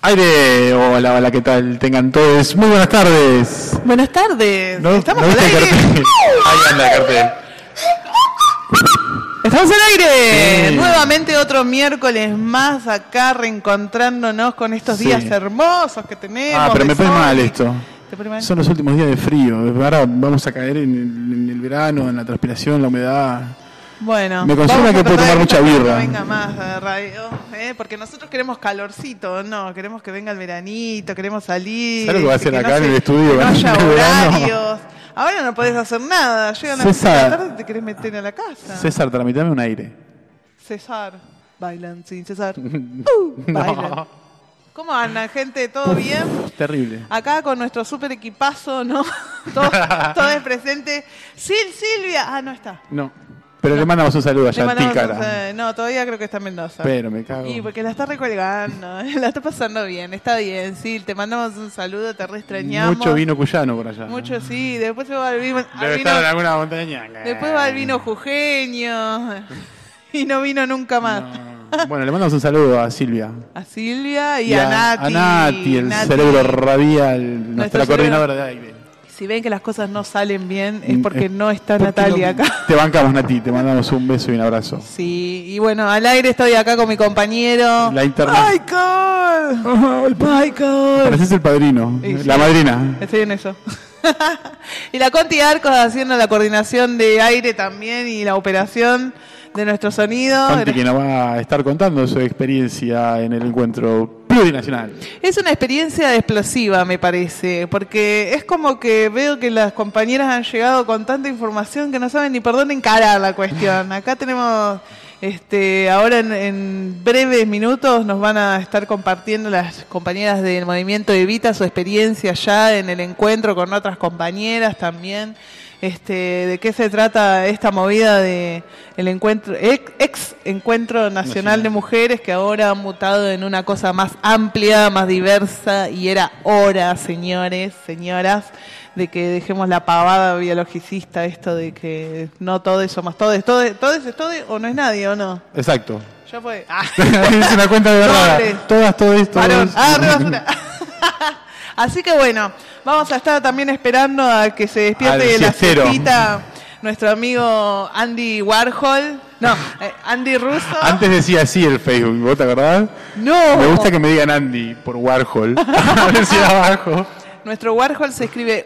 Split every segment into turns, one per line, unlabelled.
Aire, hola, hola, ¿qué tal? Tengan todos muy buenas tardes.
Buenas tardes.
¿No?
Estamos
¿No
al
viste el
aire.
cartel? Ahí anda el cartel.
Estamos al aire.
Sí.
Nuevamente otro miércoles más acá reencontrándonos con estos
Sí.
días hermosos que tenemos.
Pero
de
me pone
sol.
mal esto.
¿Te pone mal?
Son los últimos días de frío. Ahora vamos a caer en el verano, en la transpiración, la humedad.
Bueno,
Me consuela
vamos a
que puedo
tratar
tomar
de
mucha
que esto
birra.
no venga más a radio, porque nosotros queremos calorcito, no, queremos que venga el veranito, queremos salir.
¿Sabes lo que va a hacer
que
acá en el estudio
Que no
en
haya
el verano?
horarios. Ahora no podés hacer nada, llegan a
César.
las 5 de la tarde y te querés meter a la casa.
César, tramitame un aire.
César, bailan sin César.
No.
Bailan. ¿Cómo andan, gente? ¿Todo bien?
Terrible.
Acá con nuestro super equipazo, ¿no? Todo es presente. Silvia. Ah, no está.
No. Pero le mandamos un saludo
Le
allá a
mandamos
Tícara.
no, todavía creo que está en Mendoza.
Pero me cago.
Y porque la está recolgando, la está pasando bien, está bien, sí, te mandamos un saludo, te re extrañamos.
Mucho vino cuyano por allá.
Mucho, sí, después se va al vino,
Debe estar en alguna montaña.
después va el vino jujeño, y no vino nunca más.
No. Bueno, le mandamos un saludo a Silvia.
A Silvia y a Nati.
A Nati, el
Nati.
cerebro radial, nuestra
cerebro.
coordinadora de aire.
Si ven que las cosas no salen bien, es porque no está
Porque
Natalia
no-
acá.
Te bancamos, Nati, te mandamos un beso y un abrazo.
Sí, y bueno, al aire estoy acá con mi compañero.
La internet.
¡Michael! ¡Michael!
Pareces el padrino,
Y sí.
la madrina.
Estoy en eso. Y la Conti Arcos haciendo la coordinación de aire también y la operación de nuestro sonido.
Conti que nos va a estar contando su experiencia en el encuentro plurinacional.
Es una experiencia explosiva, me parece, porque es como que veo que las compañeras han llegado con tanta información que no saben ni por dónde encarar la cuestión. Acá tenemos, ahora en breves minutos nos van a estar compartiendo las compañeras del Movimiento Evita su experiencia ya en el encuentro con otras compañeras también. De qué se trata esta movida de el encuentro ex encuentro nacional de mujeres que ahora ha mutado en una cosa más amplia, más diversa, y era hora, señores, señoras, de que dejemos la pavada biologicista, esto de que no todos somos todos, es todo o no es nadie o no.
Exacto.
Ya fue.
Es una cuenta de verdad.
Doble.
Todas, todos.
Varón. Rebasura. Así que bueno, vamos a estar también esperando a que se despierte
Al
de la
siestero.
siestita nuestro amigo Andy Warhol. No, Andy Russo.
Antes decía así el Facebook, ¿vos te acordás?
No.
Me gusta que me digan Andy por Warhol. A ver si abajo.
Nuestro Warhol se escribe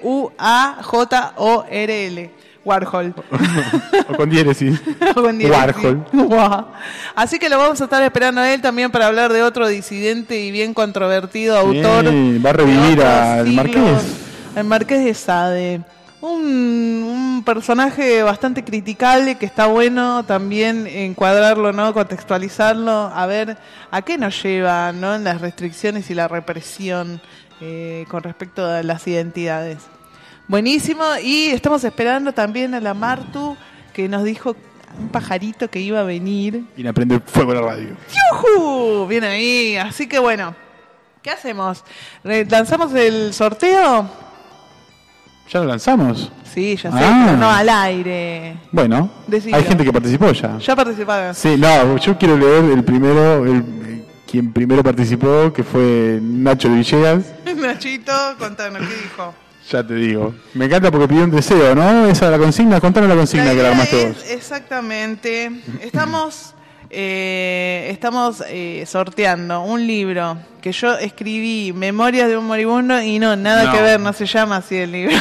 U-A-J-O-R-L. Warhol.
O con diéresis.
Con diéresis.
Warhol.
Guau. Así que lo vamos a estar esperando a él también para hablar de otro disidente y bien controvertido autor.
Va a revivir
de otros
al
siglos,
Marqués.
al Marqués de Sade. Un personaje bastante criticable que está bueno también encuadrarlo, ¿no? Contextualizarlo, a ver a qué nos lleva, ¿no? En las restricciones y la represión con respecto a las identidades. Buenísimo, y estamos esperando también a la Martu, que nos dijo un pajarito que iba a venir.
Y le prende fuego a la radio.
¡Yujú! Bien ahí, así que bueno, ¿qué hacemos? ¿Lanzamos el sorteo?
¿Ya lo lanzamos?
Sí, ya sé,
Ah.
pero no al aire.
Bueno,
Decilo.
hay gente que participó ya.
Ya participaron.
Sí, no, yo quiero leer el primero, quien primero participó, que fue Nacho de Villegas.
Nachito, contanos, ¿qué dijo?
Ya te digo. Me encanta porque pidió un deseo, ¿no? Esa es la consigna. Contanos la consigna que la armaste vos.
Exactamente. Estamos sorteando un libro que yo escribí, Memorias de un moribundo, y nada
No.
que ver, no se llama así el libro.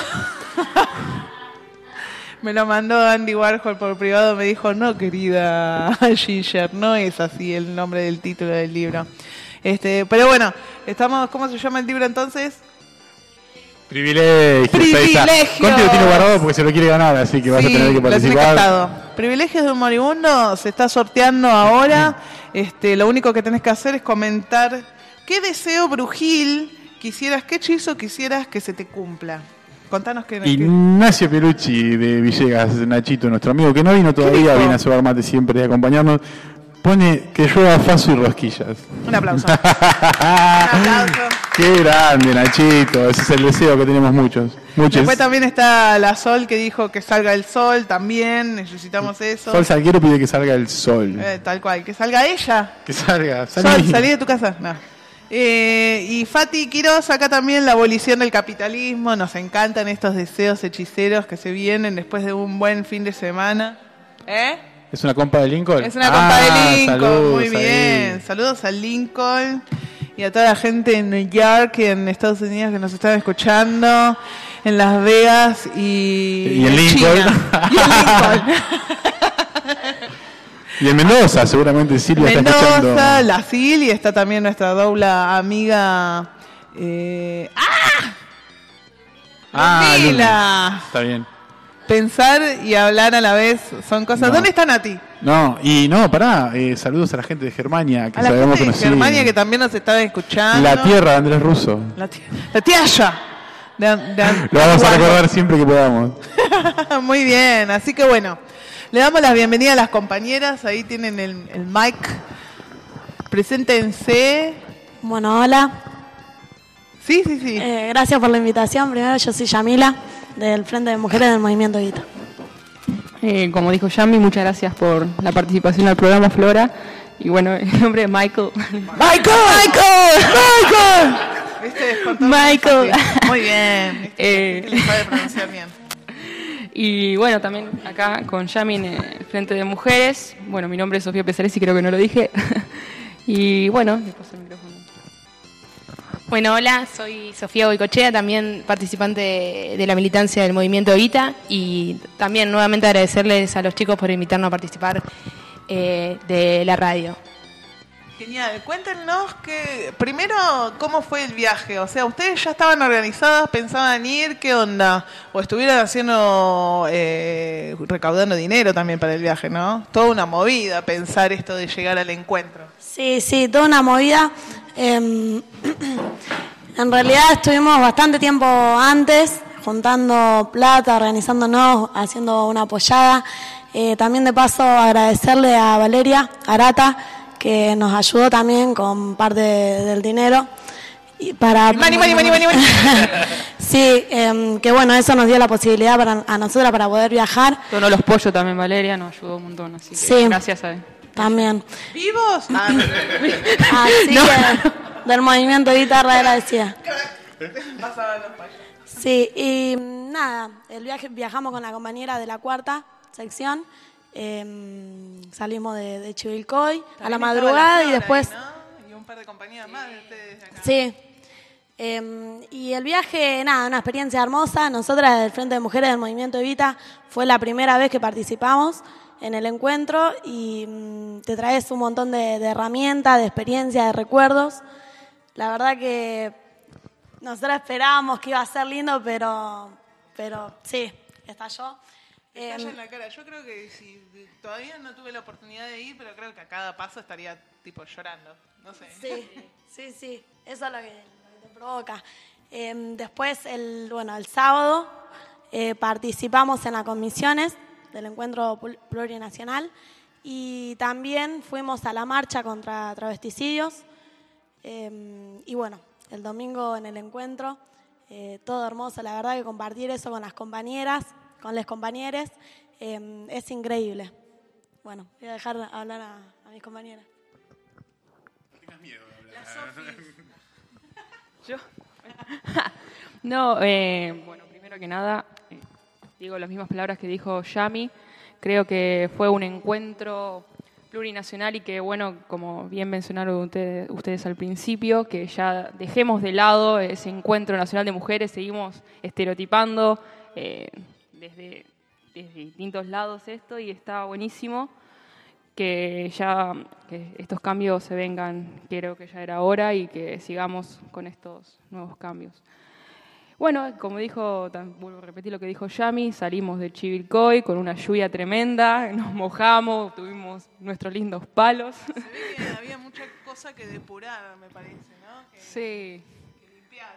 Me lo mandó Andy Warhol por privado, me dijo, no, querida Ginger, no es así el nombre del título del libro. Pero bueno, ¿cómo se llama el libro entonces?
Privilegios. Ahí está.
Privilegios.
Conti lo tiene guardado porque se lo quiere ganar, así que vas a tener que
lo tiene
participar.
captado. Privilegios de un moribundo se está sorteando ahora. Lo único que tenés que hacer es comentar qué deseo brujil quisieras, qué hechizo quisieras que se te cumpla. Contanos qué.
Ignacio Pelucci de Villegas, Nachito, nuestro amigo que no vino todavía,
dijo?
viene a cebar mate siempre y acompañarnos. Pone que llueva faso y rosquillas.
Un aplauso. Un aplauso.
Qué grande, Nachito. Ese es el deseo que tenemos muchos.
Después también está la Sol, que dijo que salga el sol también. Necesitamos eso.
Sol Salguero pide que salga el sol.
Tal cual, que salga ella.
Que salga.
Sol,
Salí.
salí de tu casa. No. Y Fati Quiroz, acá también la abolición del capitalismo. Nos encantan estos deseos hechiceros que se vienen después de un buen fin de semana.
¿Es una compa de Lincoln?
Es una compa de Lincoln,
saludos,
muy bien.
ahí.
Saludos a Lincoln y a toda la gente en New York y en Estados Unidos que nos están escuchando, en Las Vegas y
en Lincoln.
China. Y en Lincoln.
Y en Mendoza, seguramente Silvia está escuchando.
Mendoza, la Sil, y está también nuestra doula amiga. Ludmila.
Está bien.
Pensar y hablar a la vez son cosas.
No.
¿Dónde está Nati?
Pará, saludos a la gente de Germania, que
A la
sabemos
gente
que
de
nos sigue.
Germania que también nos estaba escuchando.
La tierra de Andrés Russo.
La tierra.
Lo vamos a recordar siempre que podamos.
Muy bien, así que bueno, le damos la bienvenida a las compañeras, ahí tienen el mic. Preséntense.
Bueno, hola.
Sí.
Gracias por la invitación. Primero, yo soy Yamila, del Frente de Mujeres del Movimiento Evita.
Como dijo Yami, muchas gracias por la participación al programa, Flora. Y bueno, el nombre es Michael.
¿Viste?
Michael.
Muy bien. Que le sabe pronunciar bien.
Y bueno, también acá con Yami en el Frente de Mujeres. Bueno, mi nombre es Sofía Pesaresi, creo que no lo dije. Y bueno, le paso el micrófono.
Bueno, hola, soy Sofía Boicochea, también participante de la militancia del movimiento Evita, y también nuevamente agradecerles a los chicos por invitarnos a participar de la radio.
Genial, cuéntenos primero cómo fue el viaje, o sea, ustedes ya estaban organizadas, pensaban ir, ¿qué onda? O estuvieron haciendo, recaudando dinero también para el viaje, ¿no? Toda una movida pensar esto de llegar al encuentro.
Sí, toda una movida. En realidad estuvimos bastante tiempo antes, juntando plata, organizándonos, haciendo una apoyada. También de paso agradecerle a Valeria Arata, que nos ayudó también con parte del dinero. Y para
Money.
Sí, que bueno, eso nos dio la posibilidad a nosotras para poder viajar.
Donó los pollos también, Valeria, nos ayudó un montón, así que
sí,
gracias a él.
También.
¿Vivos?
Así que del movimiento de guitarra era decía. Sí, y nada, viajamos con la compañera de la cuarta sección. Salimos de Chivilcoy a la madrugada y después...
¿no? Y un par de compañías más de ustedes acá.
Sí. Y el viaje, nada, una experiencia hermosa. Nosotras del Frente de Mujeres del Movimiento Evita fue la primera vez que participamos en el encuentro y te traes un montón de herramientas, de experiencias, de recuerdos. La verdad que nosotros esperábamos que iba a ser lindo, pero sí, estalló.
Estalla en la cara. Yo creo que si todavía no tuve la oportunidad de ir, pero creo que a cada paso estaría tipo llorando. No sé.
Sí. Eso es lo que te provoca. Después, el sábado participamos en las comisiones del encuentro plurinacional y también fuimos a la marcha contra travesticidios. Y bueno, el domingo en el encuentro, todo hermoso. La verdad que compartir eso con las compañeras, con les compañeres, es increíble. Bueno, voy a dejar hablar a mis compañeras.
Tengas miedo de hablar.
La Sofi.
¿Yo? No, bueno, primero que nada, digo las mismas palabras que dijo Yami. Creo que fue un encuentro plurinacional y que, bueno, como bien mencionaron ustedes al principio, que ya dejemos de lado ese encuentro nacional de mujeres, seguimos estereotipando desde distintos lados esto y está buenísimo que estos cambios se vengan, creo que ya era hora y que sigamos con estos nuevos cambios. Bueno, como dijo, vuelvo a repetir lo que dijo Yami, salimos de Chivilcoy con una lluvia tremenda, nos mojamos, tuvimos nuestros lindos palos.
Se ve que había mucha cosa que depurar, me parece, ¿no?
Sí.
Que limpiar.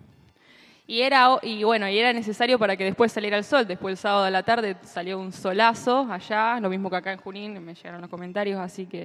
Y era necesario para que después saliera el sol. Después el sábado a la tarde salió un solazo allá, lo mismo que acá en Junín, me llegaron los comentarios, así que,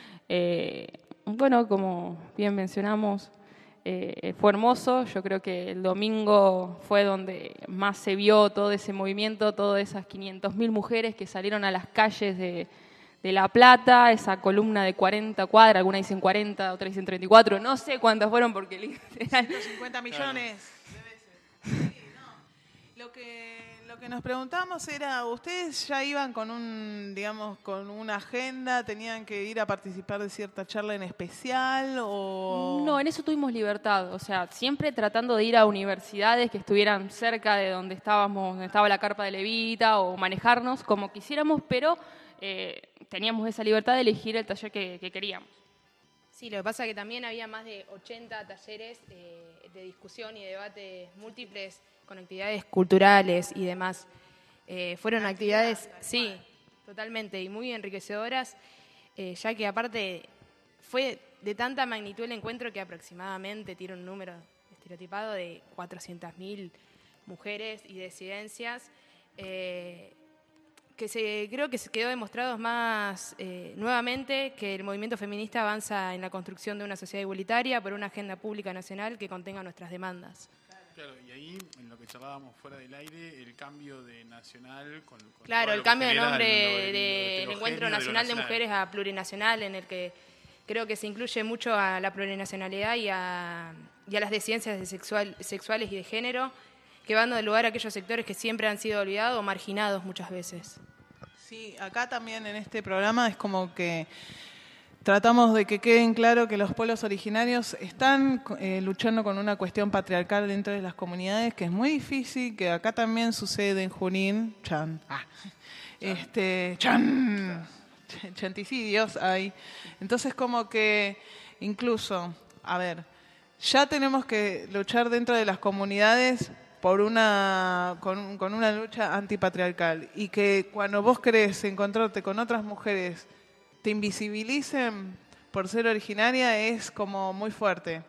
bueno, como bien mencionamos, fue hermoso. Yo creo que el domingo fue donde más se vio todo ese movimiento, todas esas 500.000 mujeres que salieron a las calles de de La Plata, esa columna de 40 cuadras, algunas dicen 40, otras dicen 34, no sé cuántas fueron porque...
150 millones de veces. Sí, no. Lo que nos preguntamos era, ¿ustedes ya iban con con una agenda, tenían que ir a participar de cierta charla en especial o...?
No, en eso tuvimos libertad, o sea, siempre tratando de ir a universidades que estuvieran cerca de donde estábamos, donde estaba la carpa de Levita, o manejarnos como quisiéramos, pero teníamos esa libertad de elegir el taller que queríamos.
Sí, lo que pasa es que también había más de 80 talleres de discusión y debate múltiples con actividades culturales y demás. Fueron actividades, sí, totalmente, y muy enriquecedoras, ya que aparte fue de tanta magnitud el encuentro que aproximadamente tiene un número estereotipado de 400.000 mujeres y disidencias, creo que se quedó demostrado más nuevamente que el movimiento feminista avanza en la construcción de una sociedad igualitaria por una agenda pública nacional que contenga nuestras demandas.
Claro, y ahí, en lo que charlábamos fuera del aire, el cambio de nacional con
claro, el cambio de nombre del Encuentro Nacional de Mujeres a plurinacional, en el que creo que se incluye mucho a la plurinacionalidad y a las disidencias sexuales y de género, que van dando lugar a aquellos sectores que siempre han sido olvidados o marginados muchas veces.
Sí, acá también en este programa es como que tratamos de que queden claro que los pueblos originarios están luchando con una cuestión patriarcal dentro de las comunidades, que es muy difícil, que acá también sucede en Junín. Chanticidios hay. Entonces como que incluso, a ver, ya tenemos que luchar dentro de las comunidades con una lucha antipatriarcal, y que cuando vos querés encontrarte con otras mujeres te invisibilicen por ser originaria es como muy fuerte.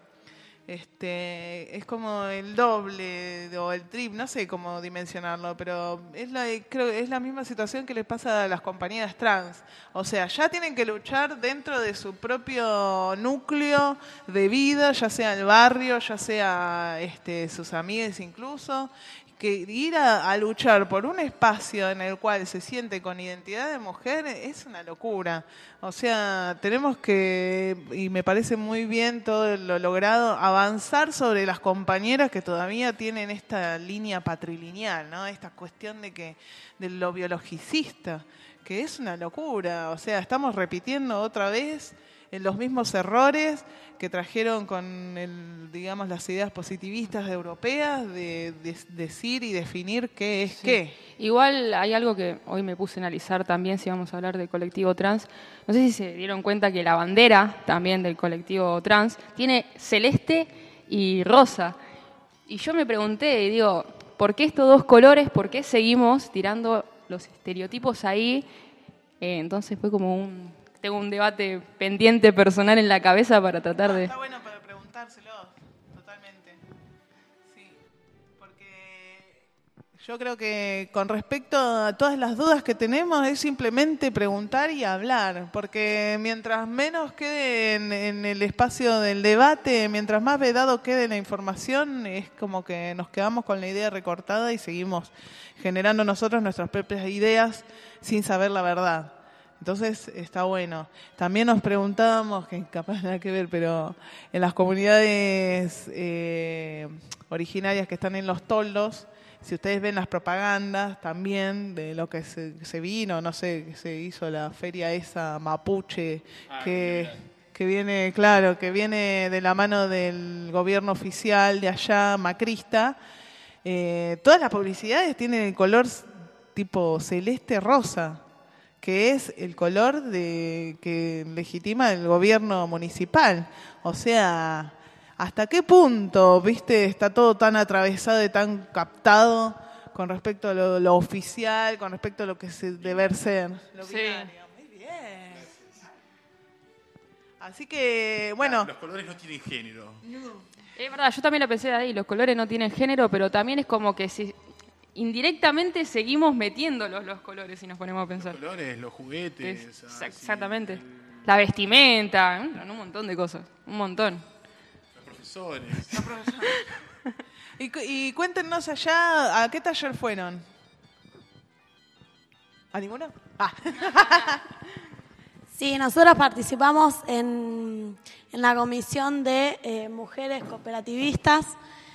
Es como el doble o el triple, no sé cómo dimensionarlo, pero creo que es la misma situación que les pasa a las compañeras trans. O sea, ya tienen que luchar dentro de su propio núcleo de vida, ya sea el barrio, ya sea sus amigas incluso, que ir a luchar por un espacio en el cual se siente con identidad de mujer es una locura. O sea, tenemos que, y me parece muy bien todo lo logrado, avanzar sobre las compañeras que todavía tienen esta línea patrilineal, ¿no? Esta cuestión de lo biologicista, que es una locura. O sea, estamos repitiendo otra vez los mismos errores que trajeron con las ideas positivistas europeas de decir y definir qué es qué.
Igual hay algo que hoy me puse a analizar también, si vamos a hablar del colectivo trans. No sé si se dieron cuenta que la bandera también del colectivo trans tiene celeste y rosa. Y yo me pregunté, digo, ¿por qué estos dos colores? ¿Por qué seguimos tirando los estereotipos ahí? Entonces fue como tengo un debate pendiente personal en la cabeza para tratar de...
Está bueno para preguntárselo, totalmente. Sí, porque yo creo que con respecto a todas las dudas que tenemos es simplemente preguntar y hablar, porque mientras menos quede en el espacio del debate, mientras más vedado quede la información, es como que nos quedamos con la idea recortada y seguimos generando nosotros nuestras propias ideas sin saber la verdad. Entonces está bueno. También nos preguntábamos, que capaz nada que ver, pero en las comunidades originarias que están en los toldos, si ustedes ven las propagandas también de lo que se vino, no sé, que se hizo la feria esa mapuche, que viene, claro, que viene de la mano del gobierno oficial de allá, macrista, todas las publicidades tienen el color tipo celeste rosa, que es el color que legitima el gobierno municipal. O sea, ¿hasta qué punto, viste, está todo tan atravesado y tan captado con respecto a lo oficial, con respecto a lo que se debe ser? Lo binario. Muy bien. Así que, bueno.
Los colores no tienen género.
No.
Es verdad, yo también lo pensé de ahí, los colores no tienen género, pero también es como que indirectamente seguimos metiéndolos los colores si nos ponemos a pensar.
Los colores, los juguetes.
Exactamente. La vestimenta, un montón de cosas, un montón.
Los profesores.
Y cuéntenos allá, ¿a qué taller fueron? ¿A ninguno?
Sí, nosotros participamos en la comisión de mujeres cooperativistas,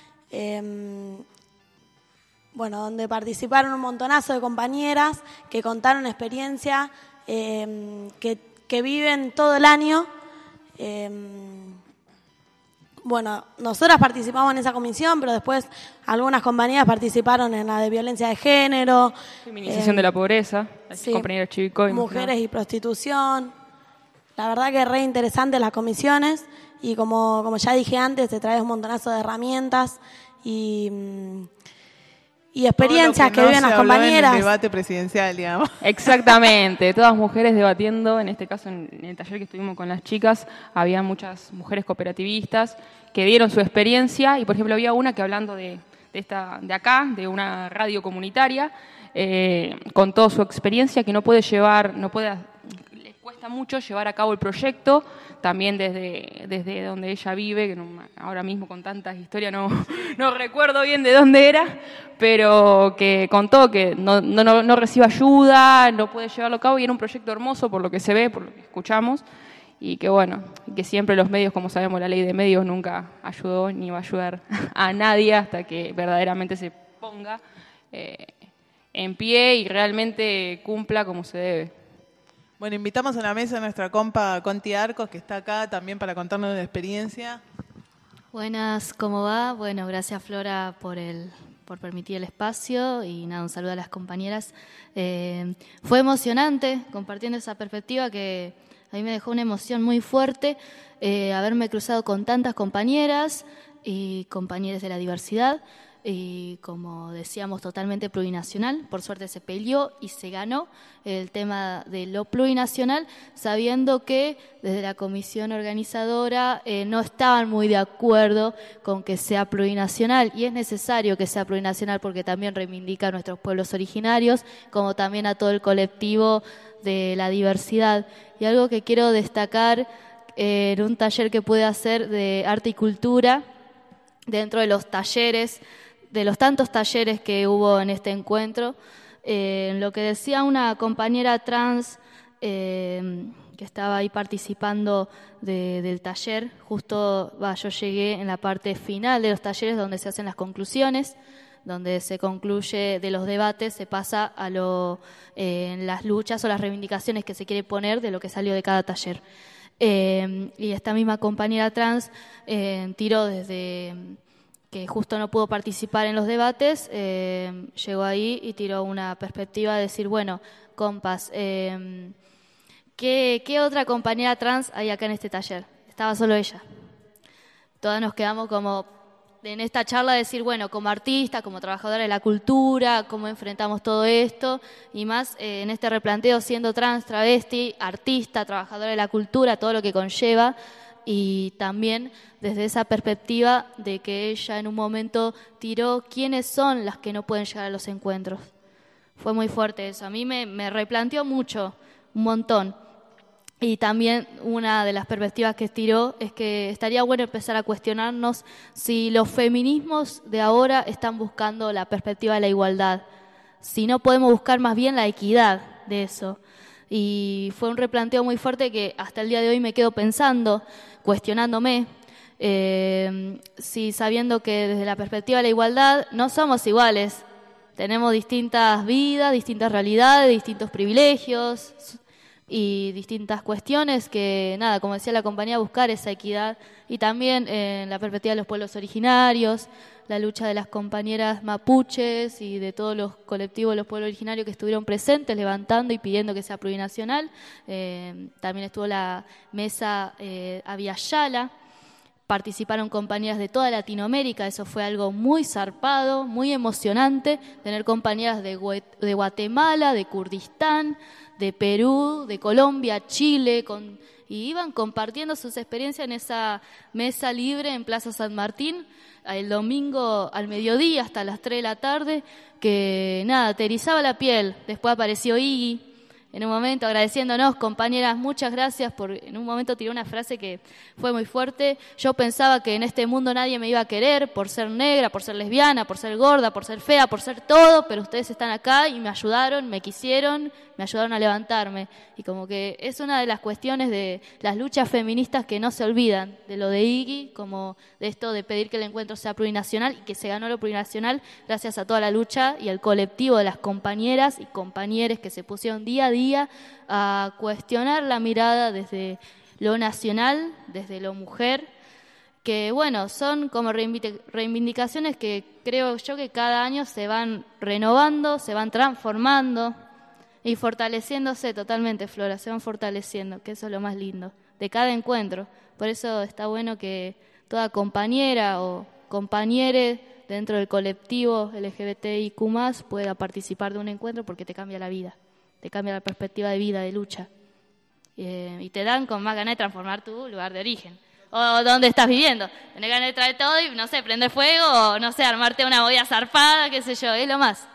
donde participaron un montonazo de compañeras que contaron experiencia que viven todo el año. Nosotras participamos en esa comisión, pero después algunas compañeras participaron en la de violencia de género.
Feminización de la pobreza, sí, compañeros Chivicoy.
Mujeres y prostitución. La verdad que re interesantes las comisiones y como ya dije antes, te traes un montonazo de herramientas y experiencias que viven las compañeras.
En el debate presidencial, digamos.
Exactamente, todas mujeres debatiendo, en este caso en el taller que estuvimos con las chicas, había muchas mujeres cooperativistas que dieron su experiencia y por ejemplo había una que hablando de acá, de una radio comunitaria, contó su experiencia que les cuesta mucho llevar a cabo el proyecto, también desde donde ella vive, que ahora mismo con tantas historias no recuerdo bien de dónde era, pero que contó que no recibe ayuda, no puede llevarlo a cabo y era un proyecto hermoso por lo que se ve, por lo que escuchamos, y que siempre los medios, como sabemos, la ley de medios nunca ayudó ni va a ayudar a nadie hasta que verdaderamente se ponga en pie y realmente cumpla como se debe.
Bueno, invitamos a la mesa a nuestra compa Conti Arcos, que está acá también para contarnos de experiencia.
Buenas, ¿cómo va? Bueno, gracias Flora por permitir el espacio y un saludo a las compañeras. Fue emocionante compartiendo esa perspectiva que a mí me dejó una emoción muy fuerte, haberme cruzado con tantas compañeras y compañeros de la diversidad. Y como decíamos, totalmente plurinacional. Por suerte se peleó y se ganó el tema de lo plurinacional, sabiendo que desde la comisión organizadora no estaban muy de acuerdo con que sea plurinacional, y es necesario que sea plurinacional porque también reivindica a nuestros pueblos originarios, como también a todo el colectivo de la diversidad. Y algo que quiero destacar en un taller que pude hacer de arte y cultura, dentro de los talleres, de los tantos talleres que hubo en este encuentro, lo que decía una compañera trans que estaba ahí participando del taller, yo llegué en la parte final de los talleres donde se hacen las conclusiones, donde se concluye de los debates, se pasa a las luchas o las reivindicaciones que se quiere poner de lo que salió de cada taller. Y esta misma compañera trans tiró desde que justo no pudo participar en los debates, llegó ahí y tiró una perspectiva de decir, bueno, compas, ¿qué otra compañera trans hay acá en este taller? Estaba solo ella. Todas nos quedamos como en esta charla de decir, bueno, como artista, como trabajadora de la cultura, cómo enfrentamos todo esto, y más en este replanteo siendo trans, travesti, artista, trabajadora de la cultura, todo lo que conlleva, y también desde esa perspectiva de que ella en un momento tiró quiénes son las que no pueden llegar a los encuentros. Fue muy fuerte eso, a mí me replanteó mucho, un montón. Y también una de las perspectivas que tiró es que estaría bueno empezar a cuestionarnos si los feminismos de ahora están buscando la perspectiva de la igualdad, si no podemos buscar más bien la equidad de eso. Y fue un replanteo muy fuerte que hasta el día de hoy me quedo pensando, cuestionándome, si sabiendo que desde la perspectiva de la igualdad no somos iguales, tenemos distintas vidas, distintas realidades, distintos privilegios y distintas cuestiones que, nada, como decía la compañía, buscar esa equidad. Y también en la perspectiva de los pueblos originarios, la lucha de las compañeras mapuches y de todos los colectivos de los pueblos originarios que estuvieron presentes levantando y pidiendo que sea plurinacional. También estuvo la mesa Aviala, participaron compañeras de toda Latinoamérica, eso fue algo muy zarpado, muy emocionante, tener compañeras de Guatemala, de Kurdistán, de Perú, de Colombia, Chile, y iban compartiendo sus experiencias en esa mesa libre en Plaza San Martín, el domingo al mediodía hasta las 3 de la tarde, que nada, te erizaba la piel. Después apareció Iggy, en un momento agradeciéndonos, compañeras, muchas gracias, en un momento tiró una frase que fue muy fuerte. Yo pensaba que en este mundo nadie me iba a querer por ser negra, por ser lesbiana, por ser gorda, por ser fea, por ser todo, pero ustedes están acá y me ayudaron, me quisieron, me ayudaron a levantarme. Y como que es una de las cuestiones de las luchas feministas que no se olvidan, de lo de Iggy, como de esto de pedir que el encuentro sea plurinacional y que se ganó lo plurinacional gracias a toda la lucha y al colectivo de las compañeras y compañeros que se pusieron día a día a cuestionar la mirada desde lo nacional, desde lo mujer, que bueno, son como reivindicaciones que creo yo que cada año se van renovando, se van transformando y fortaleciéndose totalmente, Flora, se van fortaleciendo, que eso es lo más lindo, de cada encuentro. Por eso está bueno que toda compañera o compañere dentro del colectivo LGBTIQ+, pueda participar de un encuentro porque te cambia la vida, te cambia la perspectiva de vida, de lucha. Y te dan con más ganas de transformar tu lugar de origen. O dónde estás viviendo. Tenés ganas de traer todo y, no sé, prender fuego o, no sé, armarte una boya zarpada, qué sé yo, es lo más.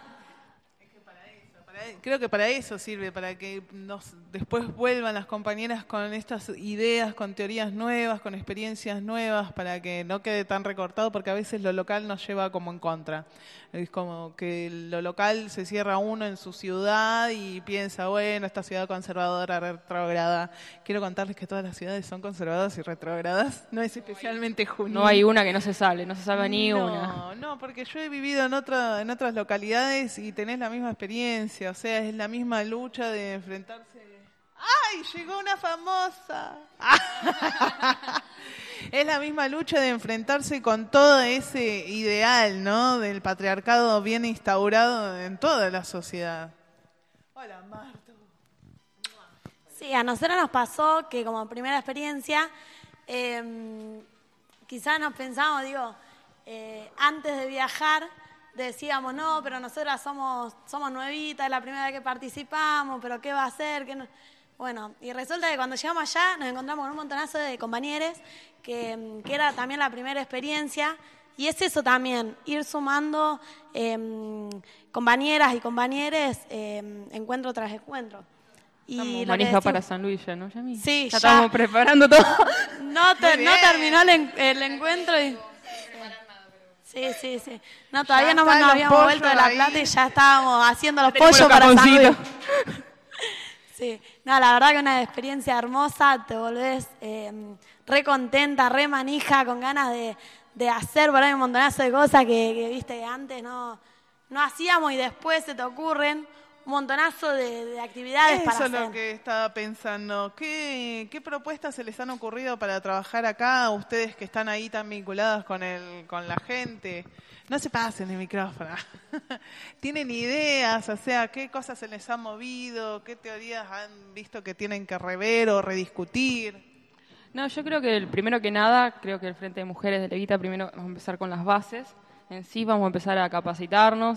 Creo que para eso sirve, para que después vuelvan las compañeras con estas ideas, con teorías nuevas, con experiencias nuevas, para que no quede tan recortado, porque a veces lo local nos lleva como en contra. Es como que lo local se cierra uno en su ciudad y piensa, bueno, esta ciudad conservadora, retrógrada. Quiero contarles que todas las ciudades son conservadoras y retrógradas, no es especialmente Junín.
No hay una que no se salve ni una.
No, porque yo he vivido en otras localidades y tenés la misma experiencia, o sea, es la misma lucha de enfrentarse. ¡Ay, llegó una famosa! Es la misma lucha de enfrentarse con todo ese ideal, ¿no? Del patriarcado bien instaurado en toda la sociedad. Hola, Marta.
Sí, a nosotros nos pasó que como primera experiencia, quizás nos pensamos, antes de viajar, decíamos, no, pero nosotras somos nuevitas, es la primera vez que participamos, pero ¿qué va a hacer? ¿Qué no? Bueno, y resulta que cuando llegamos allá nos encontramos con un montonazo de compañeros que era también la primera experiencia, y es eso también, ir sumando compañeras y compañeros encuentro tras encuentro.
Y manija para San Luis ya, ¿no, Yami?
Sí,
ya estamos preparando todo.
No terminó el encuentro y... Sí. No, todavía no nos habíamos vuelto de La Plata y ya estábamos haciendo los pollos para San Luis. Sí, no, la verdad que una experiencia hermosa, te volvés re contenta, re manija, con ganas de hacer por ahí un montonazo de cosas que viste que antes no hacíamos y después se te ocurren un montonazo de actividades para hacer.
Eso es lo que estaba pensando. ¿Qué propuestas se les han ocurrido para trabajar acá? Ustedes que están ahí tan vinculadas con la gente. No se pasen el micrófono. ¿Tienen ideas? O sea, ¿qué cosas se les han movido? ¿Qué teorías han visto que tienen que rever o rediscutir?
No, yo creo que primero que nada, creo que el Frente de Mujeres de Levita primero vamos a empezar con las bases. En sí vamos a empezar a capacitarnos,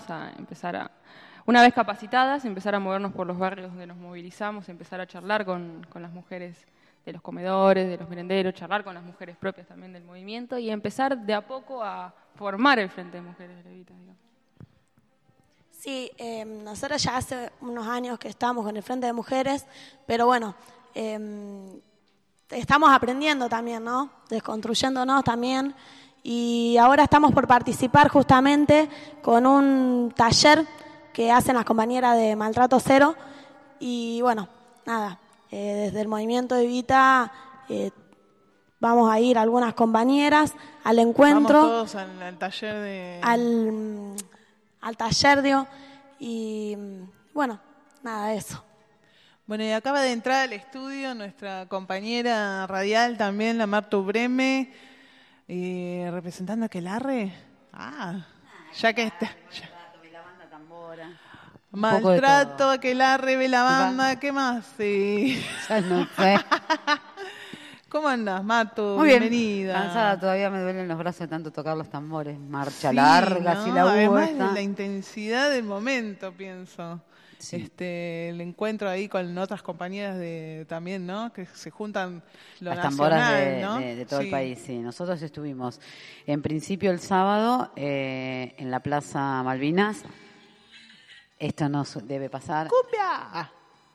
una vez capacitadas, empezar a movernos por los barrios donde nos movilizamos, empezar a charlar con las mujeres de los comedores, de los merenderos, charlar con las mujeres propias también del movimiento y empezar de a poco a formar el Frente de Mujeres de Levita, digamos.
Sí, nosotros ya hace unos años que estamos con el Frente de Mujeres, pero bueno, estamos aprendiendo también, ¿no? Desconstruyéndonos también. Y ahora estamos por participar justamente con un taller que hacen las compañeras de Maltrato Cero. Y bueno, nada, desde el movimiento Evita vamos a ir algunas compañeras al encuentro.
Vamos todos al taller de...
Al taller, y bueno, nada, eso.
Bueno, y acaba de entrar al estudio nuestra compañera radial también, la Martu Breme, representando a Aquelarre. Ya que está...
Banda tambora.
Maltrato, Aquelarre, ve la banda, ¿qué más? Sí.
Ya no sé.
¿Cómo andás, Martu?
Muy bien.
Bienvenida.
Cansada, todavía me duelen los brazos de tanto tocar los tambores. Marcha larga,
¿no?
así la hubo
además
esta.
de la intensidad del momento, pienso.
Sí.
El encuentro ahí con otras compañeras también, ¿no? Que se juntan
las tamboras
nacional, ¿no?
de todo el país, sí. Nosotros estuvimos en principio el sábado en la Plaza Malvinas. Esto no debe pasar.
¡Cumbia!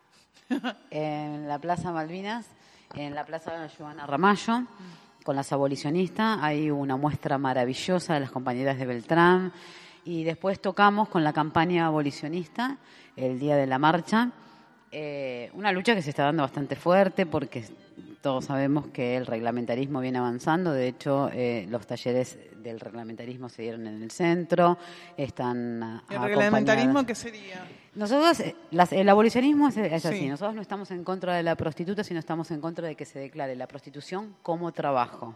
En la Plaza Malvinas, en la Plaza Joana Ramallo, con las abolicionistas. Hay una muestra maravillosa de las compañeras de Beltrán. Y después tocamos con la campaña abolicionista el día de la marcha, Una lucha que se está dando bastante fuerte porque todos sabemos que el reglamentarismo viene avanzando. De hecho, los talleres del reglamentarismo se dieron en el centro. Están
¿El reglamentarismo qué sería?
Nosotros, el abolicionismo es así.
Sí.
Nosotros no estamos en contra de la prostituta, sino estamos en contra de que se declare la prostitución como trabajo.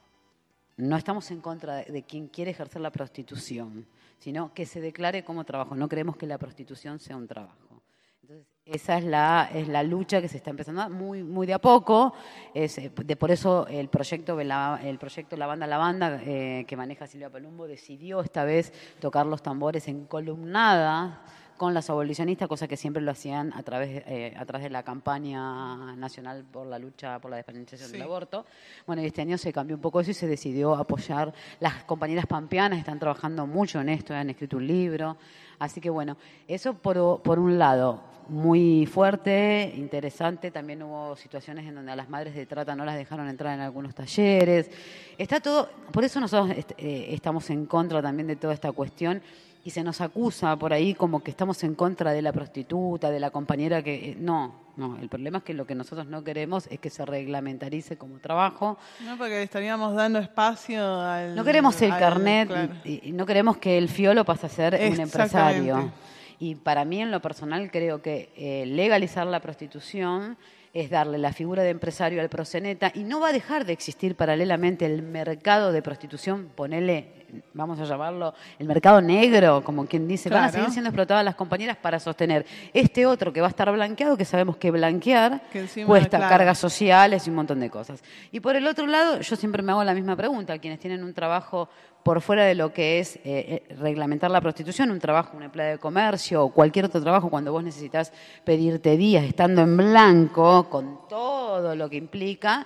No estamos en contra de quien quiere ejercer la prostitución, sino que se declare como trabajo. No creemos que la prostitución sea un trabajo. Entonces, esa es la lucha que se está empezando muy de a poco. Por eso el proyecto La Banda, que maneja Silvia Palumbo, decidió esta vez tocar los tambores en columnada con las abolicionistas, cosa que siempre lo hacían a través de la campaña nacional por la lucha por la despenalización del aborto. Bueno, y este año se cambió un poco eso y se decidió apoyar. Las compañeras pampeanas están trabajando mucho en esto, han escrito un libro. Así que bueno, eso por un lado, muy fuerte, interesante. También hubo situaciones en donde a las madres de trata no las dejaron entrar en algunos talleres. Está todo, por eso nosotros estamos en contra también de toda esta cuestión. Y se nos acusa por ahí como que estamos en contra de la prostituta, de la compañera que... No, el problema es que lo que nosotros no queremos es que se reglamentarice como trabajo.
No, porque le estaríamos dando espacio al...
No queremos el carnet,
claro.
y no queremos que el fiolo pase a ser un empresario. Y para mí, en lo personal, creo que legalizar la prostitución es darle la figura de empresario al proxeneta y no va a dejar de existir paralelamente el mercado de prostitución, vamos a llamarlo el mercado negro, como quien dice,
Claro.
van a seguir siendo explotadas las compañeras para sostener este otro que va a estar blanqueado, que sabemos que blanquear
Que encima,
cuesta
claro.
cargas sociales y un montón de cosas. Y por el otro lado, yo siempre me hago la misma pregunta, quienes tienen un trabajo por fuera de lo que es reglamentar la prostitución, un trabajo, una empleada de comercio o cualquier otro trabajo, cuando vos necesitas pedirte días estando en blanco, con todo lo que implica,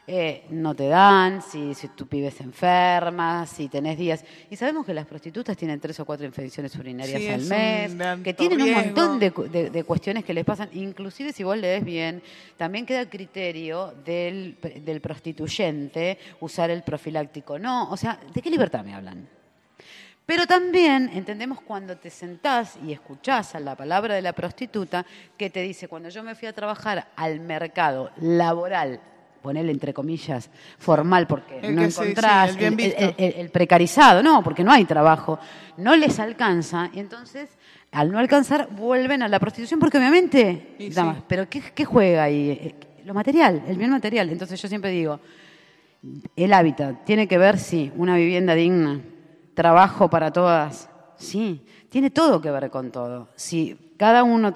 no te dan, si tu pibe se enferma, si tenés días. Y sabemos que las prostitutas tienen 3 o 4 infecciones urinarias
Sí,
al
es
mes,
un de alto
que tienen un
riesgo.
montón de cuestiones que les pasan. Inclusive, si vos lees bien, también queda a criterio del prostituyente usar el profiláctico. No, o sea, ¿de qué libertad me hablan? Pero también entendemos cuando te sentás y escuchás a la palabra de la prostituta que te dice, cuando yo me fui a trabajar al mercado laboral, ponerle entre comillas, formal, porque
El
no
que sí,
encontrás
sí, el bien visto.
el precarizado, no, porque no hay trabajo, no les alcanza, y entonces, al no alcanzar, vuelven a la prostitución, porque obviamente,
Y
damas,
sí.
pero ¿qué juega ahí? Lo material, el bien material. Entonces yo siempre digo, el hábitat tiene que ver, sí, una vivienda digna, trabajo para todas, sí, tiene todo que ver con todo. Si cada una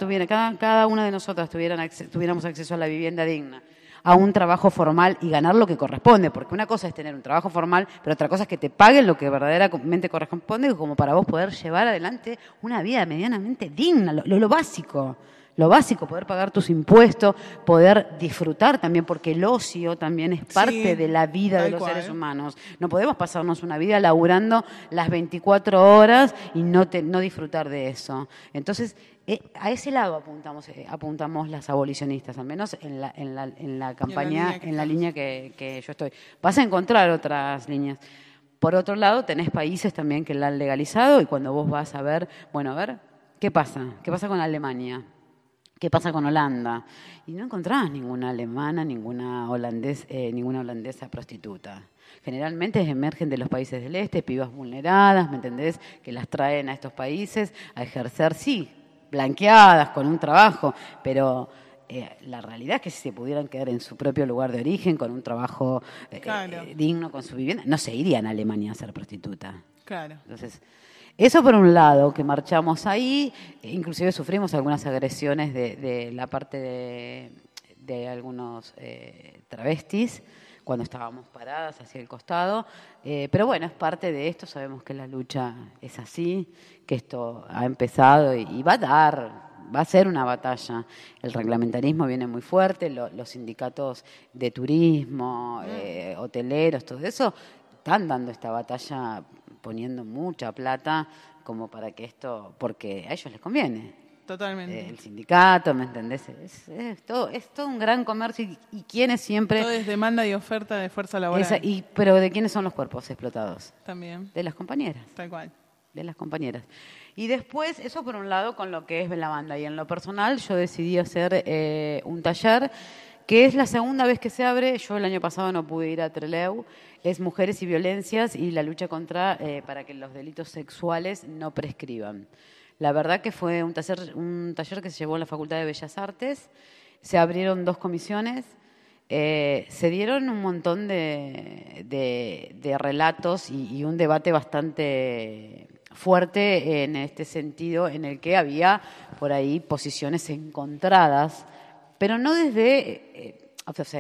de nosotras tuviéramos acceso a la vivienda digna, a un trabajo formal y ganar lo que corresponde, porque una cosa es tener un trabajo formal, pero otra cosa es que te paguen lo que verdaderamente corresponde como para vos poder llevar adelante una vida medianamente digna, lo básico. Lo básico, poder pagar tus impuestos, poder disfrutar también, porque el ocio también es parte de la vida de
tal
los
cual.
seres humanos. No podemos pasarnos una vida laburando las 24 horas y no disfrutar de eso. Entonces, a ese lado apuntamos las abolicionistas, al menos en la campaña, en la línea que yo estoy. Vas a encontrar otras líneas. Por otro lado, tenés países también que la han legalizado y cuando vos vas a ver, bueno, a ver, ¿qué pasa? ¿Qué pasa con Alemania? ¿Qué pasa con Holanda? Y no encontrás ninguna alemana, ninguna holandesa prostituta. Generalmente emergen de los países del este, pibas vulneradas, ¿me entendés? Que las traen a estos países a ejercer, sí, blanqueadas, con un trabajo, pero la realidad es que si se pudieran quedar en su propio lugar de origen, con un trabajo
Claro.
digno, con su vivienda, no se irían a Alemania a ser prostituta.
Claro.
Entonces, eso por un lado, que marchamos ahí, inclusive sufrimos algunas agresiones de la parte de algunos travestis cuando estábamos paradas hacia el costado, pero bueno, es parte de esto, sabemos que la lucha es así, que esto ha empezado y va a ser una batalla. El reglamentarismo viene muy fuerte, los sindicatos de turismo, hoteleros, todo eso, están dando esta batalla poniendo mucha plata como para que esto, porque a ellos les conviene.
Totalmente.
El sindicato, ¿me entendés? Es todo un gran comercio y quienes siempre...
Todo es demanda y oferta de fuerza laboral.
Pero ¿de quiénes son los cuerpos explotados?
También,
De las compañeras.
tal cual.
de las compañeras. Y después, eso por un lado con lo que es la banda. Y en lo personal yo decidí hacer un taller que es la segunda vez que se abre. Yo el año pasado no pude ir a Trelew. Es Mujeres y Violencias y la lucha para que los delitos sexuales no prescriban. La verdad que fue un taller que se llevó en la Facultad de Bellas Artes. Se abrieron 2 comisiones. Se dieron un montón de relatos y un debate bastante fuerte en este sentido, en el que había por ahí posiciones encontradas, pero no desde...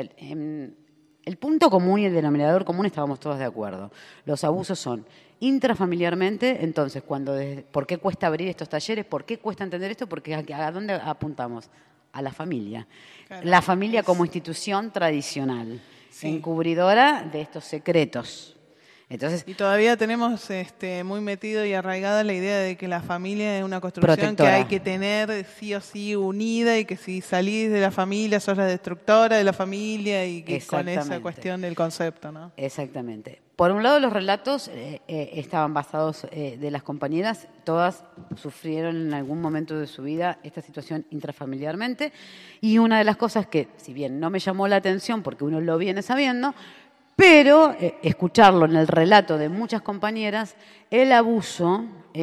el punto común y el denominador común estábamos todos de acuerdo. Los abusos son intrafamiliarmente, entonces, ¿por qué cuesta abrir estos talleres? ¿Por qué cuesta entender esto? Porque ¿a dónde apuntamos? A la familia. Claro, la familia como institución tradicional, encubridora de estos secretos. Entonces,
y todavía tenemos muy metido y arraigada la idea de que la familia es una construcción
protectora,
que hay que tener sí o sí unida, y que si salís de la familia sos la destructora de la familia, y que con esa cuestión del concepto, ¿no?
Exactamente. Por un lado, los relatos estaban basados de las compañeras, todas sufrieron en algún momento de su vida esta situación intrafamiliarmente, y una de las cosas que, si bien no me llamó la atención porque uno lo viene sabiendo, pero escucharlo en el relato de muchas compañeras, el abuso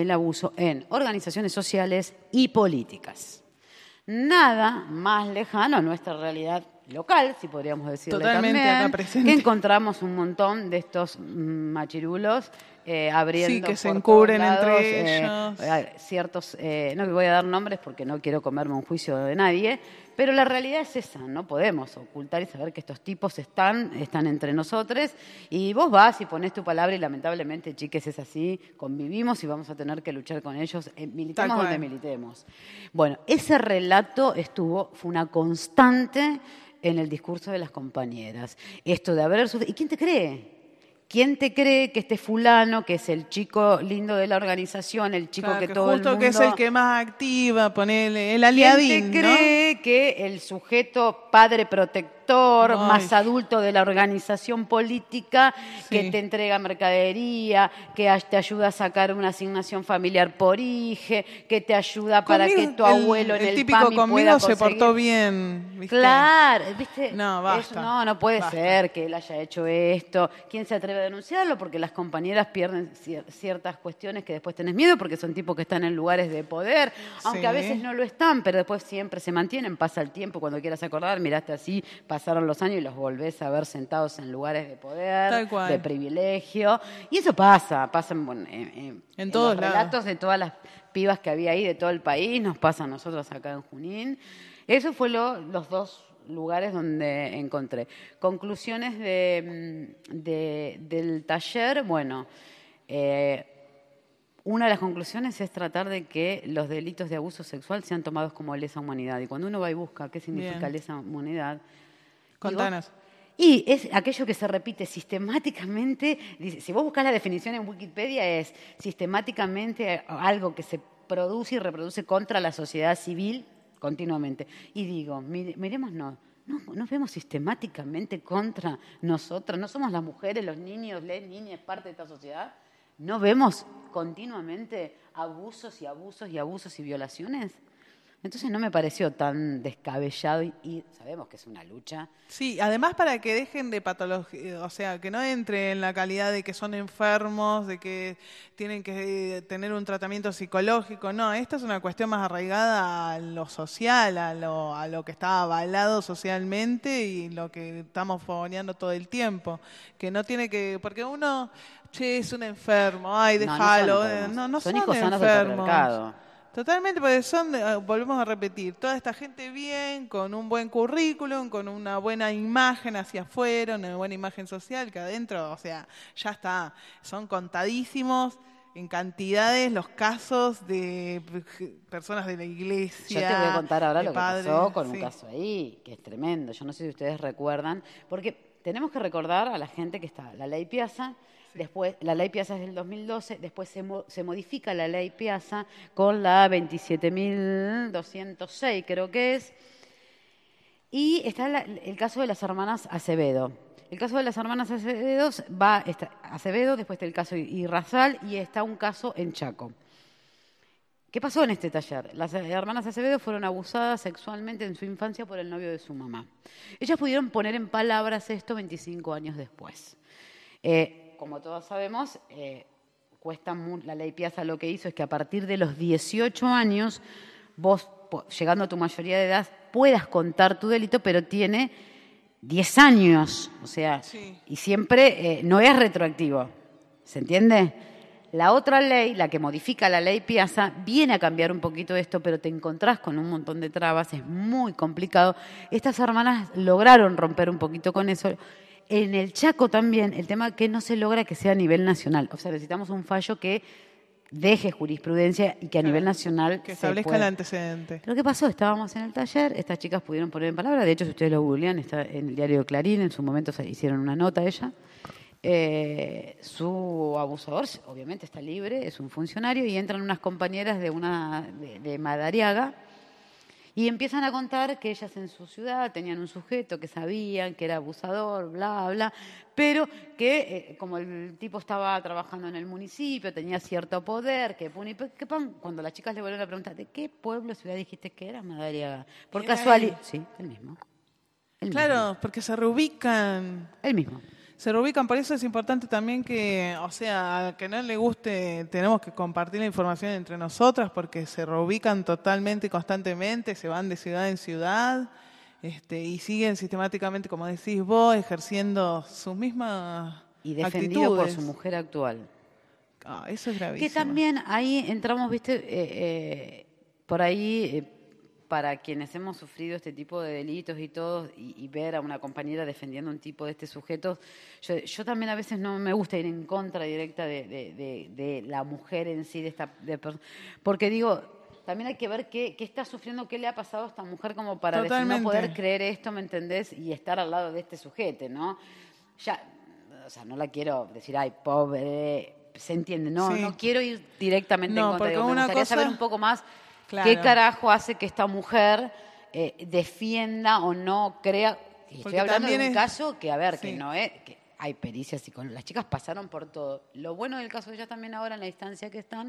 en organizaciones sociales y políticas. Nada más lejano a nuestra realidad local, si podríamos decirle.
Totalmente
también,
acá presente.
que encontramos un montón de estos machirulos abriendo
sí, que se
por
encubren
todos lados,
entre ellos.
Ciertos, no voy a dar nombres porque no quiero comerme un juicio de nadie, pero la realidad es esa, no podemos ocultar y saber que estos tipos están entre nosotros, y vos vas y pones tu palabra y lamentablemente, chiques, es así, convivimos y vamos a tener que luchar con ellos, militemos donde militemos. Bueno, ese relato fue una constante en el discurso de las compañeras. Esto de haber sufrido. ¿Y quién te cree? ¿Quién te cree que este fulano, que es el chico lindo de la organización, el chico
claro,
que
que
todo el
justo
mundo...
que es el que más activa, ponele, el aliadín,
¿quién te cree que el sujeto padre protector, más adulto de la organización política, que te entrega mercadería, que te ayuda a sacar una asignación familiar por IGE, que te ayuda para que tu abuelo en el
típico
PAMI
conmigo
pueda
se
conseguir...
portó bien, ¿viste?
Claro, ¿viste?
No, basta.
Eso no puede
basta.
ser que él haya hecho esto. ¿Quién se atreve a denunciarlo? Porque las compañeras pierden ciertas cuestiones que después tenés miedo, porque son tipos que están en lugares de poder, aunque a veces no lo están, pero después siempre se mantienen, pasa el tiempo, cuando quieras acordar, miraste así, pasaron los años y los volvés a ver sentados en lugares de poder, de privilegio. Y eso pasa en todos los relatos de todas las pibas que había ahí, de todo el país, nos pasa a nosotros acá en Junín. Eso fue los 2 lugares donde encontré. Conclusiones del taller, bueno, una de las conclusiones es tratar de que los delitos de abuso sexual sean tomados como lesa humanidad. Y cuando uno va y busca qué significa lesa humanidad...
Contanos.
Y es aquello que se repite sistemáticamente. Si vos buscás la definición en Wikipedia, es sistemáticamente algo que se produce y reproduce contra la sociedad civil continuamente. Y digo, mirémonos, nos vemos sistemáticamente contra nosotros. ¿No somos las mujeres, los niños, las niñas parte de esta sociedad? ¿No vemos continuamente abusos y abusos y abusos y violaciones? Entonces no me pareció tan descabellado y sabemos que es una lucha.
Sí, además para que dejen de patología, o sea, que no entre en la calidad de que son enfermos, de que tienen que tener un tratamiento psicológico. No, esta es una cuestión más arraigada a lo social, a lo que está avalado socialmente y lo que estamos fogoneando todo el tiempo. Que no tiene que, porque uno, es un enfermo, ay, déjalo. No son
hijos sanos del patriarcado.
Totalmente, porque volvemos a repetir, toda esta gente bien, con un buen currículum, con una buena imagen hacia afuera, una buena imagen social, que adentro, o sea, ya está. Son contadísimos en cantidades los casos de personas de la iglesia.
Yo te voy a contar ahora lo que
padres,
pasó con un caso ahí, que es tremendo. Yo no sé si ustedes recuerdan, porque tenemos que recordar a la gente que está la ley Piazza. Después, la ley Piazza es del 2012, después se modifica la ley Piazza con la 27.206, creo que es, y está el caso de las hermanas Acevedo. El caso de las hermanas Acevedo Acevedo, después está el caso Irrazal y está un caso en Chaco. ¿Qué pasó en este taller? Las hermanas Acevedo fueron abusadas sexualmente en su infancia por el novio de su mamá. Ellas pudieron poner en palabras esto 25 años después. Como todos sabemos, la ley Piazza lo que hizo es que a partir de los 18 años, vos, llegando a tu mayoría de edad, puedas contar tu delito, pero tiene 10 años. O sea,
Sí.
y siempre no es retroactivo. ¿Se entiende? La otra ley, la que modifica la ley Piazza, viene a cambiar un poquito esto, pero te encontrás con un montón de trabas, es muy complicado. Estas hermanas lograron romper un poquito con eso. En el Chaco también, el tema que no se logra que sea a nivel nacional. O sea, necesitamos un fallo que deje jurisprudencia y que a nivel nacional
Que
se
establezca
pueda.
el antecedente.
Pero ¿qué pasó? Estábamos en el taller, estas chicas pudieron poner en palabras, de hecho, si ustedes lo googlean, está en el diario Clarín, en su momento se hicieron una nota ella. Su abusador, obviamente, está libre, es un funcionario, y entran unas compañeras de Madariaga y empiezan a contar que ellas en su ciudad tenían un sujeto que sabían que era abusador, bla, bla, pero que como el tipo estaba trabajando en el municipio, tenía cierto poder, cuando las chicas le volvieron a preguntar, ¿de qué pueblo, ciudad dijiste que era Madariaga? Por
Era
casualidad. Sí, el mismo.
Claro, porque se reubican.
El mismo.
Se reubican, por eso es importante también que, o sea, al que no le guste, tenemos que compartir la información entre nosotras porque se reubican totalmente y constantemente, se van de ciudad en ciudad y siguen sistemáticamente, como decís vos, ejerciendo sus mismas
Y defendido por
actitudes.
su mujer actual.
Ah, eso es gravísimo.
Que también ahí entramos, viste, por ahí, para quienes hemos sufrido este tipo de delitos y todo, y ver a una compañera defendiendo un tipo de este sujeto, yo también a veces no me gusta ir en contra directa de la mujer en sí, porque digo, también hay que ver qué está sufriendo, qué le ha pasado a esta mujer como para decir, no
Totalmente.
poder creer esto, ¿me entendés? Y estar al lado de este sujeto, ¿no? Ya, o sea, no la quiero decir, ay, pobre, se entiende, no,
Sí.
no quiero ir directamente en
No,
contra,
porque
digo, me
una
gustaría
cosa-
saber un poco más
Claro.
qué carajo hace que esta mujer defienda o no crea. Y estoy
Porque
hablando de
también
un
es-
caso que, a ver, que
Sí.
no es, que hay pericias y las chicas pasaron por todo. Lo bueno del caso de ellas también ahora en la instancia que están,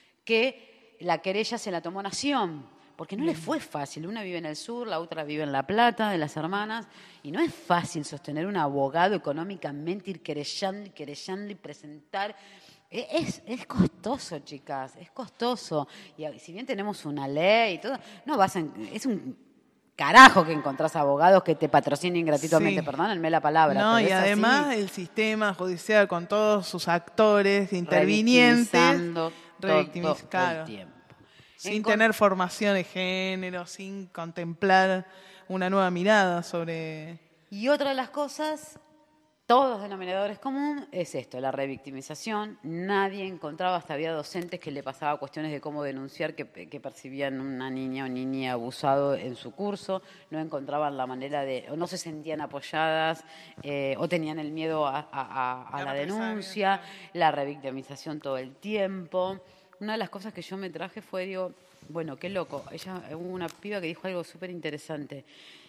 que la querella se la tomó Nación, porque no les fue fácil. Una vive en el sur, la otra vive en La Plata, de las hermanas, y no es fácil sostener un abogado económicamente, ir querellando y presentar. Es costoso, chicas, es costoso. Y si bien tenemos una ley y todo, no es un carajo que encontrás abogados que te patrocinen gratuitamente,
Sí.
perdónenme la palabra.
No,
pero
y
es así.
además el sistema judicial con todos sus actores, intervinientes,
Revictimizando
revictimiz-
todo
claro.
el tiempo.
Sin tener formación de género, sin contemplar una nueva mirada sobre...
Y otra de las cosas, todos los denominadores comunes, es esto, la revictimización. Nadie encontraba, hasta había docentes que le pasaba cuestiones de cómo denunciar que percibían una niña o niña abusado en su curso, no encontraban la manera o no se sentían apoyadas, o tenían el miedo a la
represalia,
denuncia,
claro.
la revictimización todo el tiempo. Una de las cosas que yo me traje fue, digo, bueno, qué loco. Hubo una piba que dijo algo súper interesante.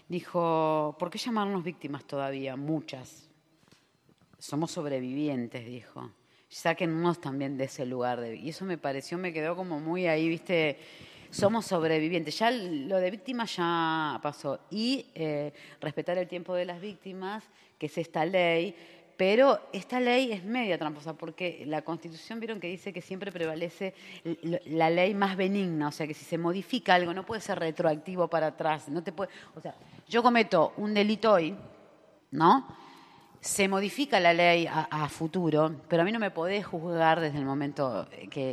Dijo, ¿por qué llamarnos víctimas todavía? Muchas. Somos sobrevivientes, dijo. Sáquennos también de ese lugar. Y eso me quedó como muy ahí, ¿viste? Somos sobrevivientes. Ya lo de víctimas ya pasó. Y respetar el tiempo de las víctimas, que es esta ley. Pero esta ley es media tramposa, porque la Constitución, vieron que dice que siempre prevalece la ley más benigna, o sea, que si se modifica algo no puede ser retroactivo para atrás, no te puede, o sea, yo cometo un delito hoy, ¿no? Se modifica la ley a futuro, pero a mí no me podés juzgar desde el momento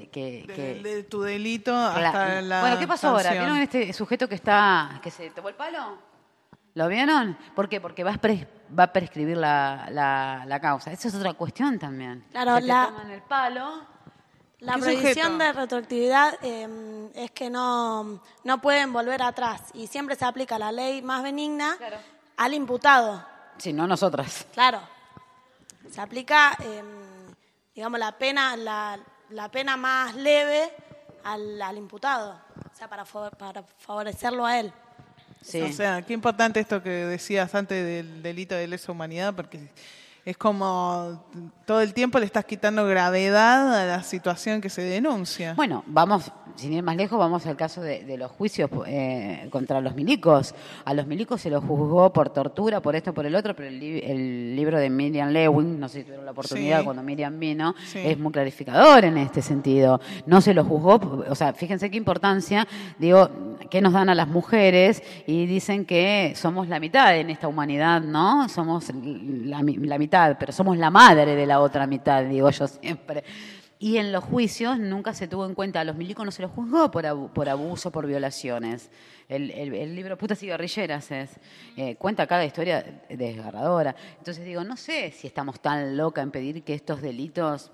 de tu delito
Claro.
hasta la
Bueno, ¿qué pasó ahora?
sanción.
¿Vieron este sujeto que se tomó el palo? ¿Lo vieron? ¿Por qué? Porque va a prescribir la causa. Esa es otra cuestión también.
Claro,
Se te toman el palo.
La
¿Qué
prohibición
sujeto?
de retroactividad es que no pueden volver atrás y siempre se aplica la ley más benigna
Claro.
al imputado.
Sí, no nosotras.
Claro. Se aplica, digamos, la pena más leve al imputado, o sea, para favorecerlo a él.
Sí.
O sea, qué importante esto que decías antes del delito de lesa humanidad, porque es como todo el tiempo le estás quitando gravedad a la situación que se denuncia.
Bueno, vamos, sin ir más lejos, vamos al caso de los juicios contra los milicos. A los milicos se los juzgó por tortura, por esto, por el otro, pero el libro de Miriam Lewin, no sé si tuvieron la oportunidad cuando Miriam vino, es muy clarificador en este sentido. No se los juzgó, o sea, fíjense qué importancia, digo, que nos dan a las mujeres y dicen que somos la mitad en esta humanidad, ¿no? Somos la mitad, pero somos la madre de la otra mitad, digo yo siempre. Y en los juicios nunca se tuvo en cuenta, a los milicos no se los juzgó por abuso, por violaciones. El libro Putas y Guerrilleras cuenta cada historia desgarradora. Entonces digo, no sé si estamos tan locas en pedir que estos delitos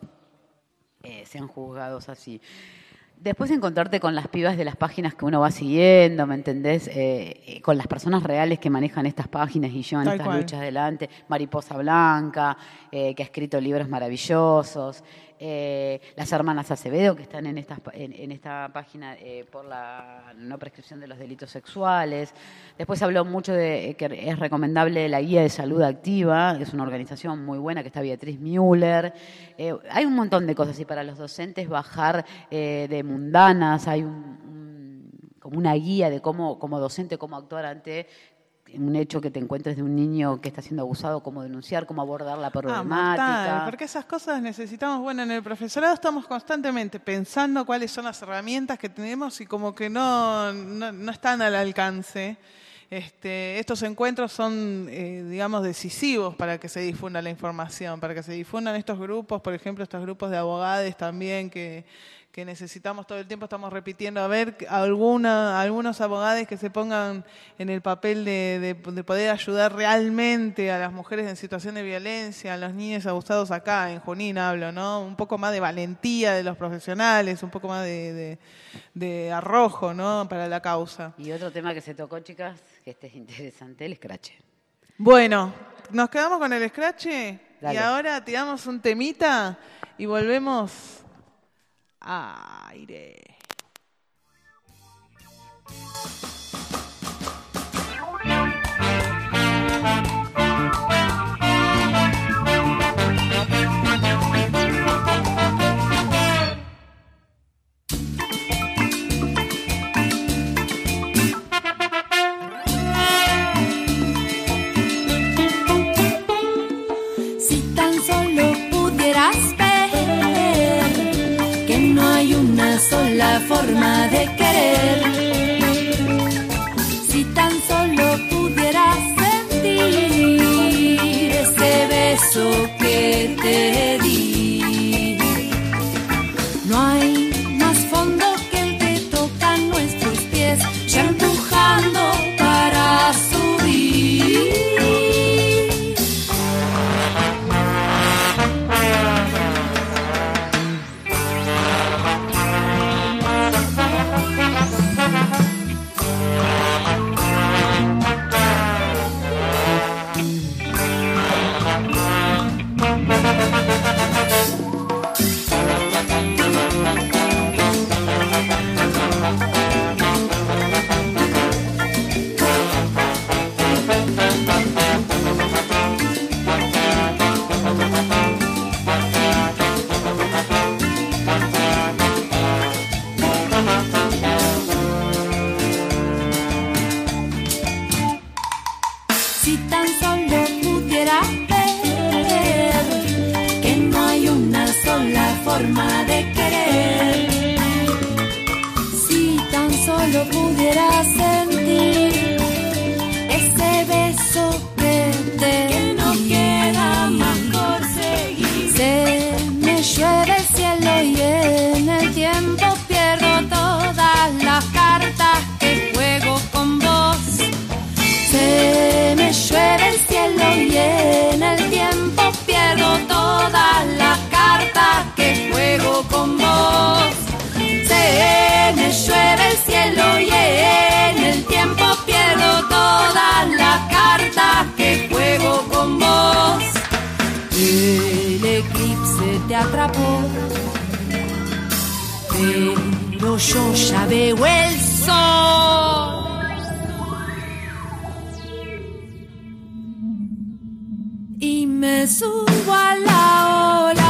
sean juzgados así. Después encontrarte con las pibas de las páginas que uno va siguiendo, ¿me entendés? Con las personas reales que manejan estas páginas y llevan estas luchas adelante. Mariposa Blanca, que ha escrito libros maravillosos. Las hermanas Acevedo, que están en esta página por la no prescripción de los delitos sexuales. Después habló mucho de que es recomendable la Guía de Salud Activa, que es una organización muy buena, que está Beatriz Müller. Hay un montón de cosas, y para los docentes bajar de mundanas, hay como una guía de cómo, como docente, cómo actuar ante un hecho que te encuentres de un niño que está siendo abusado, cómo denunciar, cómo abordar la problemática.
Porque esas cosas necesitamos, bueno, en el profesorado estamos constantemente pensando cuáles son las herramientas que tenemos y como que no están al alcance. Estos encuentros son, digamos, decisivos para que se difunda la información, para que se difundan estos grupos, por ejemplo, estos grupos de abogados también que necesitamos todo el tiempo, estamos repitiendo, a ver algunos abogados que se pongan en el papel de poder ayudar realmente a las mujeres en situación de violencia, a los niños abusados acá, en Junín hablo, ¿no? Un poco más de valentía de los profesionales, un poco más de arrojo, ¿no? Para la causa.
Y otro tema que se tocó, chicas, que este es interesante, el scratch.
Bueno, nos quedamos con el scratch.
Dale.
Y ahora tiramos un temita y volvemos aire.
Si tan solo pudieras ver que no hay una sola forma de querer, si tan solo pudieras sentir ese beso que te di, no hay más fondo que el que tocan nuestros pies, ya empujando para subir. Si tan solo pudiera ver que no hay una sola forma de querer, si tan solo pudiera sentir ese beso que no queda más por seguir, se me llueve el cielo y en el tiempo pierdo todas las cartas que juego con vos. Se me llueve el cielo y en el tiempo pierdo todas las cartas que juego con vos. Se me llueve el cielo y en el tiempo pierdo todas las cartas que juego con vos. El eclipse te atrapó, pero yo ya veo el sol. me subo a la ola.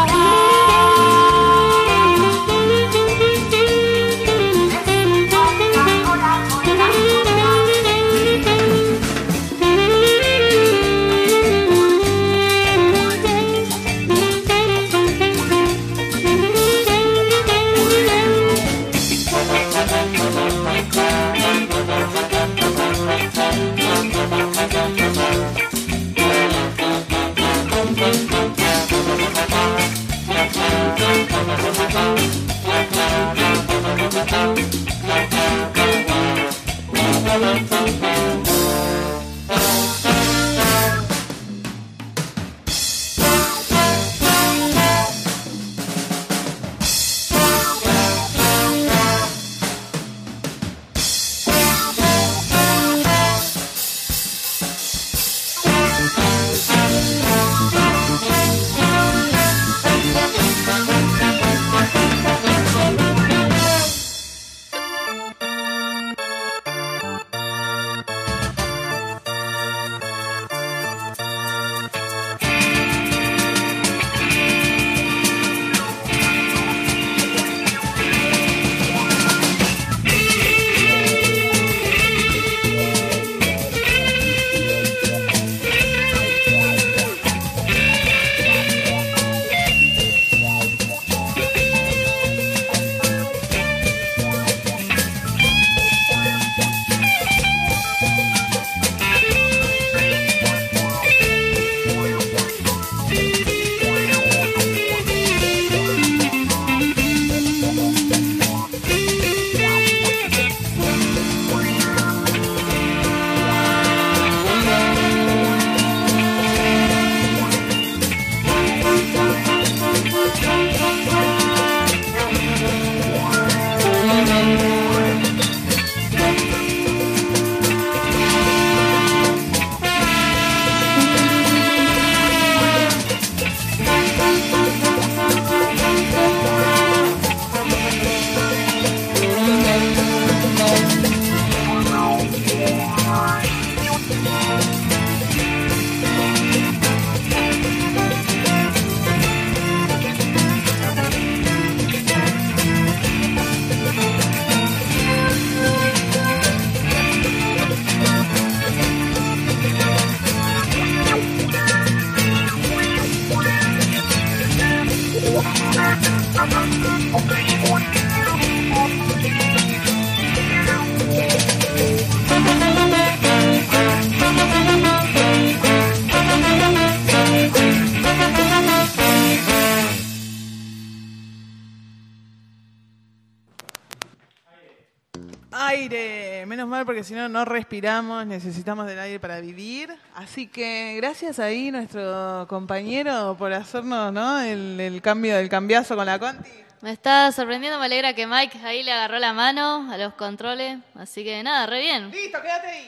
Aire, menos mal porque si no, no respiramos, necesitamos del aire para vivir. Así que gracias ahí nuestro compañero por hacernos, ¿no? el cambio, el cambiazo con la Conti.
Me está sorprendiendo, me alegra que Mike ahí le agarró la mano a los controles, así que nada, re bien.
Listo, quédate ahí.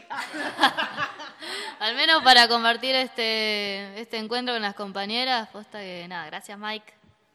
Al menos para compartir este encuentro con las compañeras, posta que nada, gracias Mike.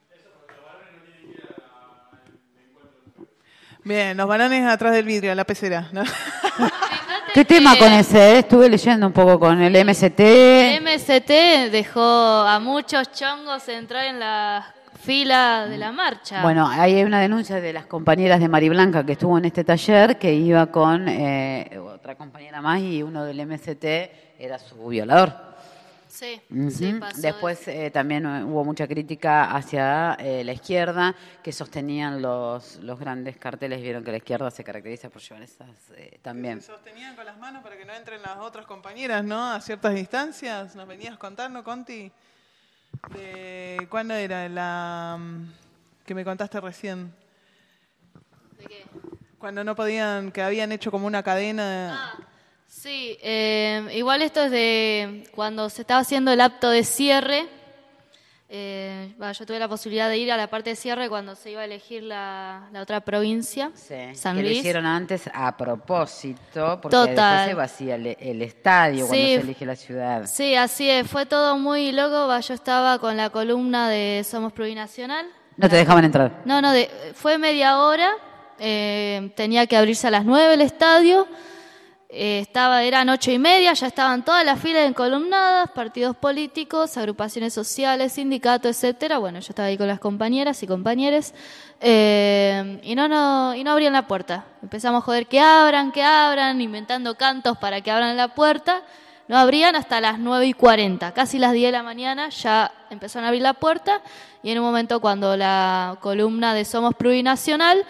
Bien, los balones atrás del vidrio, la pecera, ¿no?
¿Qué tema con ese? Estuve leyendo un poco con el MST.
El MST dejó a muchos chongos entrar en la fila de la marcha.
Bueno, hay una denuncia de las compañeras de Mari Blanca que estuvo en este taller, que iba con otra compañera más y uno del MST era su violador.
Sí,
Uh-huh.
sí, pasó.
Después también hubo mucha crítica hacia la izquierda, que sostenían los grandes carteles. Vieron que la izquierda se caracteriza por llevar esas también.
Se sostenían con las manos para que no entren las otras compañeras, ¿no? A ciertas distancias. Nos venías contando, Conti, de cuándo era la que me contaste recién.
¿De qué?
Cuando no podían, que habían hecho como una cadena.
Sí, igual esto es de cuando se estaba haciendo el acto de cierre. Yo tuve la posibilidad de ir a la parte de cierre cuando se iba a elegir la otra provincia,
Sí,
San
que
Luis.
lo hicieron antes a propósito, porque
Total.
después se vacía el estadio cuando
Sí.
se elige la ciudad.
Sí, así es, fue todo muy loco. Yo estaba con la columna de Somos Plurinacional.
No te dejaban entrar.
No, fue media hora, tenía que abrirse a las 9 el estadio. Eran 8:30, ya estaban todas las filas encolumnadas, partidos políticos, agrupaciones sociales, sindicatos, etcétera. Bueno, yo estaba ahí con las compañeras y compañeros y no abrían la puerta. Empezamos a joder que abran, inventando cantos para que abran la puerta. No abrían hasta las 9:40, casi las 10 de la mañana ya empezaron a abrir la puerta y en un momento cuando la columna de Somos Plurinacional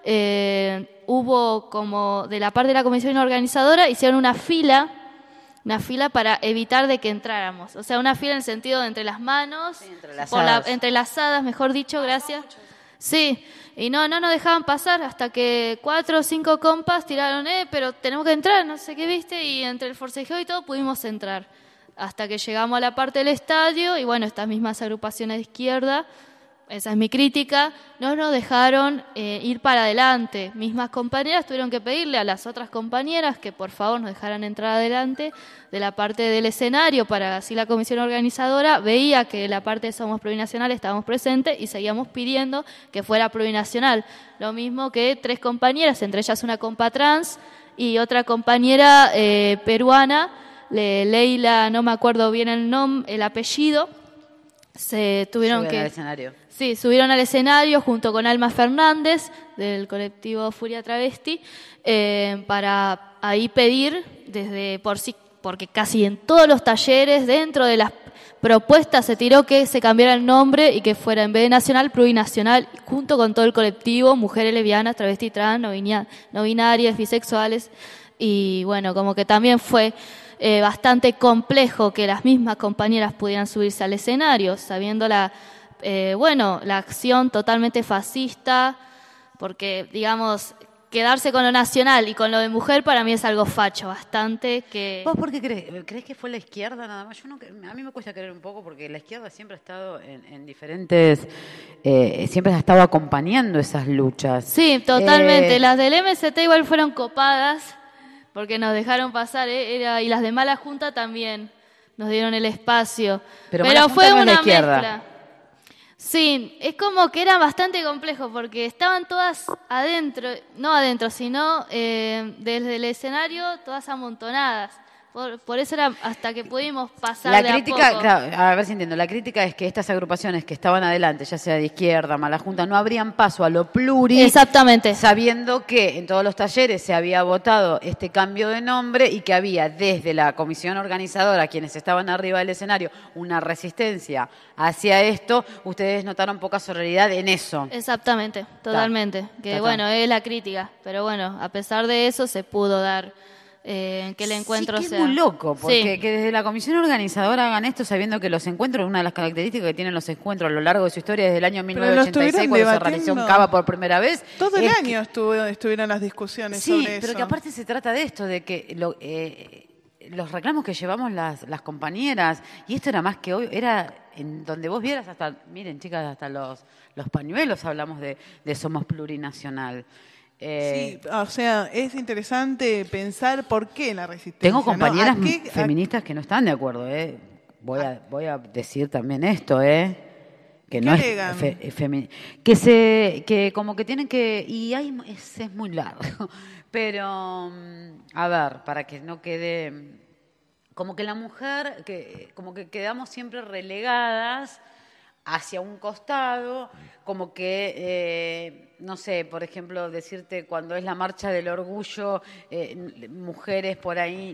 hubo como de la parte de la comisión organizadora, hicieron una fila para evitar de que entráramos. O sea, una fila en el sentido de entre las manos,
sí,
entrelazadas, mejor dicho, gracias. Sí, y no nos dejaban pasar hasta que 4 o 5 compas tiraron, pero tenemos que entrar, no sé qué viste, y entre el forcejeo y todo pudimos entrar. Hasta que llegamos a la parte del estadio, y bueno, estas mismas agrupaciones de izquierda, esa es mi crítica, no nos dejaron ir para adelante. Mismas compañeras tuvieron que pedirle a las otras compañeras que por favor nos dejaran entrar adelante de la parte del escenario para así la comisión organizadora veía que la parte de Somos Plurinacional estábamos presentes y seguíamos pidiendo que fuera plurinacional. Lo mismo que 3 compañeras, entre ellas una compa trans y otra compañera peruana, Leila, no me acuerdo bien el apellido, se tuvieron que...
al escenario.
Sí, subieron al escenario junto con Alma Fernández del colectivo Furia Travesti para ahí pedir porque casi en todos los talleres dentro de las propuestas se tiró que se cambiara el nombre y que fuera en vez de nacional, plurinacional, junto con todo el colectivo, mujeres lesbianas, travesti, trans, no binarias, bisexuales y bueno, como que también fue bastante complejo que las mismas compañeras pudieran subirse al escenario, sabiendo la acción totalmente fascista, porque, digamos, quedarse con lo nacional y con lo de mujer para mí es algo facho, bastante que...
¿Vos por qué crees que fue la izquierda nada más? A mí me cuesta creer un poco porque la izquierda siempre ha estado en diferentes... siempre ha estado acompañando esas luchas.
Sí, totalmente. Las del MST igual fueron copadas porque nos dejaron pasar, y las de Mala Junta también nos dieron el espacio. Pero fue una mezcla. Sí, es como que era bastante complejo porque estaban todas sino desde el escenario todas amontonadas. Por eso era hasta que pudimos pasar
la
de
crítica,
a poco.
Claro, a ver si entiendo. La crítica es que estas agrupaciones que estaban adelante, ya sea de izquierda, Mala Junta, no abrían paso a lo pluri.
Exactamente.
Sabiendo que en todos los talleres se había votado este cambio de nombre y que había desde la comisión organizadora, quienes estaban arriba del escenario, una resistencia hacia esto. Ustedes notaron poca sororidad en eso.
Exactamente, totalmente. Es la crítica. Pero bueno, a pesar de eso se pudo dar... que el encuentro
sea...
Es
muy loco, porque que desde la comisión organizadora hagan esto sabiendo que los encuentros, una de las características que tienen los encuentros a lo largo de su historia desde el año 1986, cuando se realizó en Cava por primera vez.
Todo el año estuvieron las discusiones sobre eso. Sí,
pero que aparte se trata de esto, de que los reclamos que llevamos las compañeras, y esto era más que hoy, era en donde vos vieras hasta, miren chicas, hasta los pañuelos hablamos de Somos Plurinacional.
Sí, o sea, es interesante pensar por qué la resistencia.
Tengo compañeras feministas que no están de acuerdo, Voy a decir también esto, que no que como que tienen que es muy largo, pero a ver, para que no quede como que la mujer como que quedamos siempre relegadas hacia un costado, como que, no sé, por ejemplo, decirte cuando es la marcha del orgullo, mujeres por ahí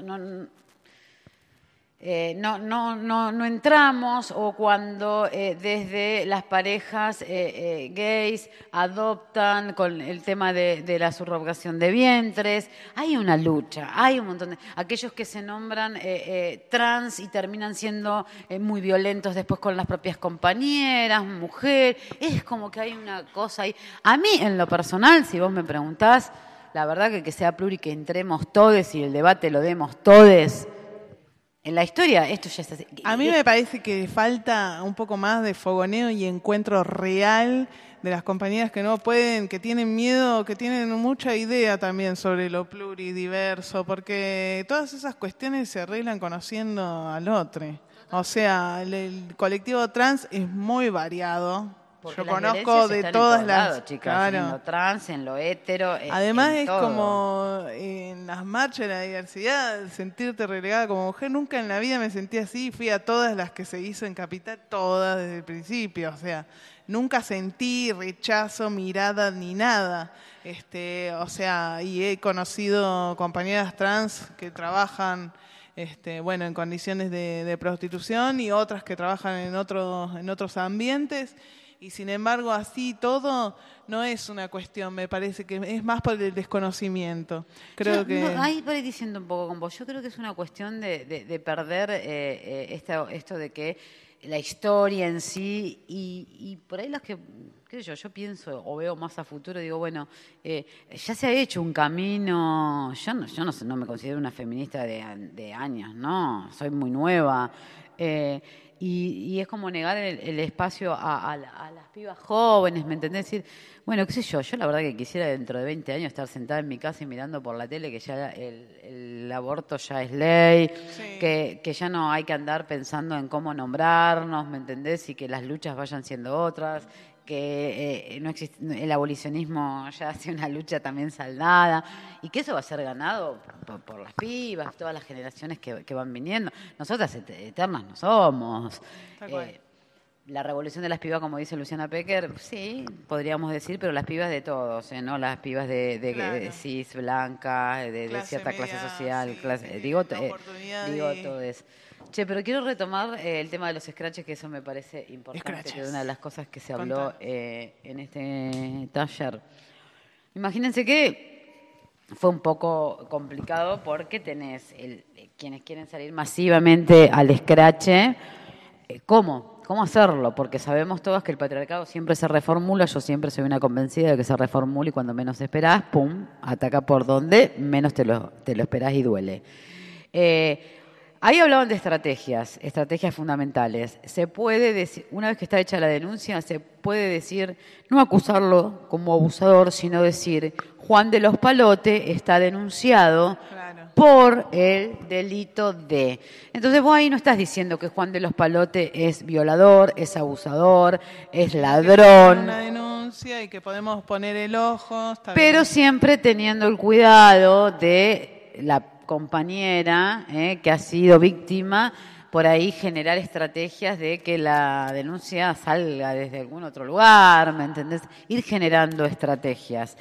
no entramos, o cuando desde las parejas gays adoptan con el tema de la subrogación de vientres. Hay una lucha, hay un montón de... Aquellos que se nombran trans y terminan siendo muy violentos después con las propias compañeras, mujer. Es como que hay una cosa ahí. A mí, en lo personal, si vos me preguntás, la verdad que sea pluri, que entremos todes y el debate lo demos todes. En la historia, esto ya está...
A mí me parece que falta un poco más de fogoneo y encuentro real de las compañeras que no pueden, que tienen miedo, que tienen mucha idea también sobre lo pluridiverso, porque todas esas cuestiones se arreglan conociendo al otro. O sea, el colectivo trans es muy variado,
Porque
Yo
las
conozco
violencias
de
están en
todas
todos
las...
lados, chicas,
claro.
en lo trans, en lo hetero,
Además
en
es
todo.
como en las marchas de la diversidad, sentirte relegada como mujer. Nunca en la vida me sentí así. Fui a todas las que se hizo en Capital, todas desde el principio. O sea, nunca sentí rechazo, mirada ni nada. O sea, y he conocido compañeras trans que trabajan bueno, en condiciones de prostitución y otras que trabajan en otros ambientes. Y sin embargo, así todo no es una cuestión, me parece que es más por el desconocimiento. Creo que...
Ahí por ahí diciendo un poco con vos, yo creo que es una cuestión de perder esto de que la historia en sí y por ahí las que, qué sé yo pienso o veo más a futuro, digo, bueno, ya se ha hecho un camino, yo no sé, no me considero una feminista de años, ¿no? Soy muy nueva. Y es como negar el espacio a las pibas jóvenes, ¿me entendés? Decir, bueno, qué sé yo la verdad que quisiera dentro de 20 años estar sentada en mi casa y mirando por la tele que ya el aborto ya es ley,
Sí.
que ya no hay que andar pensando en cómo nombrarnos, ¿me entendés? Y que las luchas vayan siendo otras, que no existe, el abolicionismo ya hace una lucha también saldada, y que eso va a ser ganado por las pibas, todas las generaciones que van viniendo. Nosotras eternas no somos.
Tal cual.
La revolución de las pibas, como dice Luciana Pecker, sí, podríamos decir, pero las pibas de todos, no las pibas de
Claro.
cis, blanca, de
Clase
cierta clase
media,
social,
sí,
clase,
de
digo
oportunidades.
todo eso. Che, pero quiero retomar el tema de los scratches, que eso me parece importante,
Scratches.
que es una de las cosas que se habló
Contanos.
en este taller. Imagínense que fue un poco complicado porque tenés quienes quieren salir masivamente al scratch. ¿Cómo? ¿Cómo hacerlo? Porque sabemos todas que el patriarcado siempre se reformula, yo siempre soy una convencida de que se reformula y cuando menos esperás, ¡pum!, ataca por donde menos te lo esperás y duele. Ahí hablaban de estrategias fundamentales. Se puede decir, una vez que está hecha la denuncia, se puede decir, no acusarlo como abusador, sino decir, Juan de los Palote está denunciado
Claro.
por el delito de... Entonces vos ahí no estás diciendo que Juan de los Palote es violador, es abusador, es ladrón,
Una denuncia y que podemos poner el ojo. Está
pero
bien.
siempre teniendo el cuidado de la compañera que ha sido víctima, por ahí generar estrategias de que la denuncia salga desde algún otro lugar, ¿me entendés? Ir generando estrategias.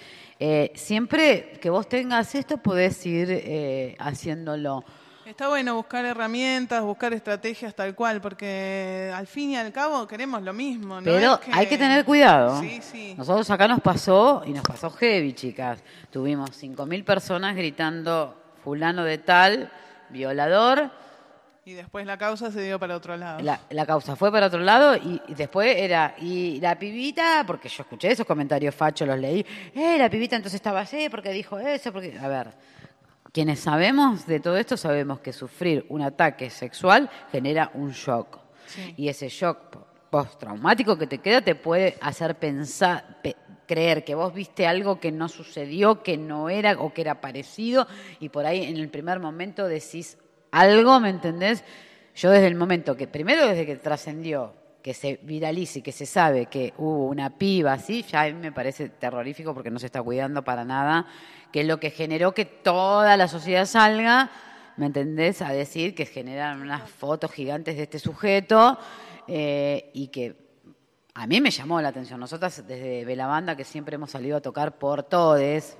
Siempre que vos tengas esto, podés ir haciéndolo.
Está bueno buscar herramientas, buscar estrategias tal cual, porque al fin y al cabo queremos lo mismo, ¿no?
Pero
Es
hay que tener cuidado.
Sí, sí.
Nosotros acá nos pasó, y nos pasó heavy, chicas. Tuvimos 5.000 personas gritando fulano de tal, violador.
Y después la causa se dio para otro lado.
La causa fue para otro lado y después era, y la pibita, porque yo escuché esos comentarios fachos, los leí, la pibita entonces estaba así porque dijo eso, porque... A ver, quienes sabemos de todo esto sabemos que sufrir un ataque sexual genera un shock.
Sí.
Y ese shock postraumático que te queda te puede hacer pensar... creer que vos viste algo que no sucedió, que no era o que era parecido y por ahí en el primer momento decís algo, ¿me entendés? Yo desde el momento que, primero desde que trascendió, que se viralice y que se sabe que hubo una piba así, ya a mí me parece terrorífico porque no se está cuidando para nada, que es lo que generó que toda la sociedad salga, ¿me entendés? A decir que generan unas fotos gigantes de este sujeto y que a mí me llamó la atención. Nosotras desde Belabanda, que siempre hemos salido a tocar por todes,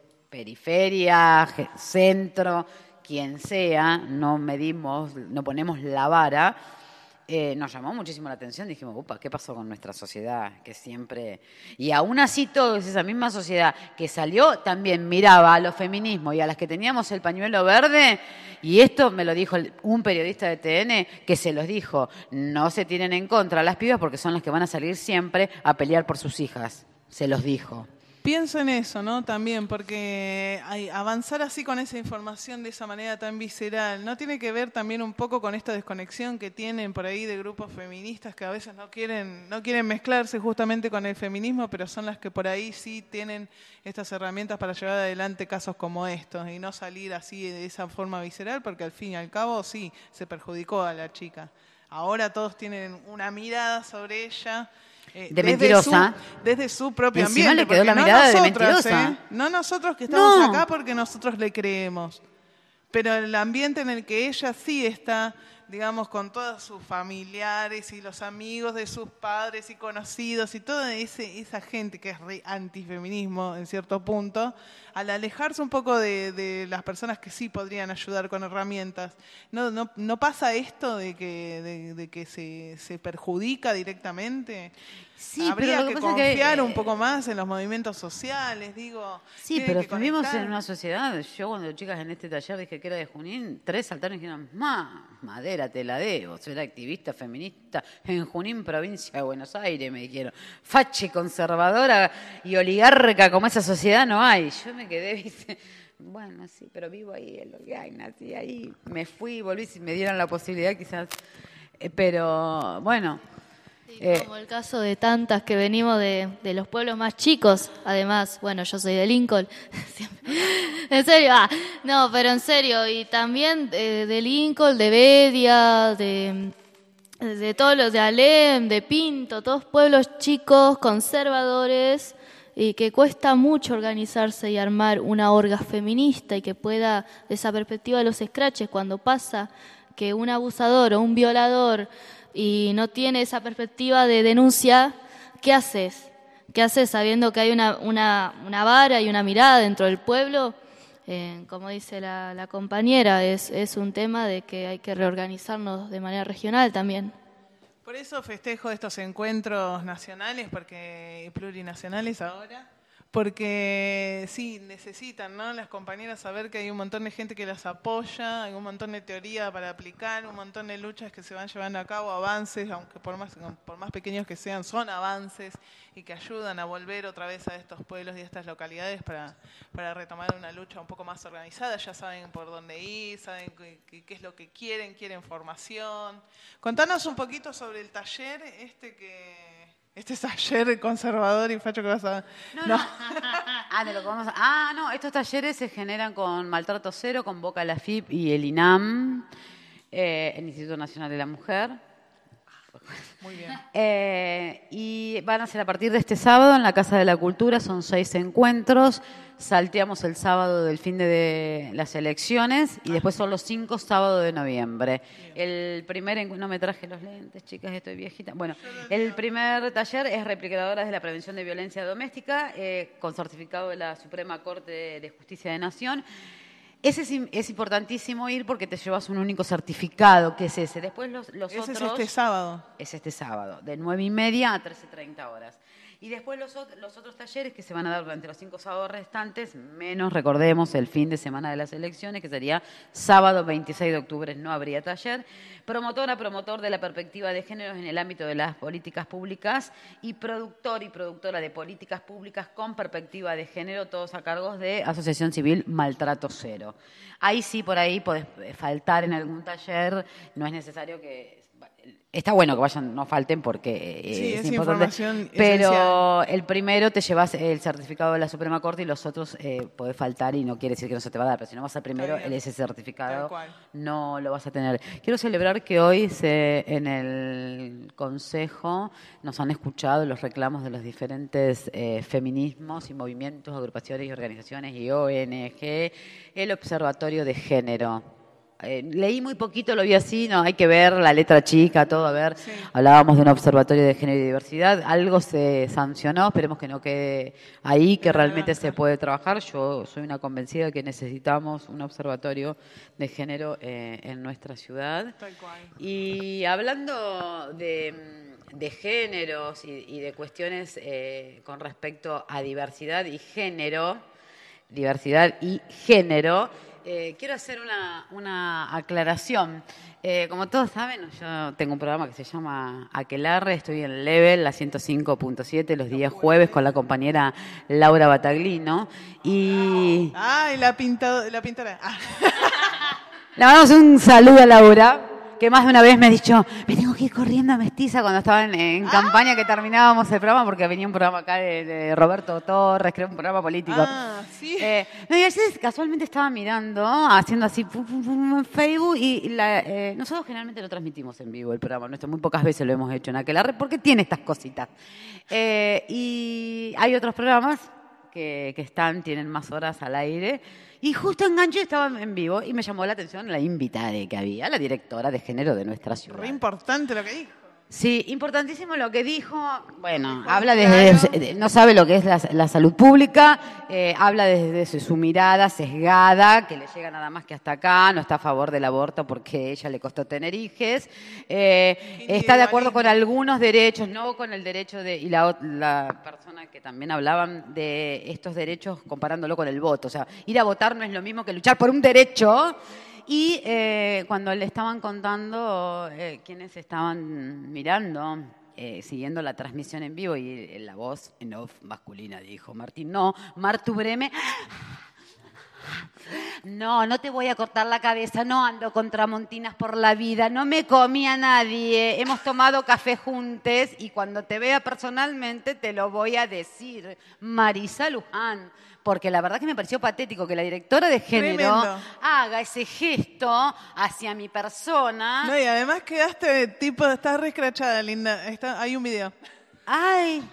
periferia, centro, quien sea, no medimos, no ponemos la vara, nos llamó muchísimo la atención. Dijimos, upa, ¿qué pasó con nuestra sociedad? Que siempre... Y aún así todos, esa misma sociedad que salió, también miraba a los feminismos y a las que teníamos el pañuelo verde, y esto me lo dijo un periodista de TN, que se los dijo, no se tienen en contra las pibas porque son las que van a salir siempre a pelear por sus hijas. Se los dijo.
Pienso en eso, ¿no? También, porque avanzar así con esa información de esa manera tan visceral, ¿no tiene que ver también un poco con esta desconexión que tienen por ahí de grupos feministas que a veces no quieren mezclarse justamente con el feminismo, pero son las que por ahí sí tienen estas herramientas para llevar adelante casos como estos y no salir así de esa forma visceral, porque al fin y al cabo sí, se perjudicó a la chica. Ahora todos tienen una mirada sobre ella.
de mentirosa.
Desde su propio
Encima
ambiente.
le quedó la
porque
mirada de
nosotras,
mentirosa.
No nosotros que estamos
No.
acá porque nosotros le creemos. Pero el ambiente en el que ella sí está, digamos, con todos sus familiares y los amigos de sus padres y conocidos y toda esa gente que es re antifeminismo en cierto punto, al alejarse un poco de las personas que sí podrían ayudar con herramientas, ¿no pasa esto de que se perjudica directamente?
Sí,
Habría
pero lo
que
que pasa es
confiar
que,
un poco más en los movimientos sociales, digo.
Sí,
tienen
pero
que
vivimos
conectar.
en una sociedad. Yo cuando chicas en este taller dije que era de Junín, 3 saltaron y dijeron, madera te la debo, soy activista feminista en Junín, provincia de Buenos Aires, me dijeron. Fache, conservadora y oligarca como esa sociedad no hay. Yo me quedé, ¿viste? Bueno, sí, pero vivo ahí, es lo que hay, nací ahí. Me fui, volví, si me dieran la posibilidad quizás. Pero, bueno.
Como el caso de tantas que venimos de los pueblos más chicos, además, bueno, yo soy de Lincoln, en serio, no, pero en serio, y también de Lincoln, de Bedia, de todos los de Alem, de Pinto, todos pueblos chicos, conservadores, y que cuesta mucho organizarse y armar una orga feminista y que pueda, de esa perspectiva de los scratches, cuando pasa que un abusador o un violador y no tiene esa perspectiva de denuncia, ¿qué haces? ¿Qué haces sabiendo que hay una vara y una mirada dentro del pueblo? Como dice la compañera, es un tema de que hay que reorganizarnos de manera regional también.
Por eso festejo estos encuentros nacionales y plurinacionales ahora, porque sí, necesitan, ¿no?, las compañeras saber que hay un montón de gente que las apoya, hay un montón de teoría para aplicar, un montón de luchas que se van llevando a cabo, avances, aunque por más pequeños que sean, son avances y que ayudan a volver otra vez a estos pueblos y a estas localidades para retomar una lucha un poco más organizada. Ya saben por dónde ir, saben qué es lo que quieren formación. Contanos un poquito sobre el taller este taller conservador y facho que vas a...
No. No, estos talleres se generan con Maltrato Cero, con Boca la FIP y el INAM, el Instituto Nacional de la Mujer.
Muy bien.
Y van a ser a partir de este sábado en la Casa de la Cultura, son 6 encuentros. Salteamos el sábado del fin de las elecciones y después son los 5 sábados de noviembre. El primer encuentro, no me traje los lentes, chicas, estoy viejita. Bueno, el primer taller es Replicadoras de la Prevención de Violencia Doméstica, con certificado de la Suprema Corte de Justicia de Nación. Ese es importantísimo ir porque te llevas un único certificado, que es ese. Después los otros...
Es este sábado.
Es este sábado, de 9:30 a 13:30 horas. Y después los otros talleres que se van a dar durante los 5 sábados restantes, menos, recordemos, el fin de semana de las elecciones, que sería sábado 26 de octubre, no habría taller. Promotor de la perspectiva de géneros en el ámbito de las políticas públicas y productora de políticas públicas con perspectiva de género, todos a cargo de Asociación Civil Maltrato Cero. Ahí sí, por ahí podés faltar en algún taller, no es necesario que... Está bueno que vayan, no falten porque
sí,
es importante,
información
pero
esencial.
El primero te llevas el certificado de la Suprema Corte y los otros podés faltar y no quiere decir que no se te va a dar, pero si no vas al primero, ese certificado no lo vas a tener. Quiero celebrar que hoy en el Consejo nos han escuchado los reclamos de los diferentes feminismos y movimientos, agrupaciones y organizaciones y ONG, el Observatorio de Género. Leí muy poquito, lo vi así, no, hay que ver la letra chica, todo, a ver. Sí. Hablábamos de un observatorio de género y diversidad, algo se sancionó, esperemos que no quede ahí, que realmente se puede trabajar. Yo soy una convencida de que necesitamos un observatorio de género en nuestra ciudad.
Tal cual.
Y hablando de géneros y de cuestiones con respecto a diversidad y género, quiero hacer una aclaración. Como todos saben, yo tengo un programa que se llama Aquelarre, estoy en Level, la 105.7, los días jueves con la compañera Laura Bataglino. Y...
¡Ay, la pintora!
Le mandamos un saludo a Laura, que más de una vez me ha dicho, me tengo que ir corriendo a Mestiza cuando estaba en campaña que terminábamos el programa, porque venía un programa acá de Roberto Torres, creo un programa político.
Sí.
No, y ayer casualmente estaba mirando, haciendo así en Facebook, y nosotros generalmente lo transmitimos en vivo el programa nuestro, muy pocas veces lo hemos hecho en Aquelarre, porque tiene estas cositas. Y hay otros programas que tienen más horas al aire. Y justo enganché, estaba en vivo y me llamó la atención la invitada que había, la directora de género de nuestra ciudad.
Re importante lo que dijo.
Sí, importantísimo lo que dijo. Bueno,
Dijo
habla
claro.
no sabe lo que es la salud pública, habla desde su mirada sesgada, que le llega nada más que hasta acá, no está a favor del aborto porque a ella le costó tener hijes, está de acuerdo con algunos derechos, no con el derecho y la persona que también hablaban de estos derechos comparándolo con el voto. O sea, ir a votar no es lo mismo que luchar por un derecho. Y cuando le estaban contando quienes estaban mirando, siguiendo la transmisión en vivo, y la voz en off masculina dijo, Martín, no, Martu Breme, no te voy a cortar la cabeza, no ando con tramontinas por la vida, no me comí a nadie, hemos tomado café juntos y cuando te vea personalmente te lo voy a decir, Marisa Luján. Porque la verdad que me pareció patético que la directora de género
Tremendo.
haga ese gesto hacia mi persona.
No, y además quedaste tipo, estás re escrachada, linda. Hay un video.
Ay,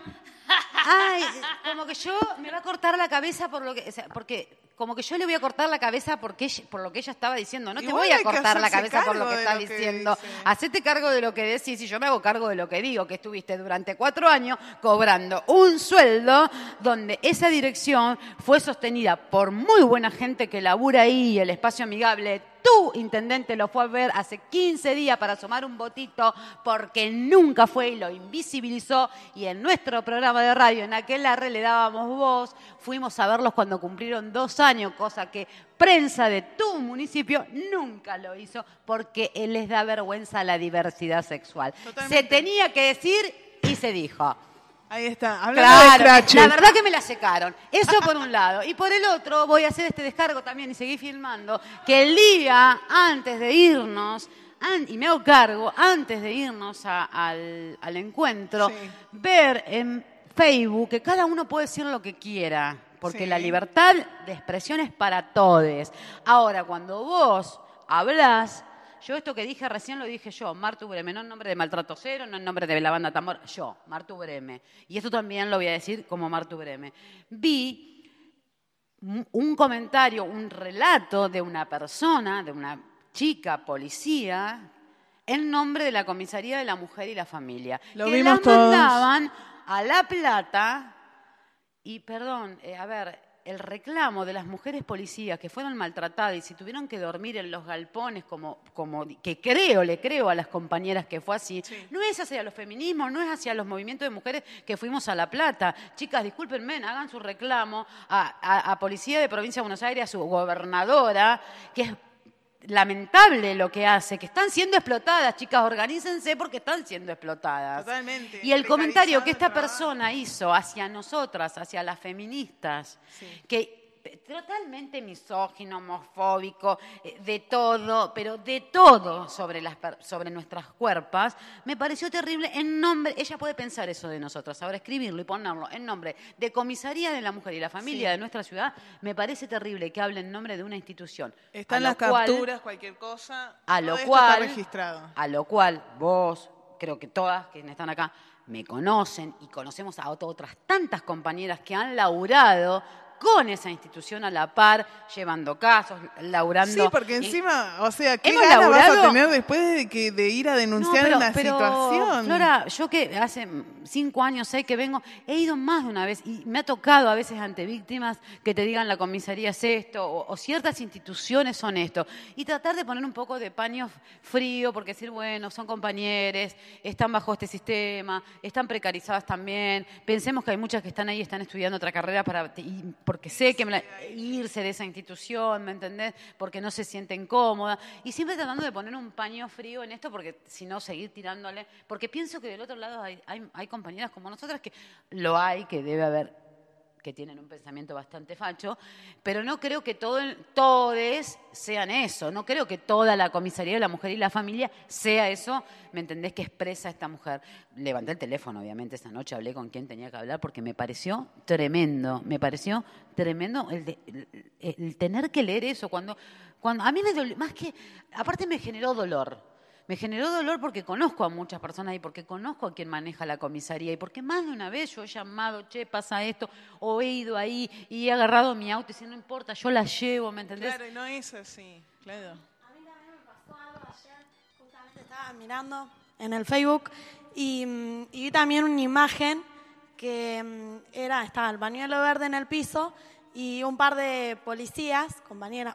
como que yo me va a cortar la cabeza porque como que yo le voy a cortar la cabeza por lo que ella estaba diciendo. No te
Igual
voy a
hay que
cortar la
hacerse
cabeza por lo
cargo
que
de
está
lo que
diciendo.
dice.
Hacete cargo de lo que decís y yo me hago cargo de lo que digo, que estuviste durante 4 años cobrando un sueldo donde esa dirección fue sostenida por muy buena gente que labura ahí, el espacio amigable. Tu intendente lo fue a ver hace 15 días para sumar un votito porque nunca fue y lo invisibilizó. Y en nuestro programa de radio, en Aquelarre, le dábamos voz. Fuimos a verlos cuando cumplieron 2 años, cosa que prensa de tu municipio nunca lo hizo porque les da vergüenza la diversidad sexual.
Totalmente.
Se tenía que decir y se dijo.
Ahí está, hablando de
Claro,
escraches.
la verdad que me la secaron. Eso por un lado. Y por el otro, voy a hacer este descargo también y seguir filmando, que el día antes de irnos, y me hago cargo, antes de irnos al encuentro,
Sí.
ver en Facebook que cada uno puede decir lo que quiera, porque
Sí.
la libertad de expresión es para todos. Ahora, cuando vos hablás, yo esto que dije recién lo dije yo, Martu Breme, no en nombre de Maltrato Cero, no en nombre de la banda Tambor, yo, Martu Breme. Y esto también lo voy a decir como Martu Breme. Vi un comentario, un relato de una persona, de una chica policía, en nombre de la Comisaría de la Mujer y la Familia.
Lo
que
vimos
la
todos.
mandaban a La Plata y, perdón, el reclamo de las mujeres policías que fueron maltratadas y si tuvieron que dormir en los galpones, como que le creo a las compañeras que fue así,
Sí.
no es hacia los feminismos, no es hacia los movimientos de mujeres que fuimos a La Plata. Chicas, discúlpenme, hagan su reclamo a Policía de Provincia de Buenos Aires, a su gobernadora, que es lamentable lo que hace, que están siendo explotadas, chicas, organícense porque están siendo explotadas.
Totalmente.
Y el comentario que esta
Precarizado el
persona hizo hacia nosotras, hacia las feministas,
Sí.
que totalmente misógino, homofóbico, de todo, pero de todo sobre nuestras cuerpas, me pareció terrible en nombre, ella puede pensar eso de nosotras, ahora escribirlo y ponerlo en nombre de Comisaría de la Mujer y la Familia
Sí.
de nuestra ciudad, me parece terrible que hable en nombre de una institución.
Están
A
las
lo cual-
capturas, cualquier cosa.
a
todo
lo
esto
cual,
está registrado.
a lo cual vos, creo que todas quienes están acá, me conocen y conocemos a otras tantas compañeras que han laburado con esa institución a la par, llevando casos, laburando.
Sí, porque encima, o sea, ¿qué
hemos
ganas vas a
laburado-
tener después de ir a denunciar
No,
una situación?
Flora, yo que hace 5 años, 6 que vengo, he ido más de una vez y me ha tocado a veces ante víctimas que te digan la comisaría es esto o ciertas instituciones son esto. Y tratar de poner un poco de paño frío porque decir, bueno, son compañeros, están bajo este sistema, están precarizadas también. Pensemos que hay muchas que están ahí, están estudiando otra carrera porque sé que irse de esa institución, ¿me entendés? Porque no se sienten cómodas. Y siempre tratando de poner un paño frío en esto, porque si no, seguir tirándole. Porque pienso que del otro lado hay compañeras como nosotras que lo hay, que debe haber que tienen un pensamiento bastante facho, pero no creo que todos sean eso, no creo que toda la comisaría de la mujer y la familia sea eso, ¿me entendés? Que expresa esta mujer. Levanté el teléfono, obviamente, esa noche hablé con quien tenía que hablar porque me pareció tremendo el tener que leer eso, cuando a mí me dolió, más que, aparte me generó dolor. Me generó dolor porque conozco a muchas personas y porque conozco a quien maneja la comisaría y porque más de una vez yo he llamado, che, pasa esto, o he ido ahí y he agarrado mi auto y si no importa, yo la llevo, ¿me entendés?
Claro, y no es así, claro.
A mí también me pasó algo ayer, justamente estaba mirando en el Facebook y vi también una imagen que estaba el pañuelo verde en el piso y un par de policías, compañeras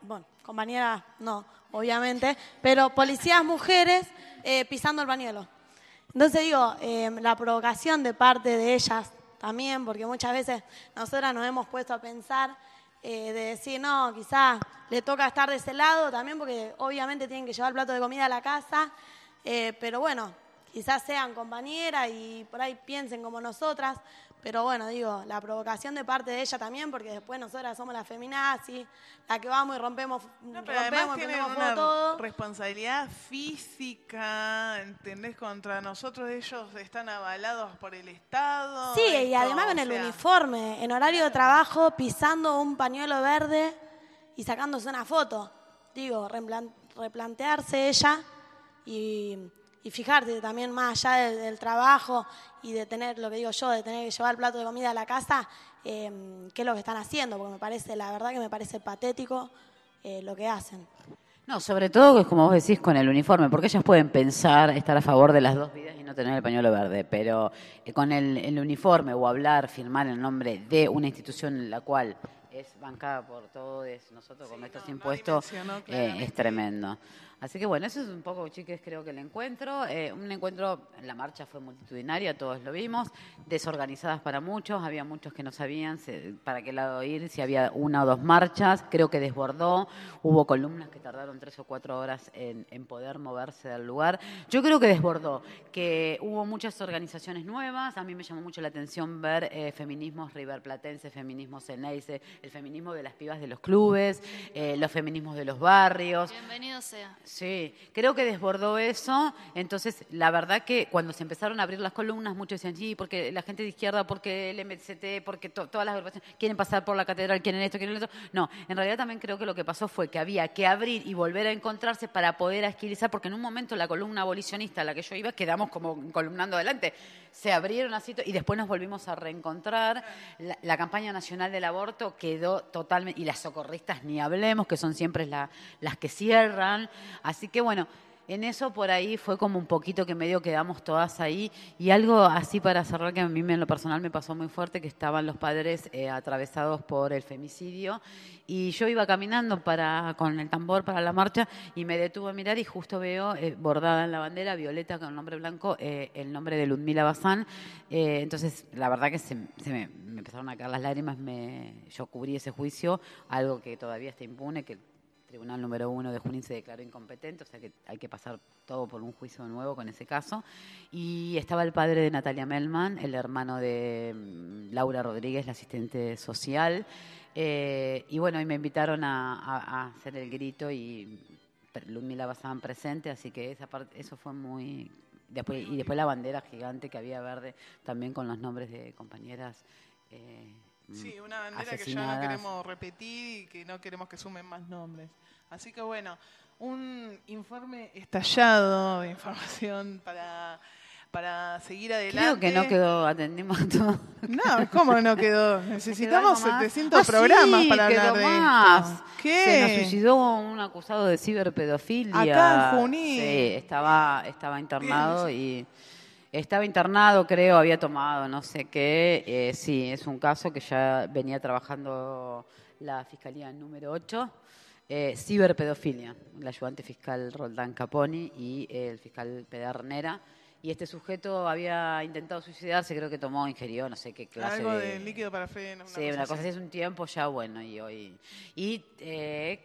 no, obviamente, pero policías mujeres pisando el pañuelo. Entonces digo, la provocación de parte de ellas también, porque muchas veces nosotras nos hemos puesto a pensar de decir, no, quizás le toca estar de ese lado también, porque obviamente tienen que llevar el plato de comida a la casa, pero bueno, quizás sean compañeras y por ahí piensen como nosotras, pero bueno, digo, la provocación de parte de ella también, porque después nosotras somos las feminazis, la que vamos y rompemos,
Pero además
y
tienen
prendemos
una
fuego todo.
responsabilidad física, ¿entendés? Contra nosotros ellos están avalados por el Estado.
Sí, y además con el uniforme, en horario de trabajo, pisando un pañuelo verde y sacándose una foto. Digo, replantearse ella y fijarte también más allá del trabajo y de tener, lo que digo yo, de tener que llevar el plato de comida a la casa, qué es lo que están haciendo, porque la verdad que me parece patético lo que hacen.
No, sobre todo, es como vos decís, con el uniforme, porque ellas pueden pensar estar a favor de las dos vidas y no tener el pañuelo verde, pero con el uniforme o hablar, firmar el nombre de una institución en la cual es bancada por todos nosotros con estos impuestos, es tremendo. Así que bueno, eso es un poco, chiques, creo que el encuentro. Un encuentro, la marcha fue multitudinaria, todos lo vimos, desorganizadas para muchos, había muchos que no sabían para qué lado ir, si había una o dos marchas, creo que desbordó, hubo columnas que tardaron 3 o 4 horas en poder moverse del lugar. Yo creo que desbordó, que hubo muchas organizaciones nuevas, a mí me llamó mucho la atención ver feminismos riverplatenses, feminismos Ceneice, el feminismo de las pibas de los clubes, los feminismos de los barrios.
Bienvenido sea.
Sí, creo que desbordó eso. Entonces, la verdad que cuando se empezaron a abrir las columnas, muchos decían, sí, porque la gente de izquierda, porque el MCT, porque todas las agrupaciones quieren pasar por la catedral, quieren esto, quieren esto. No, en realidad también creo que lo que pasó fue que había que abrir y volver a encontrarse para poder agilizar, porque en un momento la columna abolicionista a la que yo iba, quedamos como columnando adelante. Se abrieron así y después nos volvimos a reencontrar. La campaña nacional del aborto quedó totalmente, y las socorristas ni hablemos, que son siempre las que cierran. Así que bueno, en eso por ahí fue como un poquito que medio quedamos todas ahí. Y algo así para cerrar que a mí en lo personal me pasó muy fuerte, que estaban los padres atravesados por el femicidio. Y yo iba caminando con el tambor para la marcha y me detuve a mirar y justo veo bordada en la bandera, violeta con el nombre blanco, el nombre de Ludmila Bazán. Entonces, la verdad que se me empezaron a caer las lágrimas. Yo cubrí ese juicio, algo que todavía está impune, que Tribunal número 1 de Junín se declaró incompetente, o sea que hay que pasar todo por un juicio nuevo con ese caso. Y estaba el padre de Natalia Melman, el hermano de Laura Rodríguez, la asistente social. Y bueno, y me invitaron a hacer el grito y Ludmila Bazán presente, así que esa parte, eso fue muy... Después la bandera gigante que había verde, también con los nombres de compañeras
sí, una bandera
asesinadas.
Que ya no queremos repetir y que no queremos que sumen más nombres. Así que bueno, un informe estallado de información para seguir adelante.
Creo que no quedó, atendimos a todo.
No, ¿cómo no quedó? Necesitamos 700 programas para hablar de esto. ¿Qué?
Se nos suicidó un acusado de ciberpedofilia.
Acá en Junín.
Sí, estaba internado y... Estaba internado, creo, había tomado no sé qué. Sí, es un caso que ya venía trabajando la Fiscalía número 8. Ciberpedofilia, el ayudante fiscal Roldán Caponi y el fiscal Pedernera. Y este sujeto había intentado suicidarse, creo que ingirió, no sé qué clase
algo de líquido parafeno.
Sí, una cosa así, hace un tiempo ya, bueno, y hoy. Y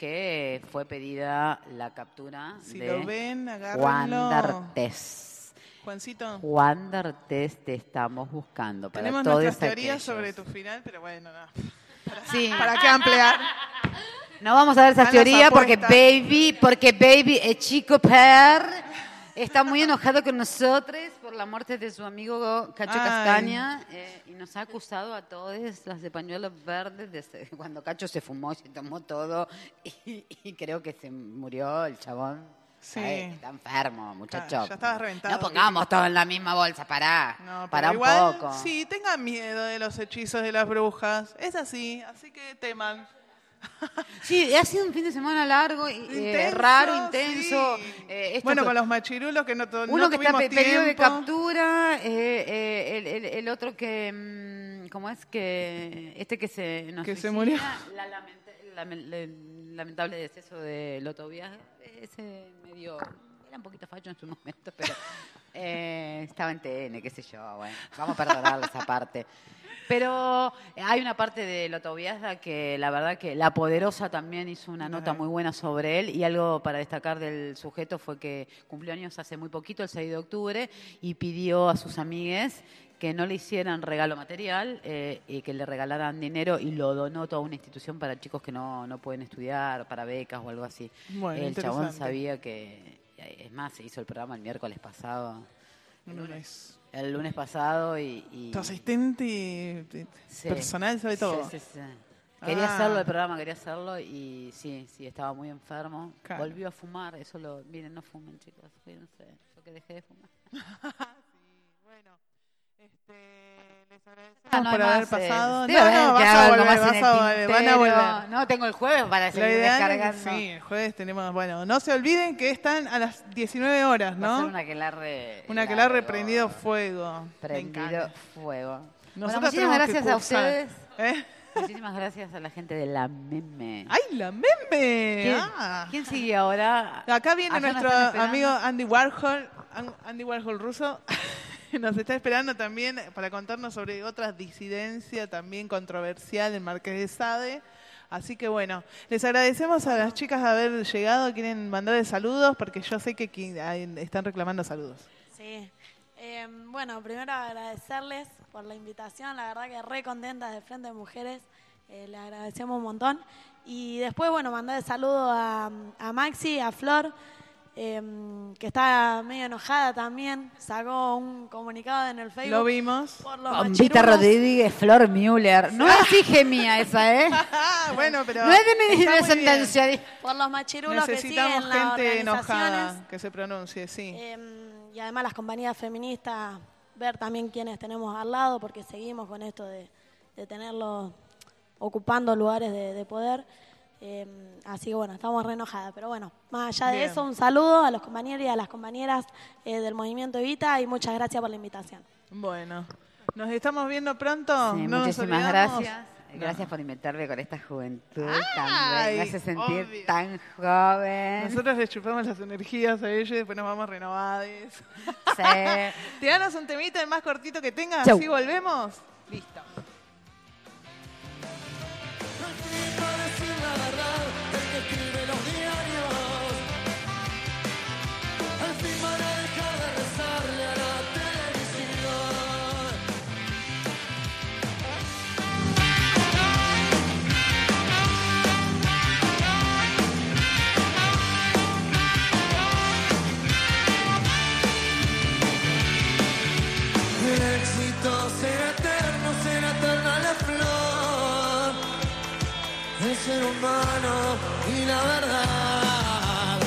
que fue pedida la captura
si
de
lo ven,
Juan
agárrenlo.
D'Artés.
Juancito.
Juan D'Artés, te estamos buscando para
Tenemos
todos
nuestras teorías
aquellos.
sobre tu final, pero bueno, no.
Sí.
¿Para qué ampliar?
No vamos a ver esas
Están las
teorías porque
apuestas.
Baby, el chico Per, está muy enojado con nosotros por la muerte de su amigo Cacho
Ay.
Castaña y nos ha acusado a todos las de pañuelos verdes desde cuando Cacho se fumó y se tomó todo y creo que se murió el chabón.
Sí.
Ay, está enfermo, muchacho.
Ya estaba reventado.
No pongamos todo en la misma bolsa, pará.
No, pero
Pará un
igual,
poco.
sí, tengan miedo de los hechizos de las brujas. Es así que teman.
Sí, ha sido un fin de semana largo,
Intenso,
raro, intenso.
sí.
Esto
Bueno,
que-
con los machirulos que no
uno que está
tuvimos
pedido de
tiempo.
captura, el otro que, ¿cómo es? Que este que se nos
Que se
suicida,
murió.
Lamentable deceso de Loto Viaje, ese medio, era un poquito facho en su momento, pero estaba en TN, qué sé yo, bueno, vamos a perdonarle esa parte. Pero hay una parte de Loto Biasda que la verdad que La Poderosa también hizo una nota muy buena sobre él y algo para destacar del sujeto fue que cumplió años hace muy poquito, el 6 de octubre, y pidió a sus amigues que no le hicieran regalo material y que le regalaran dinero y lo donó toda una institución para chicos que no pueden estudiar, para becas o algo así.
Bueno,
el chabón
interesante.
sabía que, es más, se hizo el programa el miércoles pasado. El lunes pasado y
Tu asistente
Sí.
personal sabe todo.
Sí. Quería
Ah.
hacerlo el programa, quería hacerlo y sí, estaba muy enfermo.
Claro.
Volvió a fumar, miren, no fumen, chicos, cuídense, yo que dejé de fumar.
Bueno, les agradecemos
No hay
por haber
más,
pasado.
debe haber
vas
quedado
a
algo
volver,
más en
vas
el
a volver, van a
tintero.
volver.
No, tengo el jueves para
La
seguir
idea es que
descargando.
sí, el jueves tenemos, bueno, no se olviden que están a las 19 horas,
Va a ser
¿no?
un aquelarre.
Un aquelarre prendido fuego. Me
Prendido
encanta.
fuego.
Nosotros
Bueno, muchísimas
tenemos que
gracias a
cursar.
ustedes.
¿Eh?
Muchísimas gracias a la gente de la Meme.
¡Ay, la meme!
¿Quién,
Ah.
quién sigue ahora?
Acá viene
Allá nos
nuestro
están esperando.
amigo Andy Warhol, Andy Warhol ruso. Nos está esperando también para contarnos sobre otra disidencia también controversial en Marqués de Sade. Así que bueno, les agradecemos a las chicas de haber llegado. Quieren mandarles saludos porque yo sé que están reclamando saludos.
Sí. Bueno, primero agradecerles por la invitación, la verdad que re contentas de Frente de Mujeres, le agradecemos un montón. Y después, bueno, mandar saludo a Maxi, a Flor, que está medio enojada también, sacó un comunicado en el Facebook.
Lo vimos.
Por los
Bombita
machirulos.
Rodríguez, Flor Müller. No es hija mía esa, ¿eh?
Bueno, pero
No es de mi
está muy
descendencia.
Por los machirulos que
Necesitamos
siguen las
gente
organizaciones.
enojada que se pronuncie, sí.
Y además las compañías feministas, ver también quiénes tenemos al lado, porque seguimos con esto de tenerlos ocupando lugares de poder. Así que bueno, estamos re enojadas. Pero bueno, más allá de
Bien.
eso, un saludo a los compañeros y a las compañeras del Movimiento Evita y muchas gracias por la invitación.
Bueno, nos estamos viendo pronto.
Sí,
¿No nos
muchísimas
olvidamos?
gracias. Gracias por invitarme con esta juventud
Ay,
también. Me hace sentir
obvio.
tan joven.
Nosotros les chupamos las energías a ellos y después nos vamos renovados.
Sí.
Tiranos un temita el más cortito que tengas,
Chau.
así volvemos. Listo.
El éxito será eterna la flor, el ser humano y la verdad.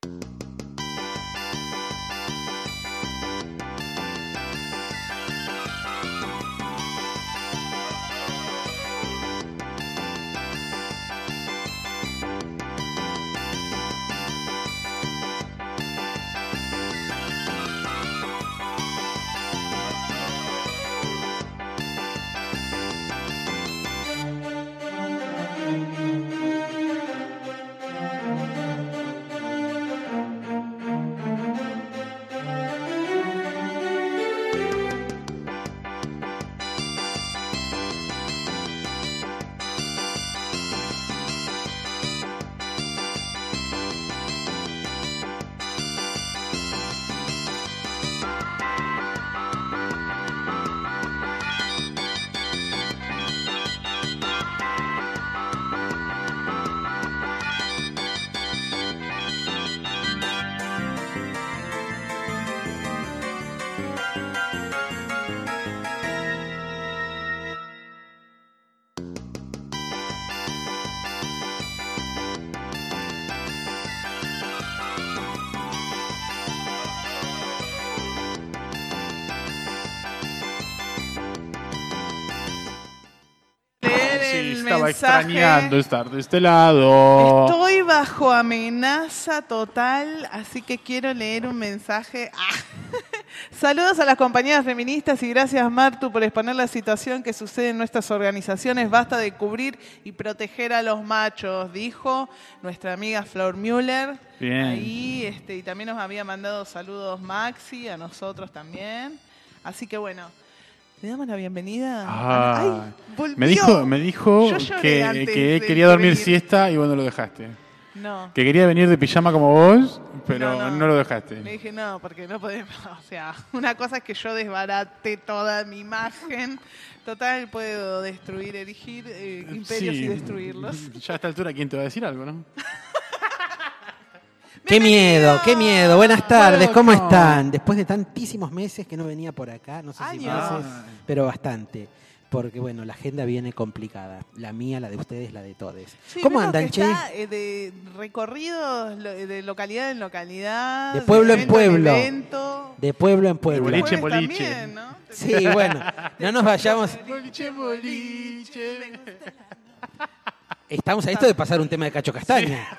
Estaba
mensaje.
extrañando estar de este lado.
Estoy bajo amenaza total, así que quiero leer un mensaje. Saludos a las compañeras feministas y gracias, Martu, por exponer la situación que sucede en nuestras organizaciones. Basta de cubrir y proteger a los machos, dijo nuestra amiga Flor Müller.
Bien.
Ahí, y también nos había mandado saludos Maxi, a nosotros también. Así que bueno, le damos la bienvenida.
Ay,
volvió.
me dijo
Yo lloré antes
que
de
quería dormir
venir.
siesta y vos no lo dejaste.
No.
Que quería venir de pijama como vos, pero no lo dejaste.
Le dije, no, porque no podemos. O sea, una cosa es que yo desbarate toda mi imagen. Total, puedo destruir, erigir imperios y destruirlos.
Ya a esta altura, ¿quién te va a decir algo, no?
¡Qué miedo, qué miedo! Buenas tardes, ¿cómo
Bueno.
están? Después de tantísimos meses que no venía por acá, no sé si
Años.
meses, pero bastante. Porque, bueno, la agenda viene complicada. La mía, la de ustedes, la de todos.
Sí,
¿Cómo
vemos
andan,
que
che?
está, de recorridos de localidad en localidad.
De pueblo en
evento
pueblo.
evento.
De pueblo en pueblo.
boliche en
Jueves
boliche.
también, ¿no?
Sí, bueno, no nos vayamos.
Boliche, boliche.
Estamos a esto de pasar un tema de Cacho Castaña.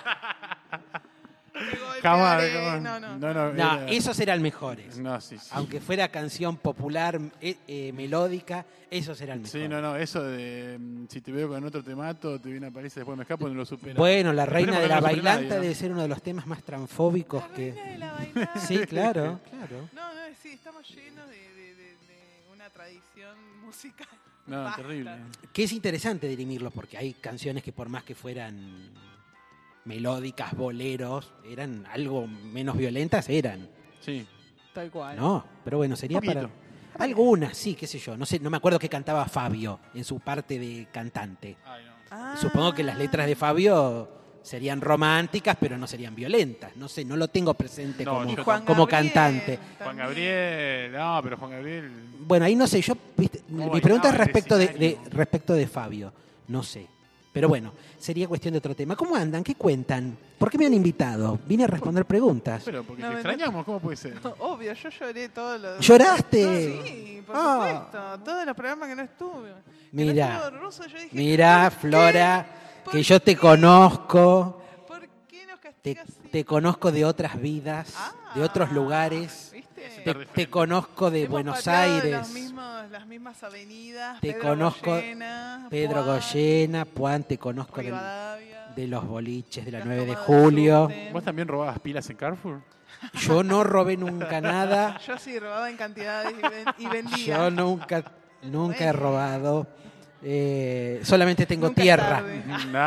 Cámara,
No.
No, esos eran mejores.
No, sí.
Aunque fuera canción popular, melódica, esos eran mejores.
Sí, no, eso de si te veo con otro te mato, te viene a París y después me escapo, no lo supera.
Bueno, La Reina de la
Esperemos que no lo supere
Bailanta
nadie, ¿no?
debe ser uno de los temas más transfóbicos que... Sí, claro, claro.
No, sí, estamos llenos de una tradición musical.
No,
Basta.
terrible.
Que es interesante dirimirlos porque hay canciones que por más que fueran melódicas, boleros, eran algo menos violentas, eran.
Sí.
Tal cual.
No, pero bueno, sería
Poquito.
para... Algunas, sí, qué sé yo. No sé, no me acuerdo qué cantaba Fabio en su parte de cantante.
Ay, no.
Ah.
Supongo que las letras de Fabio serían románticas, pero no serían violentas. No sé, no lo tengo presente
No,
como,
yo
Juan
como
Gabriel
cantante.
Juan Gabriel, no, pero Juan Gabriel.
Bueno, ahí no sé, yo, viste,
¿Cómo
mi pregunta es
bailaba en el escenario?
respecto de Fabio. No sé. Pero bueno, sería cuestión de otro tema. ¿Cómo andan? ¿Qué cuentan? ¿Por qué me han invitado? Vine a responder preguntas.
Pero porque
No,
te
no.
extrañamos, ¿cómo puede ser?
Obvio, yo lloré todos los...
¿Lloraste?
Sí, por
Ah.
supuesto. Todos los programas que no estuve. Que
Mira,
no estuvo Russo, yo dije,
mira,
¿por qué?
Flora,
¿Por
que yo te
qué?
conozco,
¿Por qué nos
te,
castigas así?
te conozco de otras vidas, de otros lugares,
¿Viste?
te conozco de
Hemos
Buenos
pateado
Aires,
las mismas avenidas.
te
Pedro
conozco,
Goyena,
Pedro
Puan,
Goyena, Puan, te conozco
Rivadavia,
de los boliches de la
Gastón
9 de
Madrid
julio.
Suten.
¿Vos también robabas pilas en Carrefour?
Yo no robé nunca nada,
Yo sí robaba en cantidades y vendía.
yo nunca he robado, solamente tengo
Nunca es
tierra.
tarde.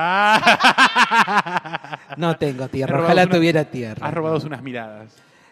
No tengo tierra,
Has robado
ojalá
una-
tuviera tierra.
Has robado unas miradas.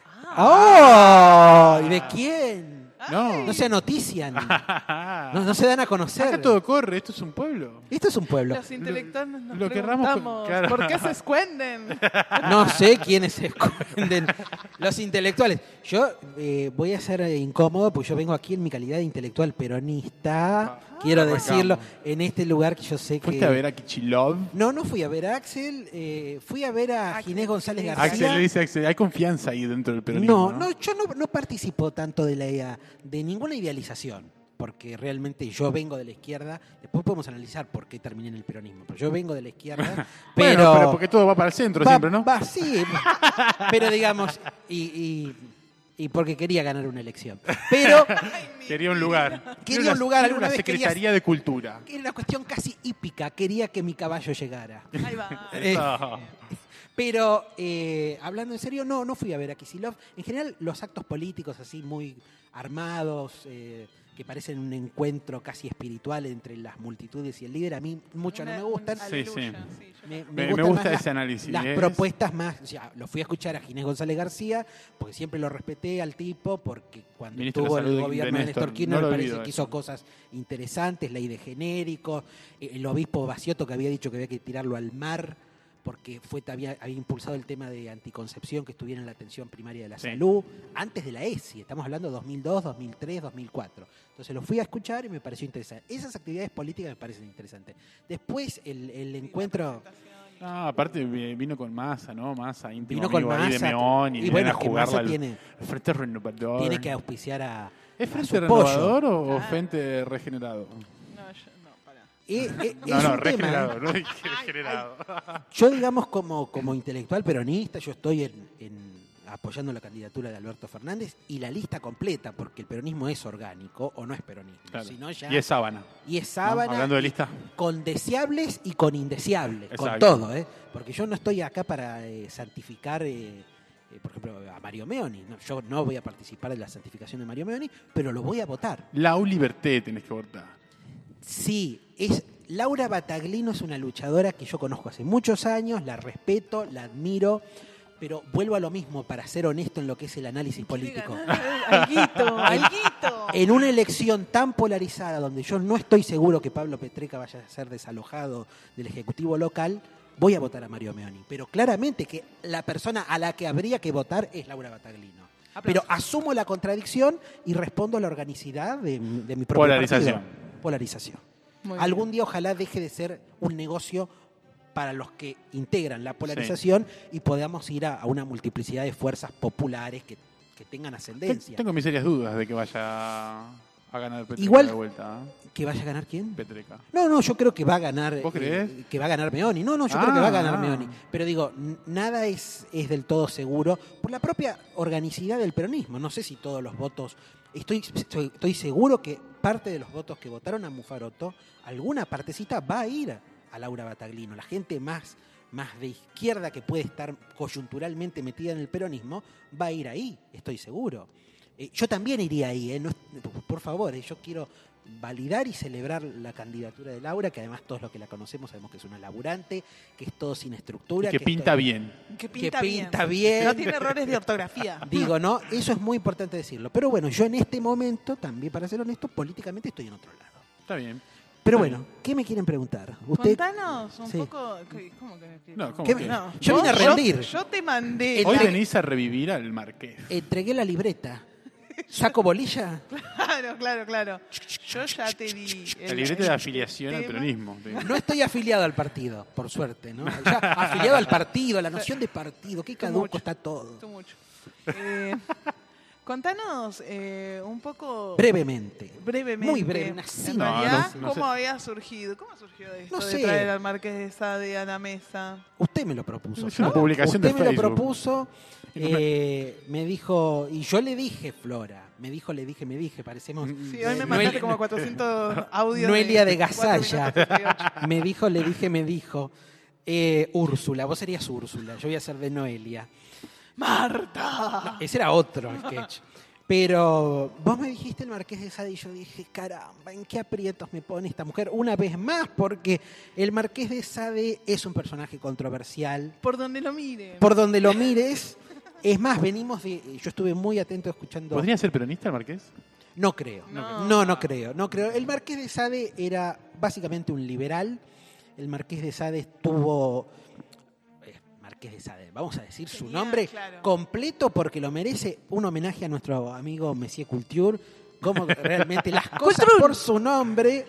¡Oh! ¿Y de quién?
No.
No se notician, no se dan a conocer.
Acá todo corre, esto es un pueblo.
Esto es un pueblo.
Los intelectuales nos
lo querramos
preguntamos,
claro.
¿por qué se esconden?
No sé quiénes se esconden. Los intelectuales. Yo voy a ser incómodo porque yo vengo aquí en mi calidad de intelectual peronista. quiero decirlo, en este lugar que yo sé que...
¿Fuiste a ver a Kichilov?
No fui a ver a Axel, fui a ver a Ginés González García.
Axel le dice Axel, hay confianza ahí dentro del peronismo.
No, yo no participo tanto de ninguna idealización, porque realmente yo vengo de la izquierda. Después podemos analizar por qué terminé en el peronismo, pero yo vengo de la izquierda.
pero porque todo va para el centro siempre, ¿no?
Sí, pero digamos, y porque quería ganar una elección. Pero
quería un lugar.
Quería un lugar, alguna
una
vez
Secretaría de Cultura.
Era una cuestión casi hípica, quería que mi caballo llegara.
Ahí va.
Pero, hablando en serio, no fui a ver a Kicillof. En general, los actos políticos así muy armados, que parecen un encuentro casi espiritual entre las multitudes y el líder, a mí mucho no me gustan.
Sí.
Me
gusta ese análisis.
Las propuestas más, o sea, lo fui a escuchar a Ginés González García, porque siempre lo respeté al tipo, porque cuando estuvo en el gobierno de Néstor Kirchner me parece que hizo cosas interesantes, ley de genéricos, el obispo Baciotto que había dicho que había que tirarlo al mar, porque había impulsado el tema de anticoncepción, que estuviera en la atención primaria de la salud, antes de la ESI, estamos hablando de 2002, 2003, 2004. Entonces lo fui a escuchar y me pareció interesante. Esas actividades políticas me parecen interesantes. Después el encuentro...
aparte vino con Massa, ¿no? Massa, íntimo
vino con
amigo ahí de Meón, y
bueno,
a jugarla
tiene
Frente Renovador.
Tiene que auspiciar a
¿Es Frente Renovador o Frente Regenerado?
No,
regenerado, no dije regenerado.
Yo, digamos, como intelectual peronista, yo estoy apoyando la candidatura de Alberto Fernández y la lista completa, porque el peronismo es orgánico o no es peronismo.
Claro.
Sino ya,
y es sábana.
¿No?
Hablando de lista.
Con deseables y con indeseables,
Exacto.
con todo, porque yo no estoy acá para santificar... por ejemplo, a Mario Meoni. No, yo no voy a participar de la santificación de Mario Meoni, pero lo voy a votar.
La Liberté tenés que votar.
Sí, Laura Battaglino es una luchadora que yo conozco hace muchos años, la respeto, la admiro, pero vuelvo a lo mismo, para ser honesto en lo que es el análisis político.
Alguito.
En una elección tan polarizada, donde yo no estoy seguro que Pablo Petreca vaya a ser desalojado del Ejecutivo local, voy a votar a Mario Meoni. Pero claramente que la persona a la que habría que votar es Laura Battaglino. Pero asumo la contradicción y respondo a la organicidad de mi propio partido. Polarización. Algún día ojalá deje de ser un negocio para los que integran la polarización y podamos ir a una multiplicidad de fuerzas populares que tengan ascendencia.
Tengo mis serias dudas de que vaya a ganar Petreca
Igual,
de vuelta.
¿Que vaya a ganar quién?
Petreca.
No, yo creo que va a ganar...
¿Vos creés?
Que va a ganar Meoni. No, yo creo que va a ganar Meoni. Pero digo, nada es del todo seguro por la propia organicidad del peronismo. No sé si todos los votos... Estoy seguro que parte de los votos que votaron a Mufarotto, alguna partecita va a ir a Laura Battaglino. La gente más de izquierda que puede estar coyunturalmente metida en el peronismo va a ir ahí, estoy seguro. Yo también iría ahí, por favor, yo quiero validar y celebrar la candidatura de Laura, que además todos los que la conocemos sabemos que es una laburante, que es todo sin estructura.
Que pinta bien.
Que pinta bien. No tiene errores de ortografía.
Digo, ¿no? Eso es muy importante decirlo. Pero bueno, yo en este momento, también para ser honesto, políticamente estoy en otro lado.
Está bien.
Pero bueno, ¿qué me quieren preguntar?
Contanos un poco... ¿Cómo que?
No, ¿cómo que?
No.
Yo vine a rendir.
Yo te mandé...
Hoy venís a revivir al Marqués.
Entregué la libreta. ¿Saco bolilla?
Claro. Yo ya te di...
La libreta de afiliación al peronismo.
No estoy afiliado al partido, por suerte, ¿no? Ya, afiliado al partido, a la noción de partido, qué caduco está todo.
Mucho. Contanos un poco...
Brevemente.
Muy
breve, una
¿cómo había surgido? ¿Cómo surgió esto de traer al Marqués de Sade a la mesa?
Usted me lo propuso.
Es una publicación de Facebook.
Usted me lo propuso, me dijo, y yo le dije, Flora, me dije, parecemos...
Sí, hoy me mandaste como 400 audios.
Noelia de Gasalla. Me dijo. Úrsula, vos serías Úrsula, yo voy a ser de Noelia.
¡Marta!
No, ese era otro sketch. Pero vos me dijiste el Marqués de Sade y yo dije, caramba, ¿en qué aprietos me pone esta mujer? Una vez más, porque el Marqués de Sade es un personaje controversial.
Por donde lo mires.
Por donde lo mires. Es más, yo estuve muy atento escuchando...
¿Podría ser peronista el Marqués?
No creo. No creo. El Marqués de Sade era básicamente un liberal. El Marqués de Sade estuvo... Marqués de Sade, vamos a decir su nombre completo porque lo merece, un homenaje a nuestro amigo Monsieur Culture, cómo realmente las cosas por su nombre,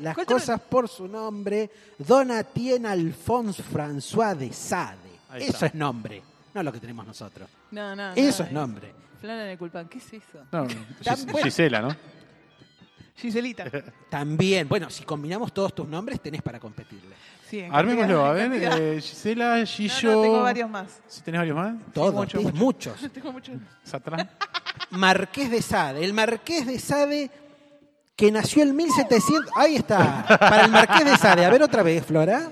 Donatien Alphonse François de Sade. Eso es nombre, no lo que tenemos nosotros.
No.
Eso es nombre.
Flora de Culpan, ¿qué es eso?
No, Gisela, ¿no?
Giselita.
También, bueno, si combinamos todos tus nombres, tenés para competirle.
Sí,
Armémoslo, a ver. Gisela, Gillo.
No, tengo varios más.
¿Tenés varios más?
Todos,
Sí,
muchos.
Tengo muchos.
¿Satrán?
Marqués de Sade. El Marqués de Sade que nació en 1700... Ahí está. Para el Marqués de Sade. A ver otra vez, Flora.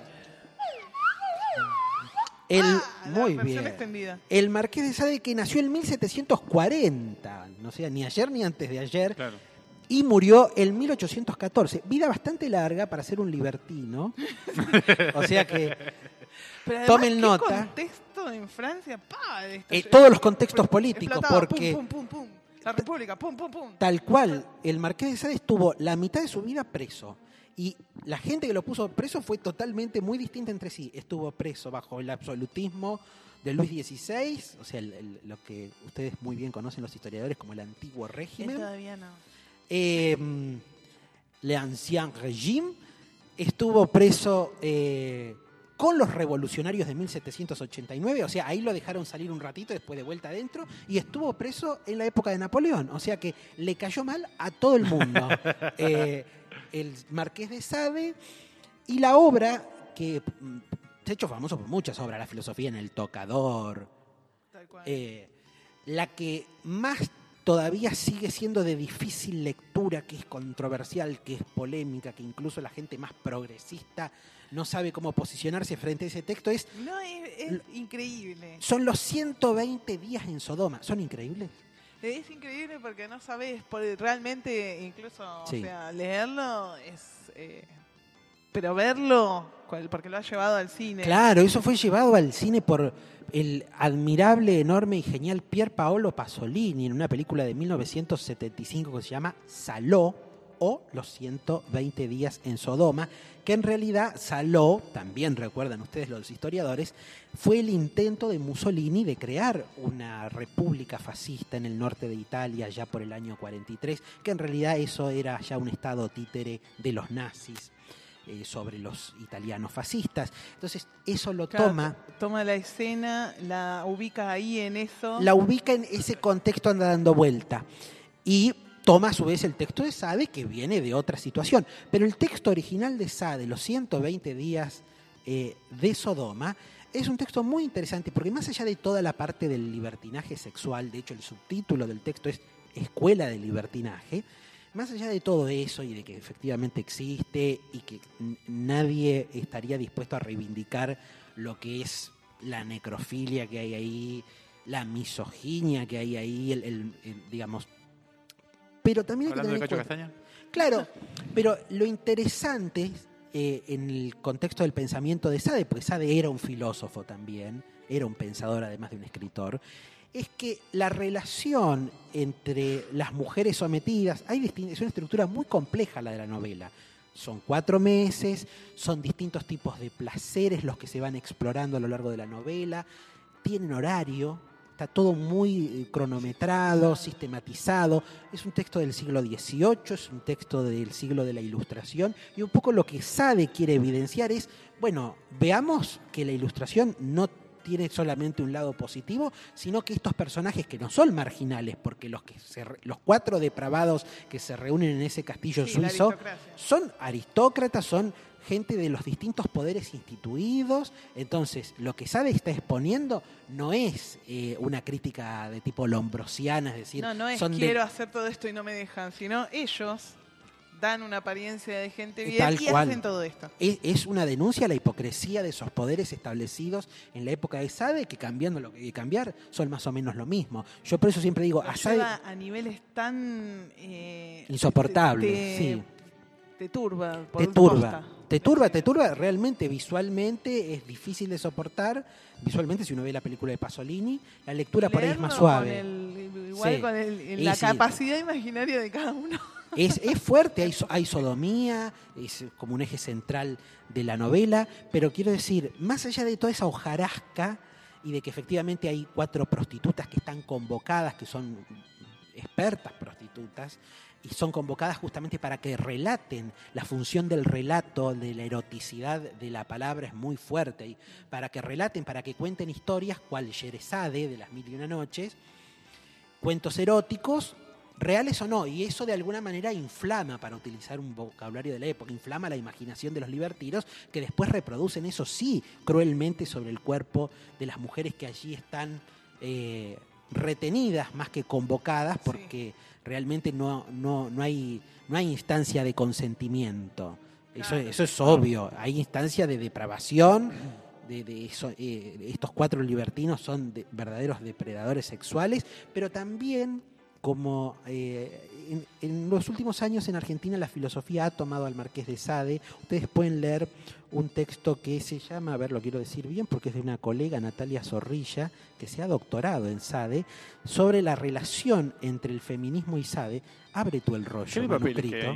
Muy bien.
Extendida.
El Marqués de Sade que nació en 1740. No sé, ni ayer ni antes de ayer.
Claro.
Y murió en 1814. Vida bastante larga para ser un libertino. O sea que
Pero además,
tomen
¿qué
nota.
contexto en Francia?
Todos los contextos políticos,
explotaba,
porque
pum. La República, pum.
tal cual, el Marqués de Sade estuvo la mitad de su vida preso. Y la gente que lo puso preso fue totalmente muy distinta entre sí. Estuvo preso bajo el absolutismo de Luis XVI, o sea, lo que ustedes muy bien conocen los historiadores como el antiguo régimen.
Todavía no.
Le Ancien Régime. Estuvo preso con los revolucionarios de 1789, o sea, ahí lo dejaron salir un ratito, después de vuelta adentro, y estuvo preso en la época de Napoleón, o sea que le cayó mal a todo el mundo. El Marqués de Sade, y la obra que se ha hecho famoso por muchas obras, la filosofía en el tocador, la que más todavía sigue siendo de difícil lectura, que es controversial, que es polémica, que incluso la gente más progresista no sabe cómo posicionarse frente a ese texto, es
increíble.
Son los 120 días en Sodoma. ¿Son increíbles?
Es increíble porque no sabes, realmente incluso,
Sí.
o sea, leerlo es... pero verlo, porque lo ha llevado al cine.
Claro, eso fue llevado al cine por el admirable, enorme y genial Pier Paolo Pasolini en una película de 1975 que se llama Salò, o Los 120 días en Sodoma, que en realidad Salò, también recuerdan ustedes los historiadores, fue el intento de Mussolini de crear una república fascista en el norte de Italia ya por el año 43, que en realidad eso era ya un estado títere de los nazis sobre los italianos fascistas. Entonces eso lo toma
la escena, la ubica ahí en eso.
La ubica en ese contexto, anda dando vuelta. Y toma a su vez el texto de Sade, que viene de otra situación. Pero el texto original de Sade, Los 120 días de Sodoma, es un texto muy interesante, porque más allá de toda la parte del libertinaje sexual, de hecho el subtítulo del texto es Escuela de Libertinaje, más allá de todo eso y de que efectivamente existe y que nadie estaría dispuesto a reivindicar lo que es la necrofilia que hay ahí, la misoginia que hay ahí, digamos... Pero también hay que
¿Hablando de
tener
Cacho
en cuenta-
Castaña?
Claro, pero lo interesante en el contexto del pensamiento de Sade, porque Sade era un filósofo también, era un pensador además de un escritor, es que la relación entre las mujeres sometidas, es una estructura muy compleja la de la novela. Son 4 meses, son distintos tipos de placeres los que se van explorando a lo largo de la novela, tienen horario, está todo muy cronometrado, sistematizado. Es un texto del siglo XVIII, es un texto del siglo de la Ilustración, y un poco lo que Sade quiere evidenciar es, bueno, veamos que la Ilustración no tiene solamente un lado positivo, sino que estos personajes que no son marginales, porque los 4 depravados que se reúnen en ese castillo suizo son aristócratas, son gente de los distintos poderes instituidos. Entonces, lo que Sade está exponiendo no es una crítica de tipo lombrosiana, es decir,
No es quiero hacer todo esto y no me dejan, sino ellos dan una apariencia de gente bien
tal
y
cual.
hacen todo esto.
Es una denuncia a la hipocresía de esos poderes establecidos en la época de Sade, que cambiando lo que hay que cambiar son más o menos lo mismo. Yo por eso siempre digo, a Sade...
Lleva a niveles tan...
insoportables, sí.
Te turba.
Te turba, realmente visualmente es difícil de soportar. Visualmente, si uno ve la película de Pasolini, la lectura por ahí es más suave.
Igual
Sí.
con la capacidad imaginaria de cada uno.
Es fuerte, hay sodomía, es como un eje central de la novela, pero quiero decir, más allá de toda esa hojarasca y de que efectivamente hay 4 prostitutas que están convocadas, que son expertas prostitutas, y son convocadas justamente para que relaten. La función del relato, de la eroticidad de la palabra es muy fuerte, y para que relaten, para que cuenten historias, cual Sherezade de las 1001 noches, cuentos eróticos, reales o no, y eso de alguna manera inflama, para utilizar un vocabulario de la época, inflama la imaginación de los libertinos, que después reproducen eso sí cruelmente sobre el cuerpo de las mujeres que allí están retenidas más que convocadas, porque realmente no hay instancia de consentimiento. Eso es obvio, hay instancia de depravación. Estos 4 libertinos son verdaderos depredadores sexuales, pero también, como en los últimos años en Argentina la filosofía ha tomado al Marqués de Sade, ustedes pueden leer un texto que se llama, a ver, lo quiero decir bien porque es de una colega, Natalia Zorrilla, que se ha doctorado en Sade, sobre la relación entre el feminismo y Sade. Abre tú el rollo manuscrito.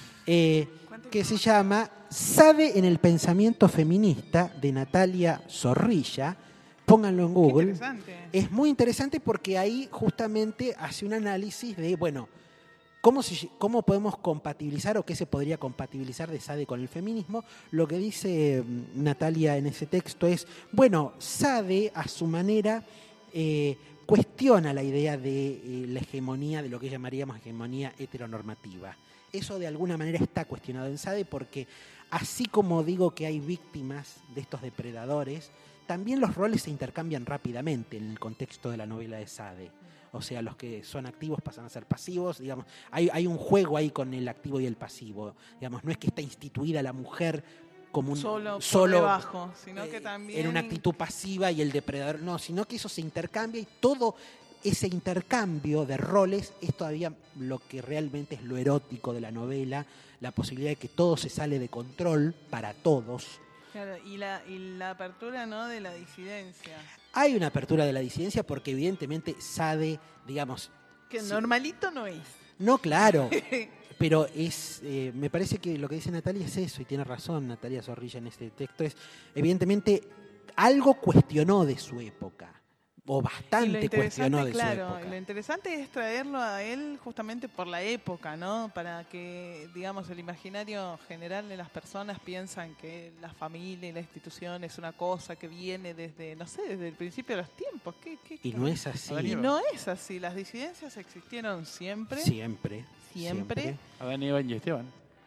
Que se llama Sade en el pensamiento feminista, de Natalia Zorrilla. Pónganlo en Google. Es muy interesante porque ahí justamente hace un análisis de, bueno, cómo podemos compatibilizar o qué se podría compatibilizar de Sade con el feminismo. Lo que dice Natalia en ese texto es, bueno, Sade a su manera cuestiona la idea de la hegemonía, de lo que llamaríamos hegemonía heteronormativa. Eso de alguna manera está cuestionado en Sade porque así como digo que hay víctimas de estos depredadores, también los roles se intercambian rápidamente en el contexto de la novela de Sade. O sea, los que son activos pasan a ser pasivos, digamos, hay un juego ahí con el activo y el pasivo. Digamos, no es que está instituida la mujer como un
solo por debajo, sino que también
en una actitud pasiva y el depredador, no, sino que eso se intercambia y todo ese intercambio de roles es todavía lo que realmente es lo erótico de la novela, la posibilidad de que todo se sale de control para todos.
Claro, y la apertura, ¿no?, de la disidencia.
Hay una apertura de la disidencia porque evidentemente Sade, digamos...
Que normalito no es.
No, claro, pero es me parece que lo que dice Natalia es eso, y tiene razón Natalia Zorrilla en este texto, es evidentemente algo cuestionó de su época. O bastante cuestionó de su época.
Lo interesante es traerlo a él justamente por la época, ¿no? Para que, digamos, el imaginario general de las personas piensan que la familia y la institución es una cosa que viene desde, no sé, desde el principio de los tiempos.
Y no es así.
Y no es así. Las disidencias existieron siempre.
Siempre.
Adán, Eva y Esteban.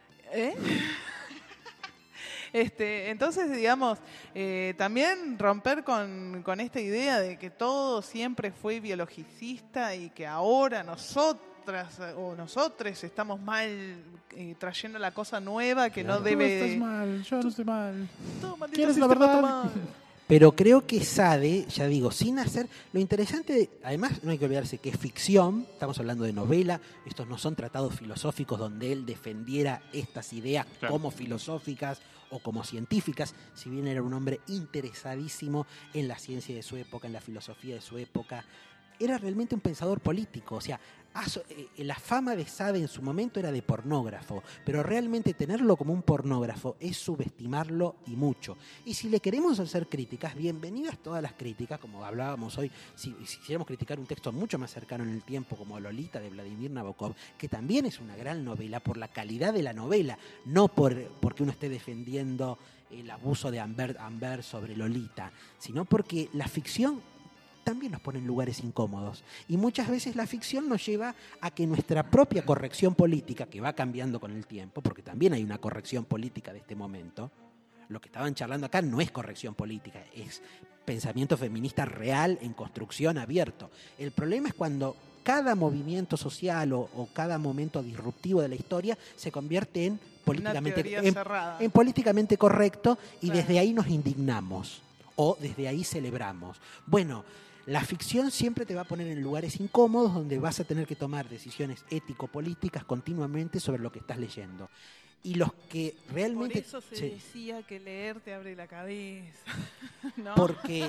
Entonces, digamos, también romper con esta idea de que todo siempre fue biologicista y que ahora nosotras o nosotres estamos mal trayendo la cosa nueva que no debe...
Tú estás mal, yo no estoy mal.
¿Quieres la verdad?
Pero creo que Sade, ya digo, sin hacer... Lo interesante, además no hay que olvidarse que es ficción, estamos hablando de novela, estos no son tratados filosóficos donde él defendiera estas ideas como filosóficas o como científicas, si bien era un hombre interesadísimo en la ciencia de su época, en la filosofía de su época, era realmente un pensador político, o sea, la fama de Sade en su momento era de pornógrafo, pero realmente tenerlo como un pornógrafo es subestimarlo y mucho. Y si le queremos hacer críticas, bienvenidas todas las críticas, como hablábamos hoy, si quisiéramos criticar un texto mucho más cercano en el tiempo como Lolita de Vladimir Nabokov, que también es una gran novela por la calidad de la novela, no porque uno esté defendiendo el abuso de Amber sobre Lolita, sino porque la ficción también nos pone en lugares incómodos. Y muchas veces la ficción nos lleva a que nuestra propia corrección política, que va cambiando con el tiempo, porque también hay una corrección política de este momento, lo que estaban charlando acá no es corrección política, es pensamiento feminista real, en construcción, abierto. El problema es cuando cada movimiento social o cada momento disruptivo de la historia se convierte en políticamente correcto y desde ahí nos indignamos o desde ahí celebramos. Bueno, la ficción siempre te va a poner en lugares incómodos donde vas a tener que tomar decisiones ético-políticas continuamente sobre lo que estás leyendo. Y los que realmente...
Por eso se decía que leer te abre la cabeza. ¿No?
Porque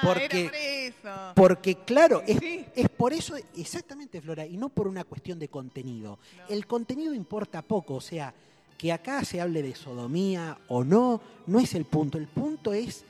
claro, es por eso, exactamente, Flora, y no por una cuestión de contenido. No. El contenido importa poco, o sea, que acá se hable de sodomía o no, no es el punto. El punto es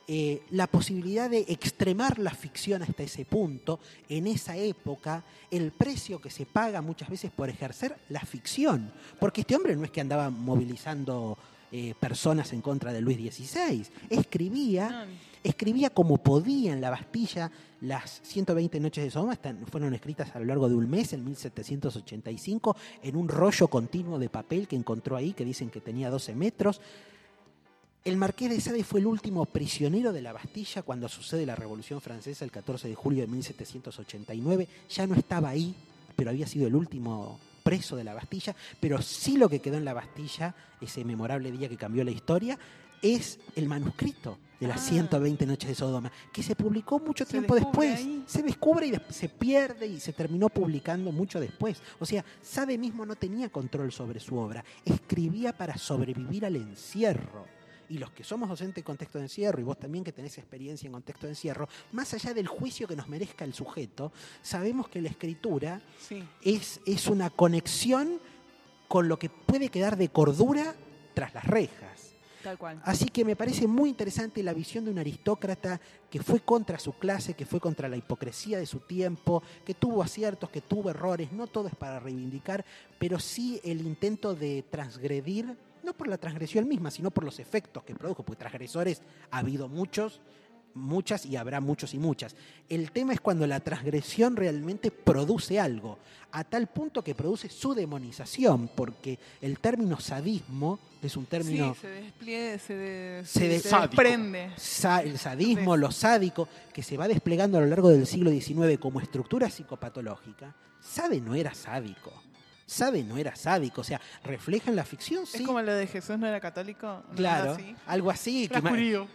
la posibilidad de extremar la ficción hasta ese punto, en esa época, el precio que se paga muchas veces por ejercer la ficción. Porque este hombre no es que andaba movilizando personas en contra de Luis XVI, escribía como podía en la Bastilla. Las 120 noches de Sodoma fueron escritas a lo largo de un mes, en 1785, en un rollo continuo de papel que encontró ahí, que dicen que tenía 12 metros. El Marqués de Sade fue el último prisionero de la Bastilla cuando sucede la Revolución Francesa el 14 de julio de 1789. Ya no estaba ahí, pero había sido el último preso de la Bastilla. Pero sí lo que quedó en la Bastilla, ese memorable día que cambió la historia, es el manuscrito de las 120 noches de Sodoma, que se publicó mucho tiempo después. Se descubre y se pierde y se terminó publicando mucho después. O sea, Sade mismo no tenía control sobre su obra. Escribía para sobrevivir al encierro. Y los que somos docentes en contexto de encierro, y vos también que tenés experiencia en contexto de encierro, más allá del juicio que nos merezca el sujeto, sabemos que la escritura es una conexión con lo que puede quedar de cordura tras las rejas.
Tal cual.
Así que me parece muy interesante la visión de un aristócrata que fue contra su clase, que fue contra la hipocresía de su tiempo, que tuvo aciertos, que tuvo errores. No todo es para reivindicar, pero sí el intento de transgredir, no por la transgresión misma, sino por los efectos que produjo, porque transgresores ha habido muchos, muchas y habrá muchos y muchas. El tema es cuando la transgresión realmente produce algo, a tal punto que produce su demonización, porque el término sadismo es un término...
Sí, se despliega,
se
desprende.
El sadismo, lo sádico, que se va desplegando a lo largo del siglo XIX como estructura psicopatológica. Sade no era sádico. Sade no era sádico, o sea, refleja en la ficción, sí.
Es como lo de Jesús no era católico.
Claro,
¿no?
algo así.
Era judío.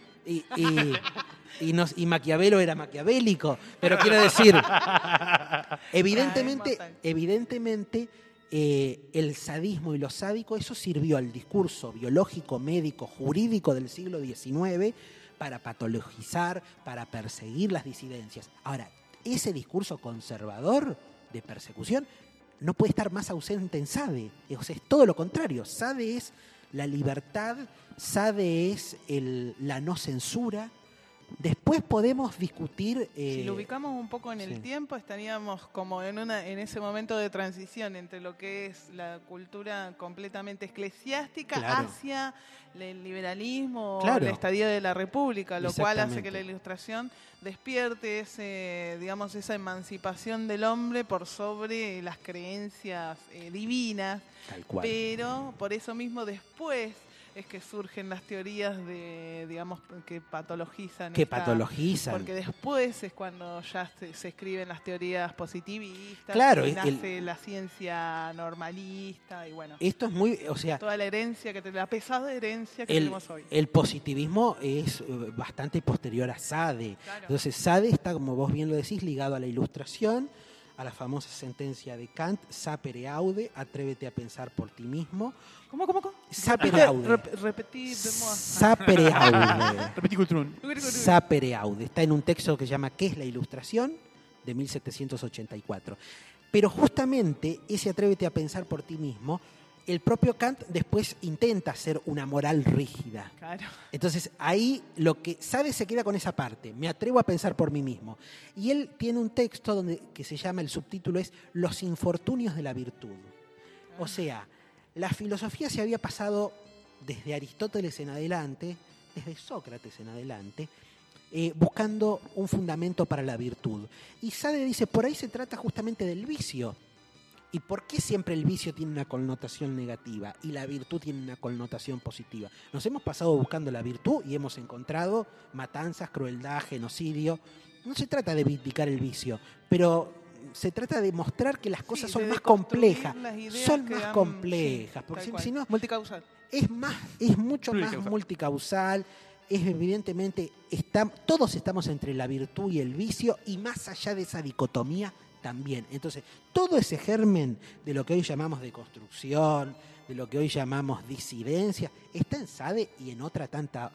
Y Maquiavelo era maquiavélico, pero quiero decir, evidentemente el sadismo y lo sádico, eso sirvió al discurso biológico, médico, jurídico del siglo XIX para patologizar, para perseguir las disidencias. Ahora, ese discurso conservador de persecución no puede estar más ausente en Sade. O sea, es todo lo contrario. Sade es la libertad, Sade es la no censura. Después podemos discutir...
si lo ubicamos un poco en el tiempo, estaríamos como en ese momento de transición entre lo que es la cultura completamente eclesiástica hacia el liberalismo o el estadio de la República, lo cual hace que la Ilustración despierte esa emancipación del hombre por sobre las creencias divinas.
Tal cual.
Pero por eso mismo después es que surgen las teorías que patologizan. Porque después es cuando ya se escriben las teorías positivistas,
claro,
y nace la ciencia normalista y bueno.
Esto es muy, o sea,
toda la herencia la pesada herencia que tenemos hoy.
El positivismo es bastante posterior a Sade. Claro. Entonces Sade está, como vos bien lo decís, ligado a la Ilustración, a la famosa sentencia de Kant, sapere aude, atrévete a pensar por ti mismo.
¿Cómo?
Sapere aude.
Repetí.
Sapere aude.
Repetí cultrún.
Sapere aude. Está en un texto que se llama ¿Qué es la Ilustración? De 1784. Pero justamente ese atrévete a pensar por ti mismo, el propio Kant después intenta hacer una moral rígida.
Claro.
Entonces ahí lo que Sade se queda con esa parte, me atrevo a pensar por mí mismo. Y él tiene un texto que se llama, el subtítulo es Los infortunios de la virtud. O sea, la filosofía se había pasado desde Aristóteles en adelante, desde Sócrates en adelante, buscando un fundamento para la virtud. Y Sade dice, por ahí se trata justamente del vicio. ¿Y por qué siempre el vicio tiene una connotación negativa y la virtud tiene una connotación positiva? Nos hemos pasado buscando la virtud y hemos encontrado matanzas, crueldad, genocidio. No se trata de vindicar el vicio, pero se trata de mostrar que las cosas son más complejas. Son más complejas, porque si no,
multicausal.
Es mucho más multicausal. Es evidentemente, todos estamos entre la virtud y el vicio, y más allá de esa dicotomía también. Entonces, todo ese germen de lo que hoy llamamos deconstrucción, de lo que hoy llamamos disidencia, está en Sade y en otros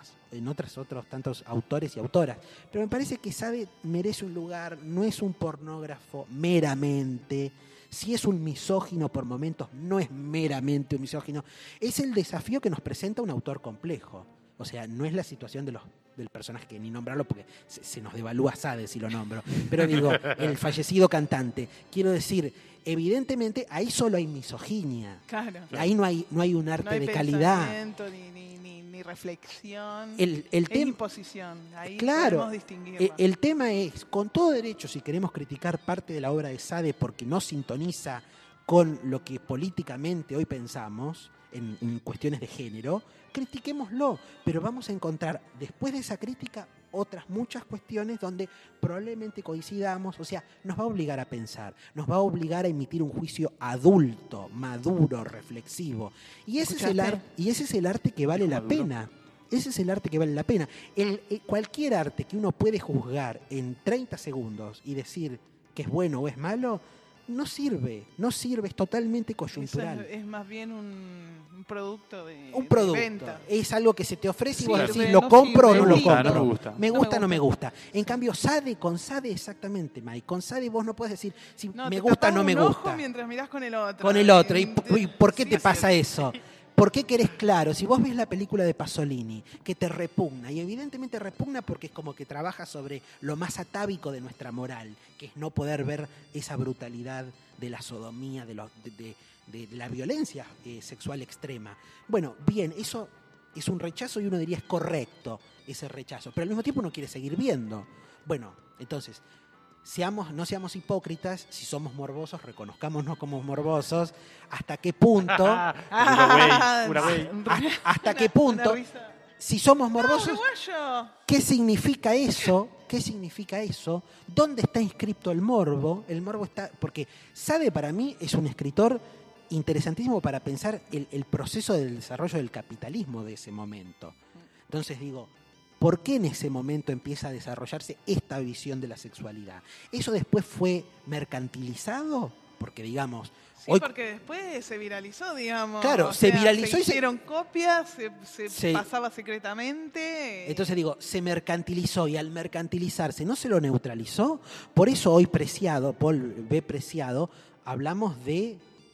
tantos autores y autoras. Pero me parece que Sade merece un lugar, no es un pornógrafo meramente. Si es un misógino por momentos, no es meramente un misógino. Es el desafío que nos presenta un autor complejo. O sea, no es la situación de del personaje, que ni nombrarlo porque se nos devalúa Sade si lo nombro, pero digo, el fallecido cantante. Quiero decir, evidentemente ahí solo hay misoginia.
Claro.
Ahí no hay un arte
No hay
de calidad.
pensamiento, ni reflexión,
El
es
tema,
imposición. Ahí
claro,
podemos distinguirlo.
el tema es, con todo derecho, si queremos criticar parte de la obra de Sade porque no sintoniza con lo que políticamente hoy pensamos en cuestiones de género, critiquémoslo, pero vamos a encontrar después de esa crítica otras muchas cuestiones donde probablemente coincidamos, o sea, nos va a obligar a pensar, nos va a obligar a emitir un juicio adulto, maduro, reflexivo. Y ese es el arte que vale la pena. Ese es el arte que vale la pena. Cualquier arte que uno puede juzgar en 30 segundos y decir que es bueno o es malo, no sirve, es totalmente coyuntural.
Eso es más bien un producto de
venta. Es algo que se te ofrece y vos decís,
Sirve,
¿lo
no
compro
sirve,
o no lo
no
compro?
me gusta.
Me gusta o no me gusta. En cambio, con Sade exactamente, Mike. Con Sade vos no puedes decir si me gusta o no me gusta.
Mientras mirás con el otro.
Con el otro. ¿Y por qué te pasa eso? ¿Por qué querés claro? Si vos ves la película de Pasolini, que te repugna, y evidentemente repugna porque es como que trabaja sobre lo más atávico de nuestra moral, que es no poder ver esa brutalidad de la sodomía, de la violencia sexual extrema. Bueno, bien, eso es un rechazo y uno diría es correcto ese rechazo, pero al mismo tiempo uno quiere seguir viendo. Bueno, entonces, no seamos hipócritas, si somos morbosos, reconozcámonos como morbosos, hasta qué punto, hasta qué punto, si somos morbosos, ¿qué significa eso? ¿Qué significa eso? ¿Dónde está inscripto el morbo? El morbo está, porque Sade para mí es un escritor interesantísimo para pensar el proceso del desarrollo del capitalismo de ese momento. Entonces digo, ¿por qué en ese momento empieza a desarrollarse esta visión de la sexualidad? ¿Eso después fue mercantilizado? Porque digamos...
Sí, porque después se viralizó, digamos.
Claro, se viralizó
se
y se
hicieron copias, se pasaba secretamente.
Entonces digo, se mercantilizó y al mercantilizarse no se lo neutralizó. Por eso hoy Preciado, Paul B. Preciado, hablamos de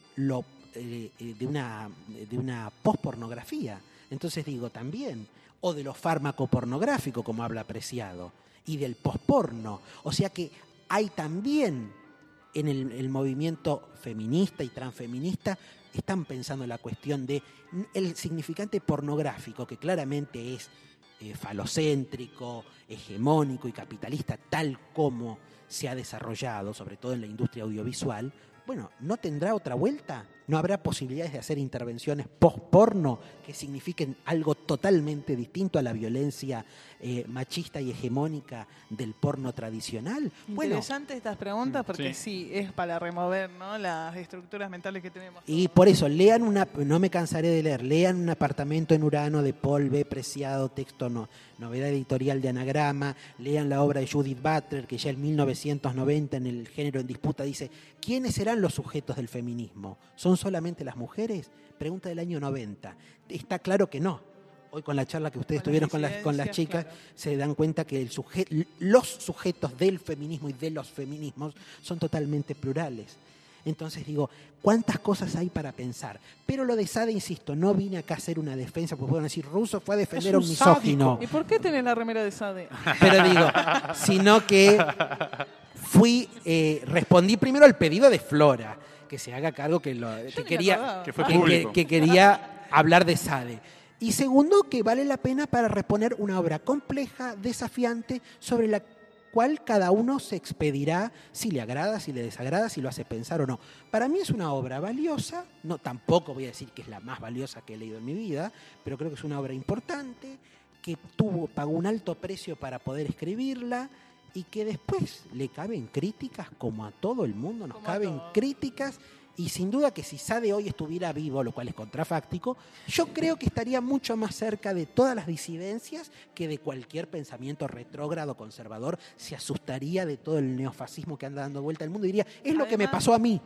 una pospornografía. Entonces digo también, o de lo fármaco pornográfico, como habla Preciado, y del posporno. O sea que hay también en el movimiento feminista y transfeminista, están pensando la cuestión de el significante pornográfico, que claramente es falocéntrico, hegemónico y capitalista, tal como se ha desarrollado, sobre todo en la industria audiovisual. Bueno, ¿no tendrá otra vuelta? ¿No habrá posibilidades de hacer intervenciones post-porno que signifiquen algo totalmente distinto a la violencia machista y hegemónica del porno tradicional?
Interesante estas preguntas porque sí, es para remover, ¿no?, las estructuras mentales que tenemos.
Y por eso, no me cansaré de lean Un apartamento en Urano de Paul B. Preciado, texto novedad editorial de Anagrama, lean la obra de Judith Butler, que ya en 1990 en El género en disputa dice, ¿quiénes serán los sujetos del feminismo? ¿Son solamente las mujeres? Pregunta del año 90. Está claro que no. Hoy con la charla que ustedes tuvieron con las chicas, claro, se dan cuenta que los sujetos del feminismo y de los feminismos son totalmente plurales. Entonces digo, ¿cuántas cosas hay para pensar? Pero lo de Sade, insisto, no vine acá a hacer una defensa, porque pueden decir, Russo fue a defender a un misógino.
Sádico. ¿Y por qué tenés la remera de Sade?
Pero digo, sino que respondí primero al pedido de Flora, que se haga cargo que quería hablar de Sade. Y segundo, que vale la pena para reponer una obra compleja, desafiante, sobre la cual cada uno se expedirá si le agrada, si le desagrada, si lo hace pensar o no. Para mí es una obra valiosa, no, tampoco voy a decir que es la más valiosa que he leído en mi vida, pero creo que es una obra importante, que pagó un alto precio para poder escribirla y que después le caben críticas, como a todo el mundo nos caben críticas. Y sin duda que si Sade hoy estuviera vivo, lo cual es contrafáctico, yo creo que estaría mucho más cerca de todas las disidencias que de cualquier pensamiento retrógrado conservador. Se asustaría de todo el neofascismo que anda dando vuelta al mundo y diría, es lo que me pasó a mí,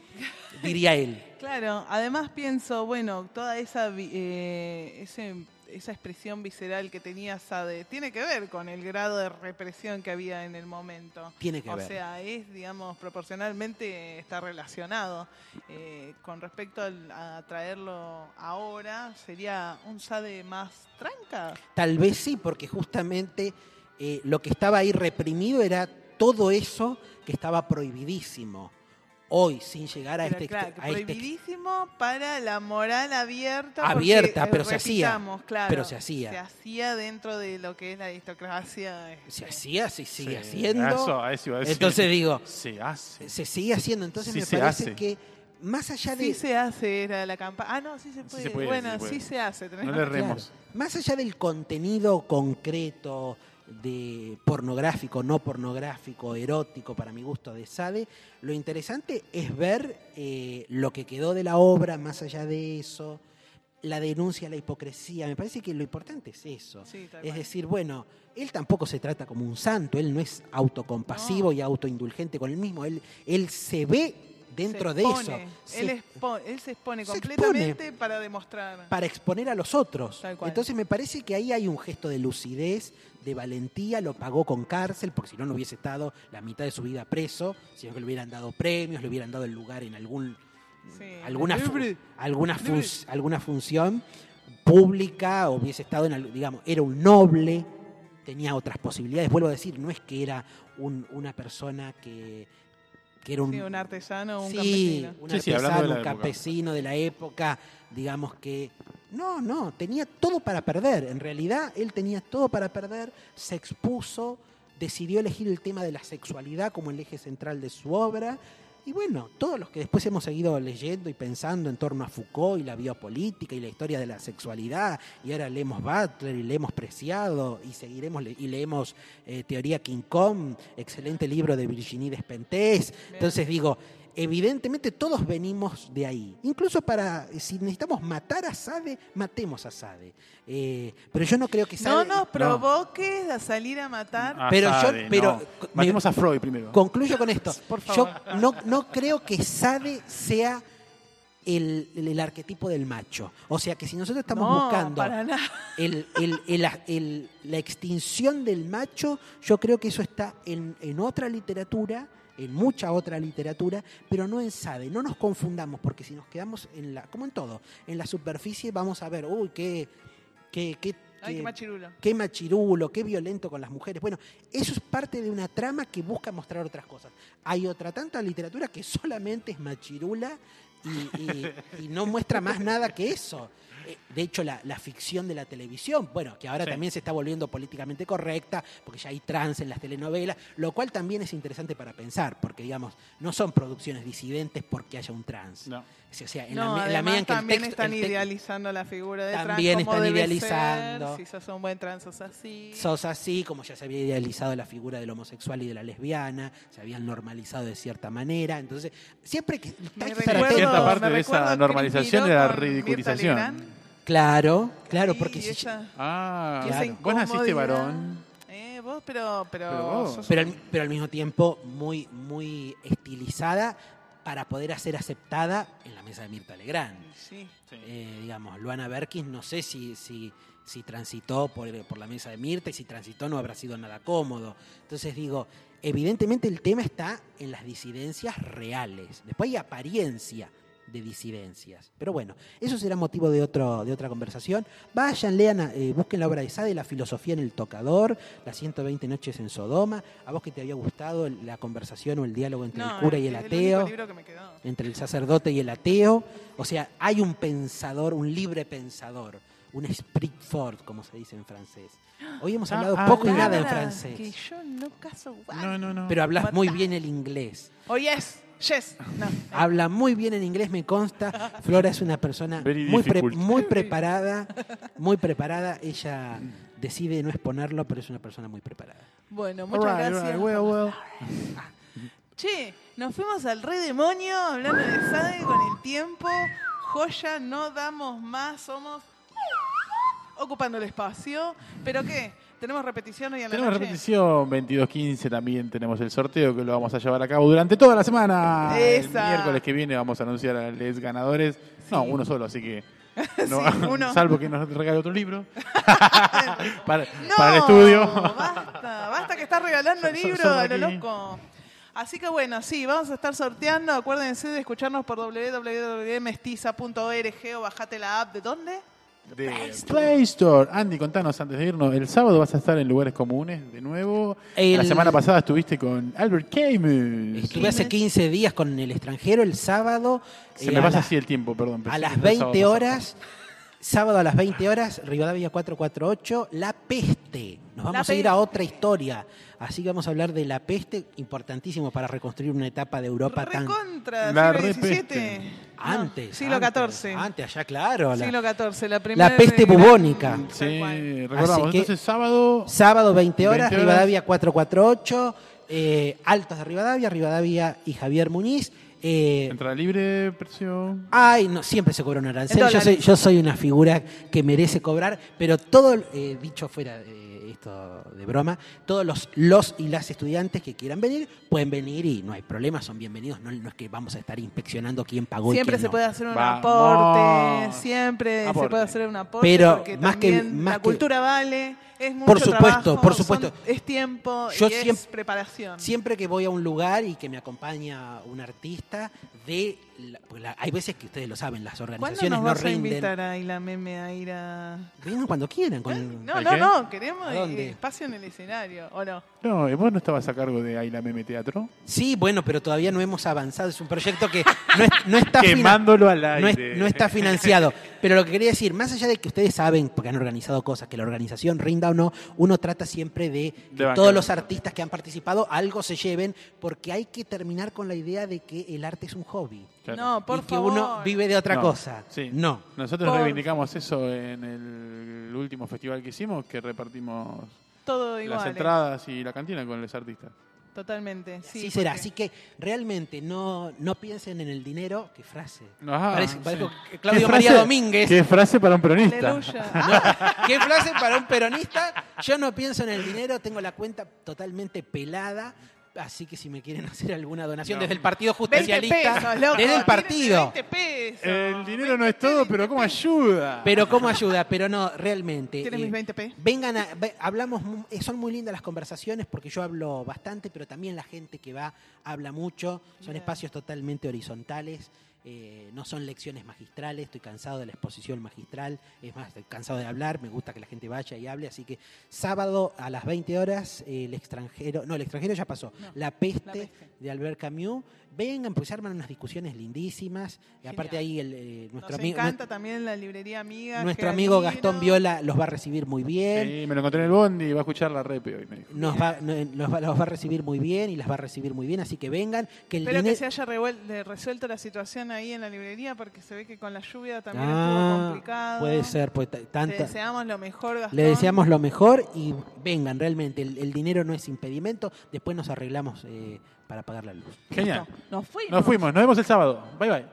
diría él.
Claro, además pienso, bueno, toda ese esa expresión visceral que tenía Sade tiene que ver con el grado de represión que había en el momento.
Tiene que ver.
O sea, es, digamos, proporcionalmente está relacionado. Con respecto a traerlo ahora, ¿sería un Sade más tranca?
Tal vez sí, porque justamente lo que estaba ahí reprimido era todo eso que estaba prohibidísimo. Hoy, sin llegar a
Pero, claro, prohibidísimo para la moral abierta.
Abierta,
porque,
pero se hacía.
Claro,
pero se hacía.
Se hacía dentro de lo que es la aristocracia.
Se hacía, se sigue
Sí,
haciendo.
eso iba a decir.
Entonces digo,
se hace.
se sigue haciendo. Entonces
Sí
me
se
parece
hace.
que más allá de...
Sí se hace, era la campaña. Ah, no, sí se puede.
se puede,
Bueno,
sí se puede.
sí se hace. tenés
No le
razón.
remos.
Claro, más allá del contenido concreto de pornográfico, no pornográfico, erótico, para mi gusto, de Sade, lo interesante es ver lo que quedó de la obra, más allá de eso, la denuncia a la hipocresía. Me parece que lo importante es eso.
Sí, tal
Es
cual.
decir, bueno, él tampoco se trata como un santo, él no es autocompasivo y autoindulgente con él mismo, él se ve dentro
Se
de
expone.
eso.
Él se expone
se
completamente para demostrar.
Para exponer a los otros.
Tal cual.
Entonces me parece que ahí hay un gesto de lucidez, de valentía, lo pagó con cárcel, porque si no, no hubiese estado la mitad de su vida preso, sino que le hubieran dado premios, le hubieran dado el lugar en
Sí,
alguna función pública, o hubiese estado digamos, era un noble, tenía otras posibilidades. Vuelvo a decir, no es que era una persona que era un...
Sí, un artesano o un
Sí,
campesino.
un
Sí, hablando de
artesano,
la
un
época.
campesino de la época, digamos que... No, tenía todo para perder. En realidad, él tenía todo para perder, se expuso, decidió elegir el tema de la sexualidad como el eje central de su obra. Y bueno, todos los que después hemos seguido leyendo y pensando en torno a Foucault y la biopolítica y la historia de la sexualidad, y ahora leemos Butler y leemos Preciado y seguiremos y leemos Teoría King Kong, excelente libro de Virginie Despentes. Entonces digo, evidentemente todos venimos de ahí. Incluso si necesitamos matar a Sade, matemos a Sade. Pero yo no creo que Sade...
No nos provoques a salir a matar.
Pero
Sade,
pero
no. Matemos a Freud primero.
Concluyo con esto.
Por favor.
Yo no creo que Sade sea el arquetipo del macho. O sea que si nosotros estamos
No,
buscando
para nada.
la extinción del macho, yo creo que eso está en otra literatura, en mucha otra literatura, pero no en Sade. No nos confundamos, porque si nos quedamos como en todo, en la superficie vamos a ver, uy, qué
machirulo.
Qué machirulo, qué violento con las mujeres. Bueno, eso es parte de una trama que busca mostrar otras cosas. Hay otra tanta literatura que solamente es machirula y no muestra más nada que eso. De hecho, la ficción de la televisión, bueno, que ahora también se está volviendo políticamente correcta, porque ya hay trans en las telenovelas, lo cual también es interesante para pensar, porque, digamos, no son producciones disidentes porque haya un trans.
No.
O sea, en
No,
la
además
medida en que
también
el texto...
están idealizando la figura de
También
trans como
están
debe
idealizando.
ser. Si sos un buen trans, sos así.
Sos así, como ya se había idealizado la figura del homosexual y de la lesbiana, se habían normalizado de cierta manera. Entonces, siempre que hay que estar
recuerdo-
atento.
Cierta parte
me
de
recuerdo
esa
a
normalización
Cris
era la
Miró con Mirta
ridiculización.
Legrand.
Claro,
Sí,
porque
y
si-
esa-
Ah,
y esa
claro.
vos naciste
incomodidad.
varón.
Vos, pero
vos.
sos
pero al mismo tiempo muy, muy estilizada para poder ser aceptada en la mesa de Mirta Legrand.
Sí.
Digamos, Luana Berkins, no sé si transitó por la mesa de Mirta, y si transitó no habrá sido nada cómodo. Entonces digo, evidentemente el tema está en las disidencias reales. Después hay apariencia de disidencias. Pero bueno, eso será motivo de otra conversación. Vayan, lean, busquen la obra de Sade, La filosofía en el tocador, Las 120 noches en Sodoma. A vos que te había gustado la conversación o el diálogo entre el cura y el
es
ateo,
único libro que me quedó.
entre el sacerdote y el ateo. O sea, hay un pensador, un libre pensador, un esprit fort, como se dice en francés. Hoy hemos hablado poco y nada en francés,
Que yo no caso guau.
No.
pero hablas muy
Matá.
bien el inglés.
Oh, yes. No.
Habla muy bien en inglés, me consta. Flora es una persona
Very
muy
difficult.
preparada, muy preparada. Ella decide no exponerlo, pero es una persona muy preparada.
Bueno, muchas gracias.
Well.
Che, nos fuimos al re demonio hablando de Sade con el tiempo. Joya, no damos más, somos ocupando el espacio. ¿Pero qué? ¿Tenemos repetición hoy a la
Tenemos
noche?
repetición 22:15, también tenemos el sorteo que lo vamos a llevar a cabo durante toda la semana.
Esa.
El miércoles que viene vamos a anunciar a los ganadores. No,
Sí.
uno solo, así que No,
Sí, uno.
salvo que nos regale otro libro para el estudio.
Basta que estás regalando el libro
Solo
a lo
aquí.
loco. Así que bueno, sí, vamos a estar sorteando. Acuérdense de escucharnos por www.mestiza.org o bajate la app. ¿De dónde?
De Play Store. Andy, contanos antes de irnos. El sábado vas a estar en Lugares Comunes de nuevo. La semana pasada estuviste con Albert Camus.
Estuve hace 15 días con El Extranjero el sábado.
Se me pasa así el tiempo, perdón.
A las 20 horas, sábado a las 20 horas, Rivadavia 448, La Peste. Nos vamos a ir a otra historia. Así que vamos a hablar de La Peste, importantísimo para reconstruir una etapa de Europa
Recontra,
La
siglo
repeste.
XVII.
Antes.
No, siglo XIV.
Antes, allá, claro.
Siglo XIV, la primera.
La peste bubónica.
Sí, recordamos.
Así que,
Entonces, sábado.
Sábado 20 horas,
20 horas.
Rivadavia 448, Altos de Rivadavia y Javier Muñiz.
Entrada libre, precio.
Ay, no, siempre se cobra un arancel.
En
Yo soy una figura que merece cobrar, pero todo, dicho fuera esto de broma, todos los y las estudiantes que quieran venir pueden venir y no hay problema, son bienvenidos. No es que vamos a estar inspeccionando quién pagó
Siempre
y quién
se
no.
puede hacer un
Vamos.
aporte, siempre
Aporte.
se puede hacer un aporte,
Pero
porque
más
también
más
la
que-
cultura vale, es mucho
Por supuesto,
trabajo,
por supuesto.
es tiempo
Yo
y es
siempre-
preparación.
Siempre que voy a un lugar y que me acompaña un artista, hay veces que ustedes lo saben, las
¿Cuándo
organizaciones
nos
no
vas a
rinden.
invitar a la meme a ir a...?
Vengan cuando quieran.
No,
¿A
no,
qué?
no, queremos
¿A dónde?
espacio en el escenario, ¿o no?
No, ¿vos no estabas a cargo de Ayla Meme Teatro?
Sí, bueno, pero todavía no hemos avanzado. Es un proyecto que no está
Quemándolo al
no,
aire.
no está financiado. Pero lo que quería decir, más allá de que ustedes saben, porque han organizado cosas, que la organización rinda o no, uno trata siempre de que
bancar.
todos los artistas que han participado algo se lleven, porque hay que terminar con la idea de que el arte es un hobby.
Claro.
No, por
y que
favor.
uno vive de otra
No,
cosa.
sí.
No.
Nosotros
Por-
reivindicamos eso en el último festival que hicimos, que repartimos
Todo igual.
las entradas y la cantina con los artistas.
Totalmente, sí.
Así será.
porque-
Así que realmente no piensen en el dinero. ¿Qué frase?
Ajá,
Parezco
sí.
Claudio
¿Qué
María
frase?
Domínguez.
¿Qué frase para un peronista?
Aleluya.
¿Qué frase para un peronista? Yo no pienso en el dinero, tengo la cuenta totalmente pelada. Así que si me quieren hacer alguna donación
No.
desde el Partido
20
Justicialista,
pesos, loco.
desde el partido.
20 pesos.
El dinero no es todo, pero ¿cómo ayuda?
Pero cómo ayuda, pero no, realmente.
¿Tienes mis 20p?
Vengan hablamos, son muy lindas las conversaciones porque yo hablo bastante, pero también la gente que va habla mucho. Son
Bien.
espacios totalmente horizontales. No son lecciones magistrales, estoy cansado de la exposición magistral, es más, estoy cansado de hablar, me gusta que la gente vaya y hable, así que sábado a las 20 horas, el extranjero ya pasó,
No,
La Peste
La Peste.
de Albert Camus, vengan, pues se arman unas discusiones lindísimas, y aparte ahí nuestro
Nos
amigo...
encanta también la librería amiga.
Nuestro
queda
amigo
divino.
Gastón Viola los va a recibir muy bien.
Sí, me lo encontré en el bondi y va a escuchar la repe hoy, me dijo.
Los va a recibir muy bien y las va a recibir muy bien, así que vengan. Que el
Espero que
dinero...
se haya resuelto la situación ahí en la librería porque se ve que con la lluvia también estuvo
Ah,
complicado.
puede ser, pues
Te
tanta...
deseamos lo mejor, Gastón.
Le deseamos lo mejor y vengan, realmente, el dinero no es impedimento, después nos arreglamos para pagar la luz.
Genial.
Nos fuimos.
Nos fuimos, nos vemos el sábado. Bye bye.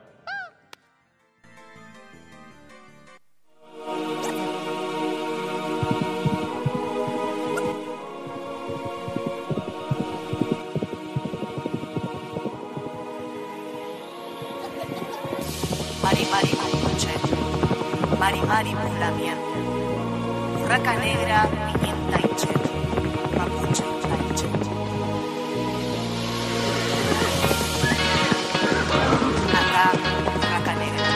Mari Mari Mapuche, Mari Mari Mulamien, Urraca Negra, Pimienta y Chet, Mapuche Taiche. Acá, Urraca Negra.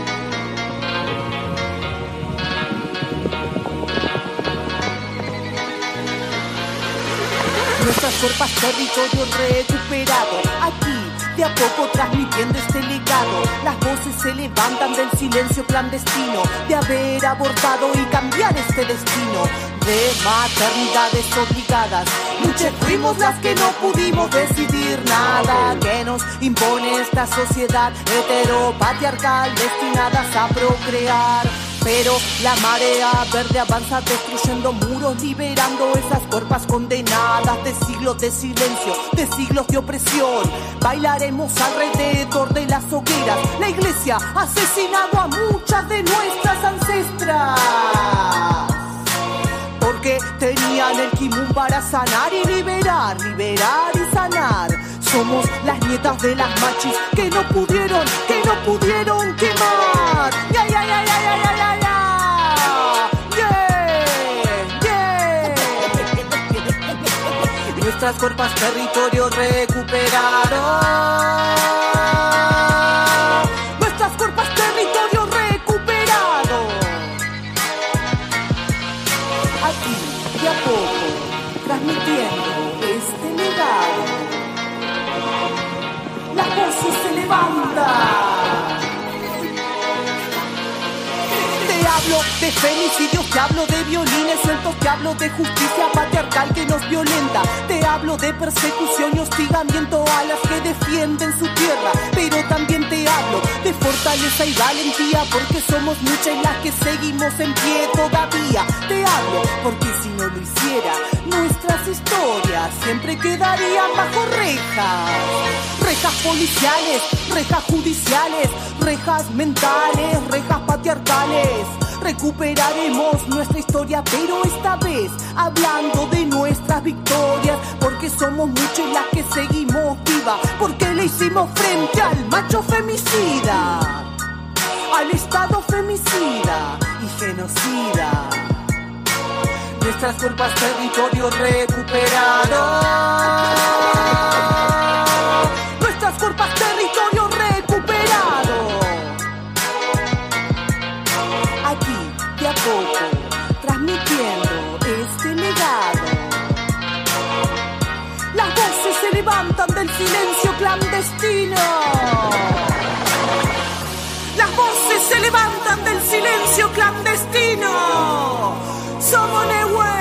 Nuestras cuerpas, territorio recuperado. Aquí, de a poco transmitiendo este legado. Las voces se levantan del silencio clandestino de haber abortado y cambiar este destino de maternidades obligadas. Muchas fuimos las que no pudimos decidir nada que nos impone esta sociedad heteropatriarcal destinadas a procrear. Pero la marea verde avanza destruyendo muros, liberando esas cuerpas condenadas de siglos de silencio, de siglos de opresión. Bailaremos alrededor de las hogueras. La iglesia ha asesinado a muchas de nuestras ancestras, porque tenían el kimun para sanar y liberar, liberar y sanar. Somos las nietas de las machis que no pudieron quemar. Ya, ya, ya, ya, ya, ya, ya, ya. Yeah, yeah. Nuestras cuerpos territorios recuperados. Nuestras cuerpos territorios recuperados. Aquí, de a poco, transmitiendo este legado. Las voces se levantan. Te hablo de femicidios, te hablo de violines sueltos, te hablo de justicia patriarcal que nos violenta. Te hablo de persecución y hostigamiento a las que defienden su tierra. Pero también te hablo de fortaleza y valentía, porque somos muchas las que seguimos en pie todavía. Te hablo porque si no lo hiciera, nuestras historias siempre quedarían bajo rejas. Rejas policiales, rejas judiciales, rejas mentales, rejas patriarcales. Recuperaremos nuestra historia, pero esta vez hablando de nuestras victorias, porque somos muchos las que seguimos vivas, porque le hicimos frente al macho femicida, al Estado femicida y genocida. Nuestras cuerpos territorios recuperados. Nuestras cuerpos territorios recuperados. Aquí, de a poco, transmitiendo este legado. Las voces se levantan del silencio clandestino. Las voces se levantan del silencio clandestino. Somos Nehue.